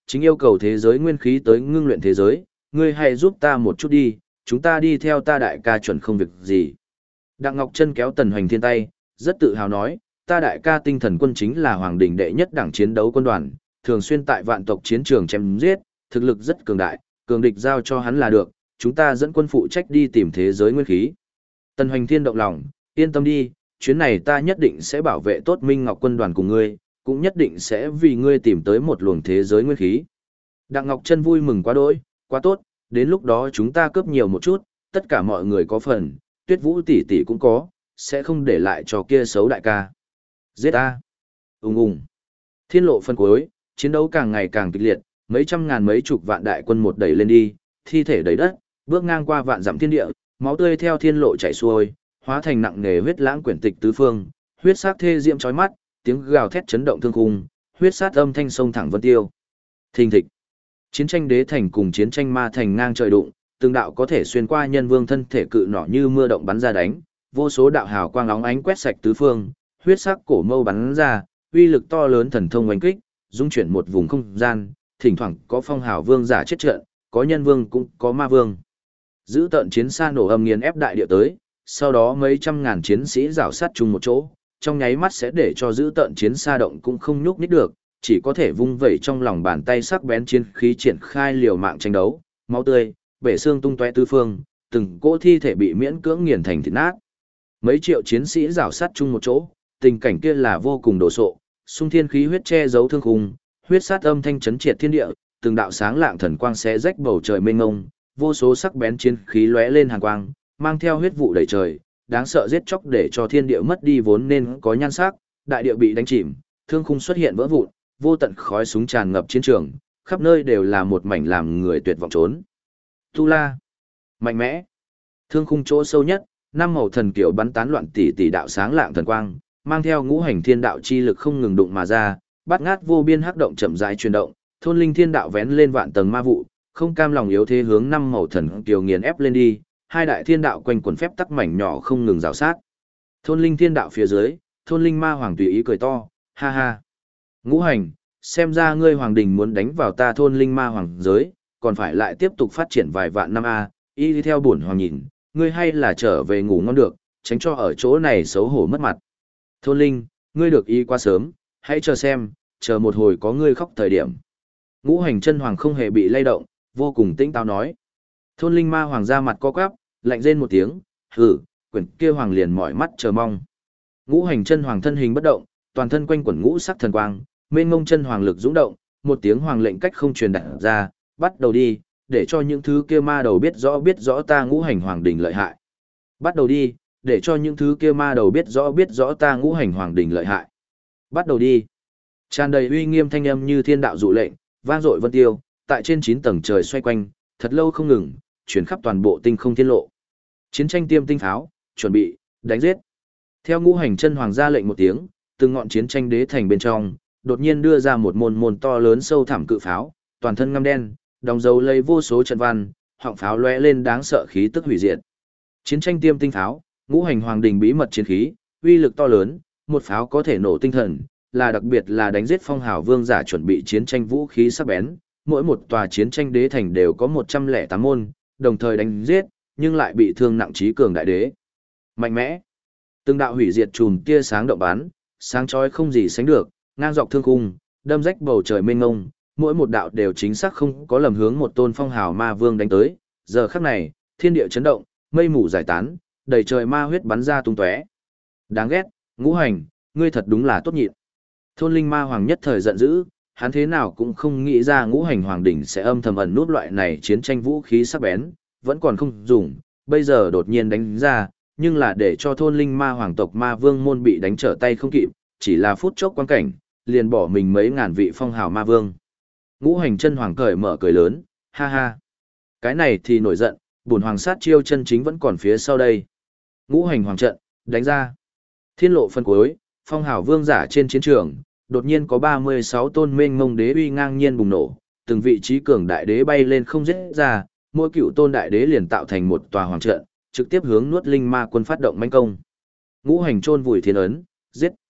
chính yêu cầu thế giới nguyên khí tới ngưng luyện thế giới, ngươi hãy giúp ta một chút đi, chúng ta đi theo ta đại ca chuẩn không việc gì. Đặng Ngọc Trân kéo Tần Hoành Thiên tay, rất tự hào nói, ta đại ca tinh thần quân chính là hoàng đỉnh đệ nhất đảng chiến đấu quân đoàn, thường xuyên tại vạn tộc chiến trường chém giết, thực lực rất cường đại, cường địch giao cho hắn là được, chúng ta dẫn quân phụ trách đi tìm thế giới nguyên khí. Tần Hoành Thiên động lòng, yên tâm đi, chuyến này ta nhất định sẽ bảo vệ tốt Minh Ngọc quân đoàn cùng ngươi, cũng nhất định sẽ vì ngươi tìm tới một luồng thế giới nguyên khí. Đặng Ngọc Trân vui mừng quá đỗi, quá tốt, đến lúc đó chúng ta cướp nhiều một chút, tất cả mọi người có phần, Tuyết Vũ tỷ tỷ cũng có, sẽ không để lại cho kia xấu đại ca. Giết a! Ùng ùng. Thiên lộ phân cuối, chiến đấu càng ngày càng kịch liệt, mấy trăm ngàn mấy chục vạn đại quân một đẩy lên đi, thi thể đầy đất, bước ngang qua vạn dặm thiên địa, máu tươi theo thiên lộ chảy xuôi, hóa thành nặng nề huyết lãng quyển tịch tứ phương, huyết sắc thê diễm chói mắt, tiếng gào thét chấn động thương khung, huyết sát âm thanh sông thẳng vân tiêu. Thình thịch. Chiến tranh đế thành cùng chiến tranh ma thành ngang trời đụng, từng đạo có thể xuyên qua nhân vương thân thể cự nỏ như mưa động bắn ra đánh, vô số đạo hào quang óng ánh quét sạch tứ phương, huyết sắc cổ mâu bắn ra, uy lực to lớn thần thông oanh kích, dung chuyển một vùng không gian, thỉnh thoảng có phong hào vương giả chết trận, có nhân vương cũng có ma vương. Giữ tận chiến xa nổ âm nghiền ép đại địa tới, sau đó mấy trăm ngàn chiến sĩ rảo sát chung một chỗ, trong nháy mắt sẽ để cho giữ tận chiến xa động cũng không nhúc nhích được, chỉ có thể vung vẩy trong lòng bàn tay sắc bén chiến khí triển khai liều mạng tranh đấu, máu tươi, bể xương tung tóe tứ phương, từng cỗ thi thể bị miễn cưỡng nghiền thành thịt nát. Mấy triệu chiến sĩ rảo sát chung một chỗ, tình cảnh kia là vô cùng đồ sộ, xung thiên khí huyết che giấu thương khung, huyết sát âm thanh chấn triệt thiên địa, từng đạo sáng lạng thần quang xé rách bầu trời mênh mông, vô số sắc bén chiến khí lóe lên hàn quang, mang theo huyết vụ đầy trời, đáng sợ giết chóc để cho thiên địa mất đi vốn nên có nhan sắc, đại địa bị đánh chìm, thương khung xuất hiện vỡ vụn, vô tận khói súng tràn ngập chiến trường, khắp nơi đều là một mảnh làm người tuyệt vọng trốn. Tu La, mạnh mẽ. Thương khung chỗ sâu nhất, năm màu thần kiều bắn tán loạn tỷ tỷ đạo sáng lạng thần quang, mang theo ngũ hành thiên đạo chi lực không ngừng đụng mà ra, bát ngát vô biên hắc động chậm rãi chuyển động, thôn linh thiên đạo vén lên vạn tầng ma vụ, không cam lòng yếu thế hướng năm màu thần kiều nghiền ép lên đi, hai đại thiên đạo quanh quần phép tắc mảnh nhỏ không ngừng rào sát. Thôn linh thiên đạo phía dưới, thôn linh ma hoàng tùy ý cười to, ha ha. Ngũ hành, xem ra ngươi hoàng đình muốn đánh vào ta thôn linh ma hoàng giới, còn phải lại tiếp tục phát triển vài vạn năm a. Y đi theo bổn hoàng nhìn, ngươi hay là trở về ngủ ngon được, tránh cho ở chỗ này xấu hổ mất mặt. Thôn linh, ngươi được y quá sớm, hãy chờ xem, chờ một hồi có ngươi khóc thời điểm. Ngũ hành chân hoàng không hề bị lay động, vô cùng tĩnh táo nói. Thôn linh ma hoàng ra mặt co quắp, lạnh rên một tiếng, hừ, quyển kia hoàng liền mỏi mắt chờ mong. Ngũ hành chân hoàng thân hình bất động, toàn thân quanh quẩn ngũ sắc thần quang, mênh mông chân hoàng lực dũng động, một tiếng hoàng lệnh cách không truyền đạt ra, bắt đầu đi, để cho những thứ kia ma đầu biết rõ ta ngũ hành hoàng đỉnh lợi hại. Bắt đầu đi, để cho những thứ kia ma đầu biết rõ ta ngũ hành hoàng đỉnh lợi hại. Bắt đầu đi. Tràn đầy uy nghiêm thanh âm như thiên đạo dụ lệnh, vang dội vân tiêu, tại trên 9 tầng trời xoay quanh, thật lâu không ngừng, chuyển khắp toàn bộ tinh không thiên lộ. Chiến tranh tiêm tinh pháo, chuẩn bị, đánh giết. Theo ngũ hành chân hoàng ra lệnh một tiếng, từng ngọn chiến tranh đế thành bên trong, đột nhiên đưa ra một môn to lớn sâu thẳm cự pháo, toàn thân ngăm đen, đóng dấu lấy vô số trận văn, họng pháo lóe lên đáng sợ khí tức hủy diệt. Chiến tranh tiêm tinh pháo, ngũ hành hoàng đình bí mật chiến khí, uy lực to lớn, một pháo có thể nổ tinh thần, là đặc biệt là đánh giết phong hào vương giả chuẩn bị chiến tranh vũ khí sắc bén, mỗi một tòa chiến tranh đế thành đều có 108 môn, đồng thời đánh giết, nhưng lại bị thương nặng trí cường đại đế. Mạnh mẽ. Từng đạo hủy diệt chùm tia sáng động bắn, sáng chói không gì sánh được, ngang dọc thương khung, đâm rách bầu trời mênh mông, mỗi một đạo đều chính xác không có lầm hướng một tôn phong hào ma vương đánh tới. Giờ khắc này, thiên địa chấn động, mây mù giải tán, đầy trời ma huyết bắn ra tung tóe. Đáng ghét, ngũ hành, ngươi thật đúng là tốt nhịn. Thôn linh ma hoàng nhất thời giận dữ, hắn thế nào cũng không nghĩ ra ngũ hành hoàng đỉnh sẽ âm thầm ẩn nút loại này chiến tranh vũ khí sắc bén, vẫn còn không dùng, bây giờ đột nhiên đánh ra, nhưng là để cho thôn linh ma hoàng tộc ma vương môn bị đánh trở tay không kịp, chỉ là phút chốc quan cảnh, liền bỏ mình mấy ngàn vị phong hào ma vương. Ngũ hành chân hoàng cởi mở cười lớn, ha ha. Cái này thì nổi giận, bổn hoàng sát chiêu chân chính vẫn còn phía sau đây. Ngũ hành hoàng trận, đánh ra. Thiên lộ phân cuối, phong hào vương giả trên chiến trường, đột nhiên có 36 tôn mênh mông đế uy ngang nhiên bùng nổ, từng vị trí cường đại đế bay lên không giết ra, mỗi cựu tôn đại đế liền tạo thành một tòa hoàng trận, trực tiếp hướng nuốt linh ma quân phát động mãnh công. Ngũ hành chôn vùi thiên ấn, giết.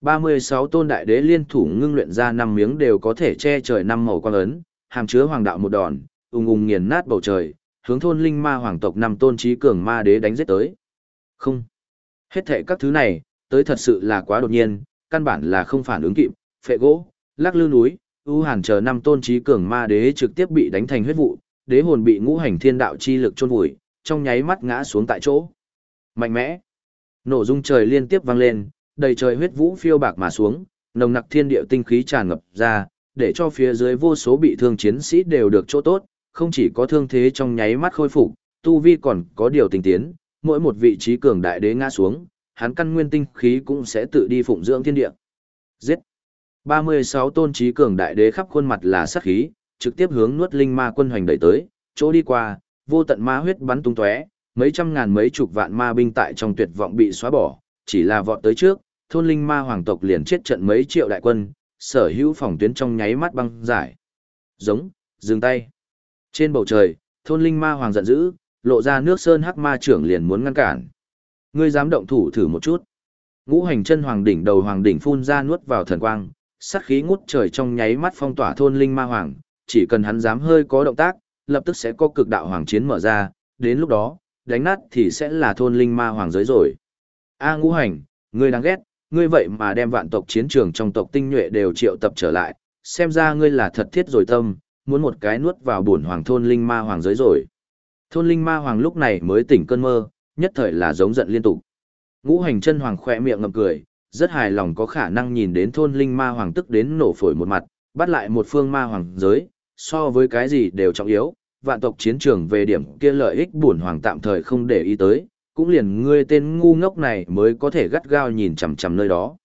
36 tôn đại đế liên thủ ngưng luyện ra 5 miếng đều có thể che trời 5 màu quang ấn, hàm chứa hoàng đạo một đòn, ung ung nghiền nát bầu trời, hướng thôn linh ma hoàng tộc 5 tôn trí cường ma đế đánh giết tới. Không. Hết thảy các thứ này, tới thật sự là quá đột nhiên, căn bản là không phản ứng kịp, phệ gỗ, lắc lư núi, ưu hàn chờ 5 tôn trí cường ma đế trực tiếp bị đánh thành huyết vụ, đế hồn bị ngũ hành thiên đạo chi lực chôn vùi, trong nháy mắt ngã xuống tại chỗ. Mạnh mẽ. Nổ rung trời liên tiếp vang lên, đầy trời huyết vũ phiêu bạc mà xuống, nồng nặc thiên địa tinh khí tràn ngập ra, để cho phía dưới vô số bị thương chiến sĩ đều được chỗ tốt, không chỉ có thương thế trong nháy mắt khôi phục, tu vi còn có điều tinh tiến, mỗi một vị trí cường đại đế ngã xuống, hắn căn nguyên tinh khí cũng sẽ tự đi phụng dưỡng thiên địa. Giết. 36 tôn trí cường đại đế khắp khuôn mặt là sát khí, trực tiếp hướng nuốt linh ma quân hoành đẩy tới, chỗ đi qua, vô tận ma huyết bắn tung tóe, mấy trăm ngàn mấy chục vạn ma binh tại trong tuyệt vọng bị xóa bỏ, chỉ là vọt tới trước, thôn linh ma hoàng tộc liền chết trận mấy triệu đại quân, sở hữu phòng tuyến trong nháy mắt băng giải. Giống, dừng tay. Trên bầu trời, thôn linh ma hoàng giận dữ, lộ ra nước sơn hắc ma trưởng liền muốn ngăn cản. Ngươi dám động thủ thử một chút. Ngũ hành chân hoàng đỉnh đầu hoàng đỉnh phun ra nuốt vào thần quang, sát khí ngút trời trong nháy mắt phong tỏa thôn linh ma hoàng, chỉ cần hắn dám hơi có động tác, lập tức sẽ có cực đạo hoàng chiến mở ra, đến lúc đó, đánh nát thì sẽ là thôn linh ma hoàng giới rồi. A ngũ hành, ngươi đáng ghét, ngươi vậy mà đem vạn tộc chiến trường trong tộc tinh nhuệ đều triệu tập trở lại, xem ra ngươi là thật thiết rồi tâm, muốn một cái nuốt vào bổn hoàng thôn linh ma hoàng giới rồi. Thôn linh ma hoàng lúc này mới tỉnh cơn mơ, nhất thời là giống giận liên tục. Ngũ hành chân hoàng khỏe miệng ngậm cười, rất hài lòng có khả năng nhìn đến thôn linh ma hoàng tức đến nổ phổi một mặt, bắt lại một phương ma hoàng giới, so với cái gì đều trọng yếu, vạn tộc chiến trường về điểm kia lợi ích bổn hoàng tạm thời không để ý tới, cũng liền ngươi tên ngu ngốc này mới có thể gắt gao nhìn chằm chằm nơi đó.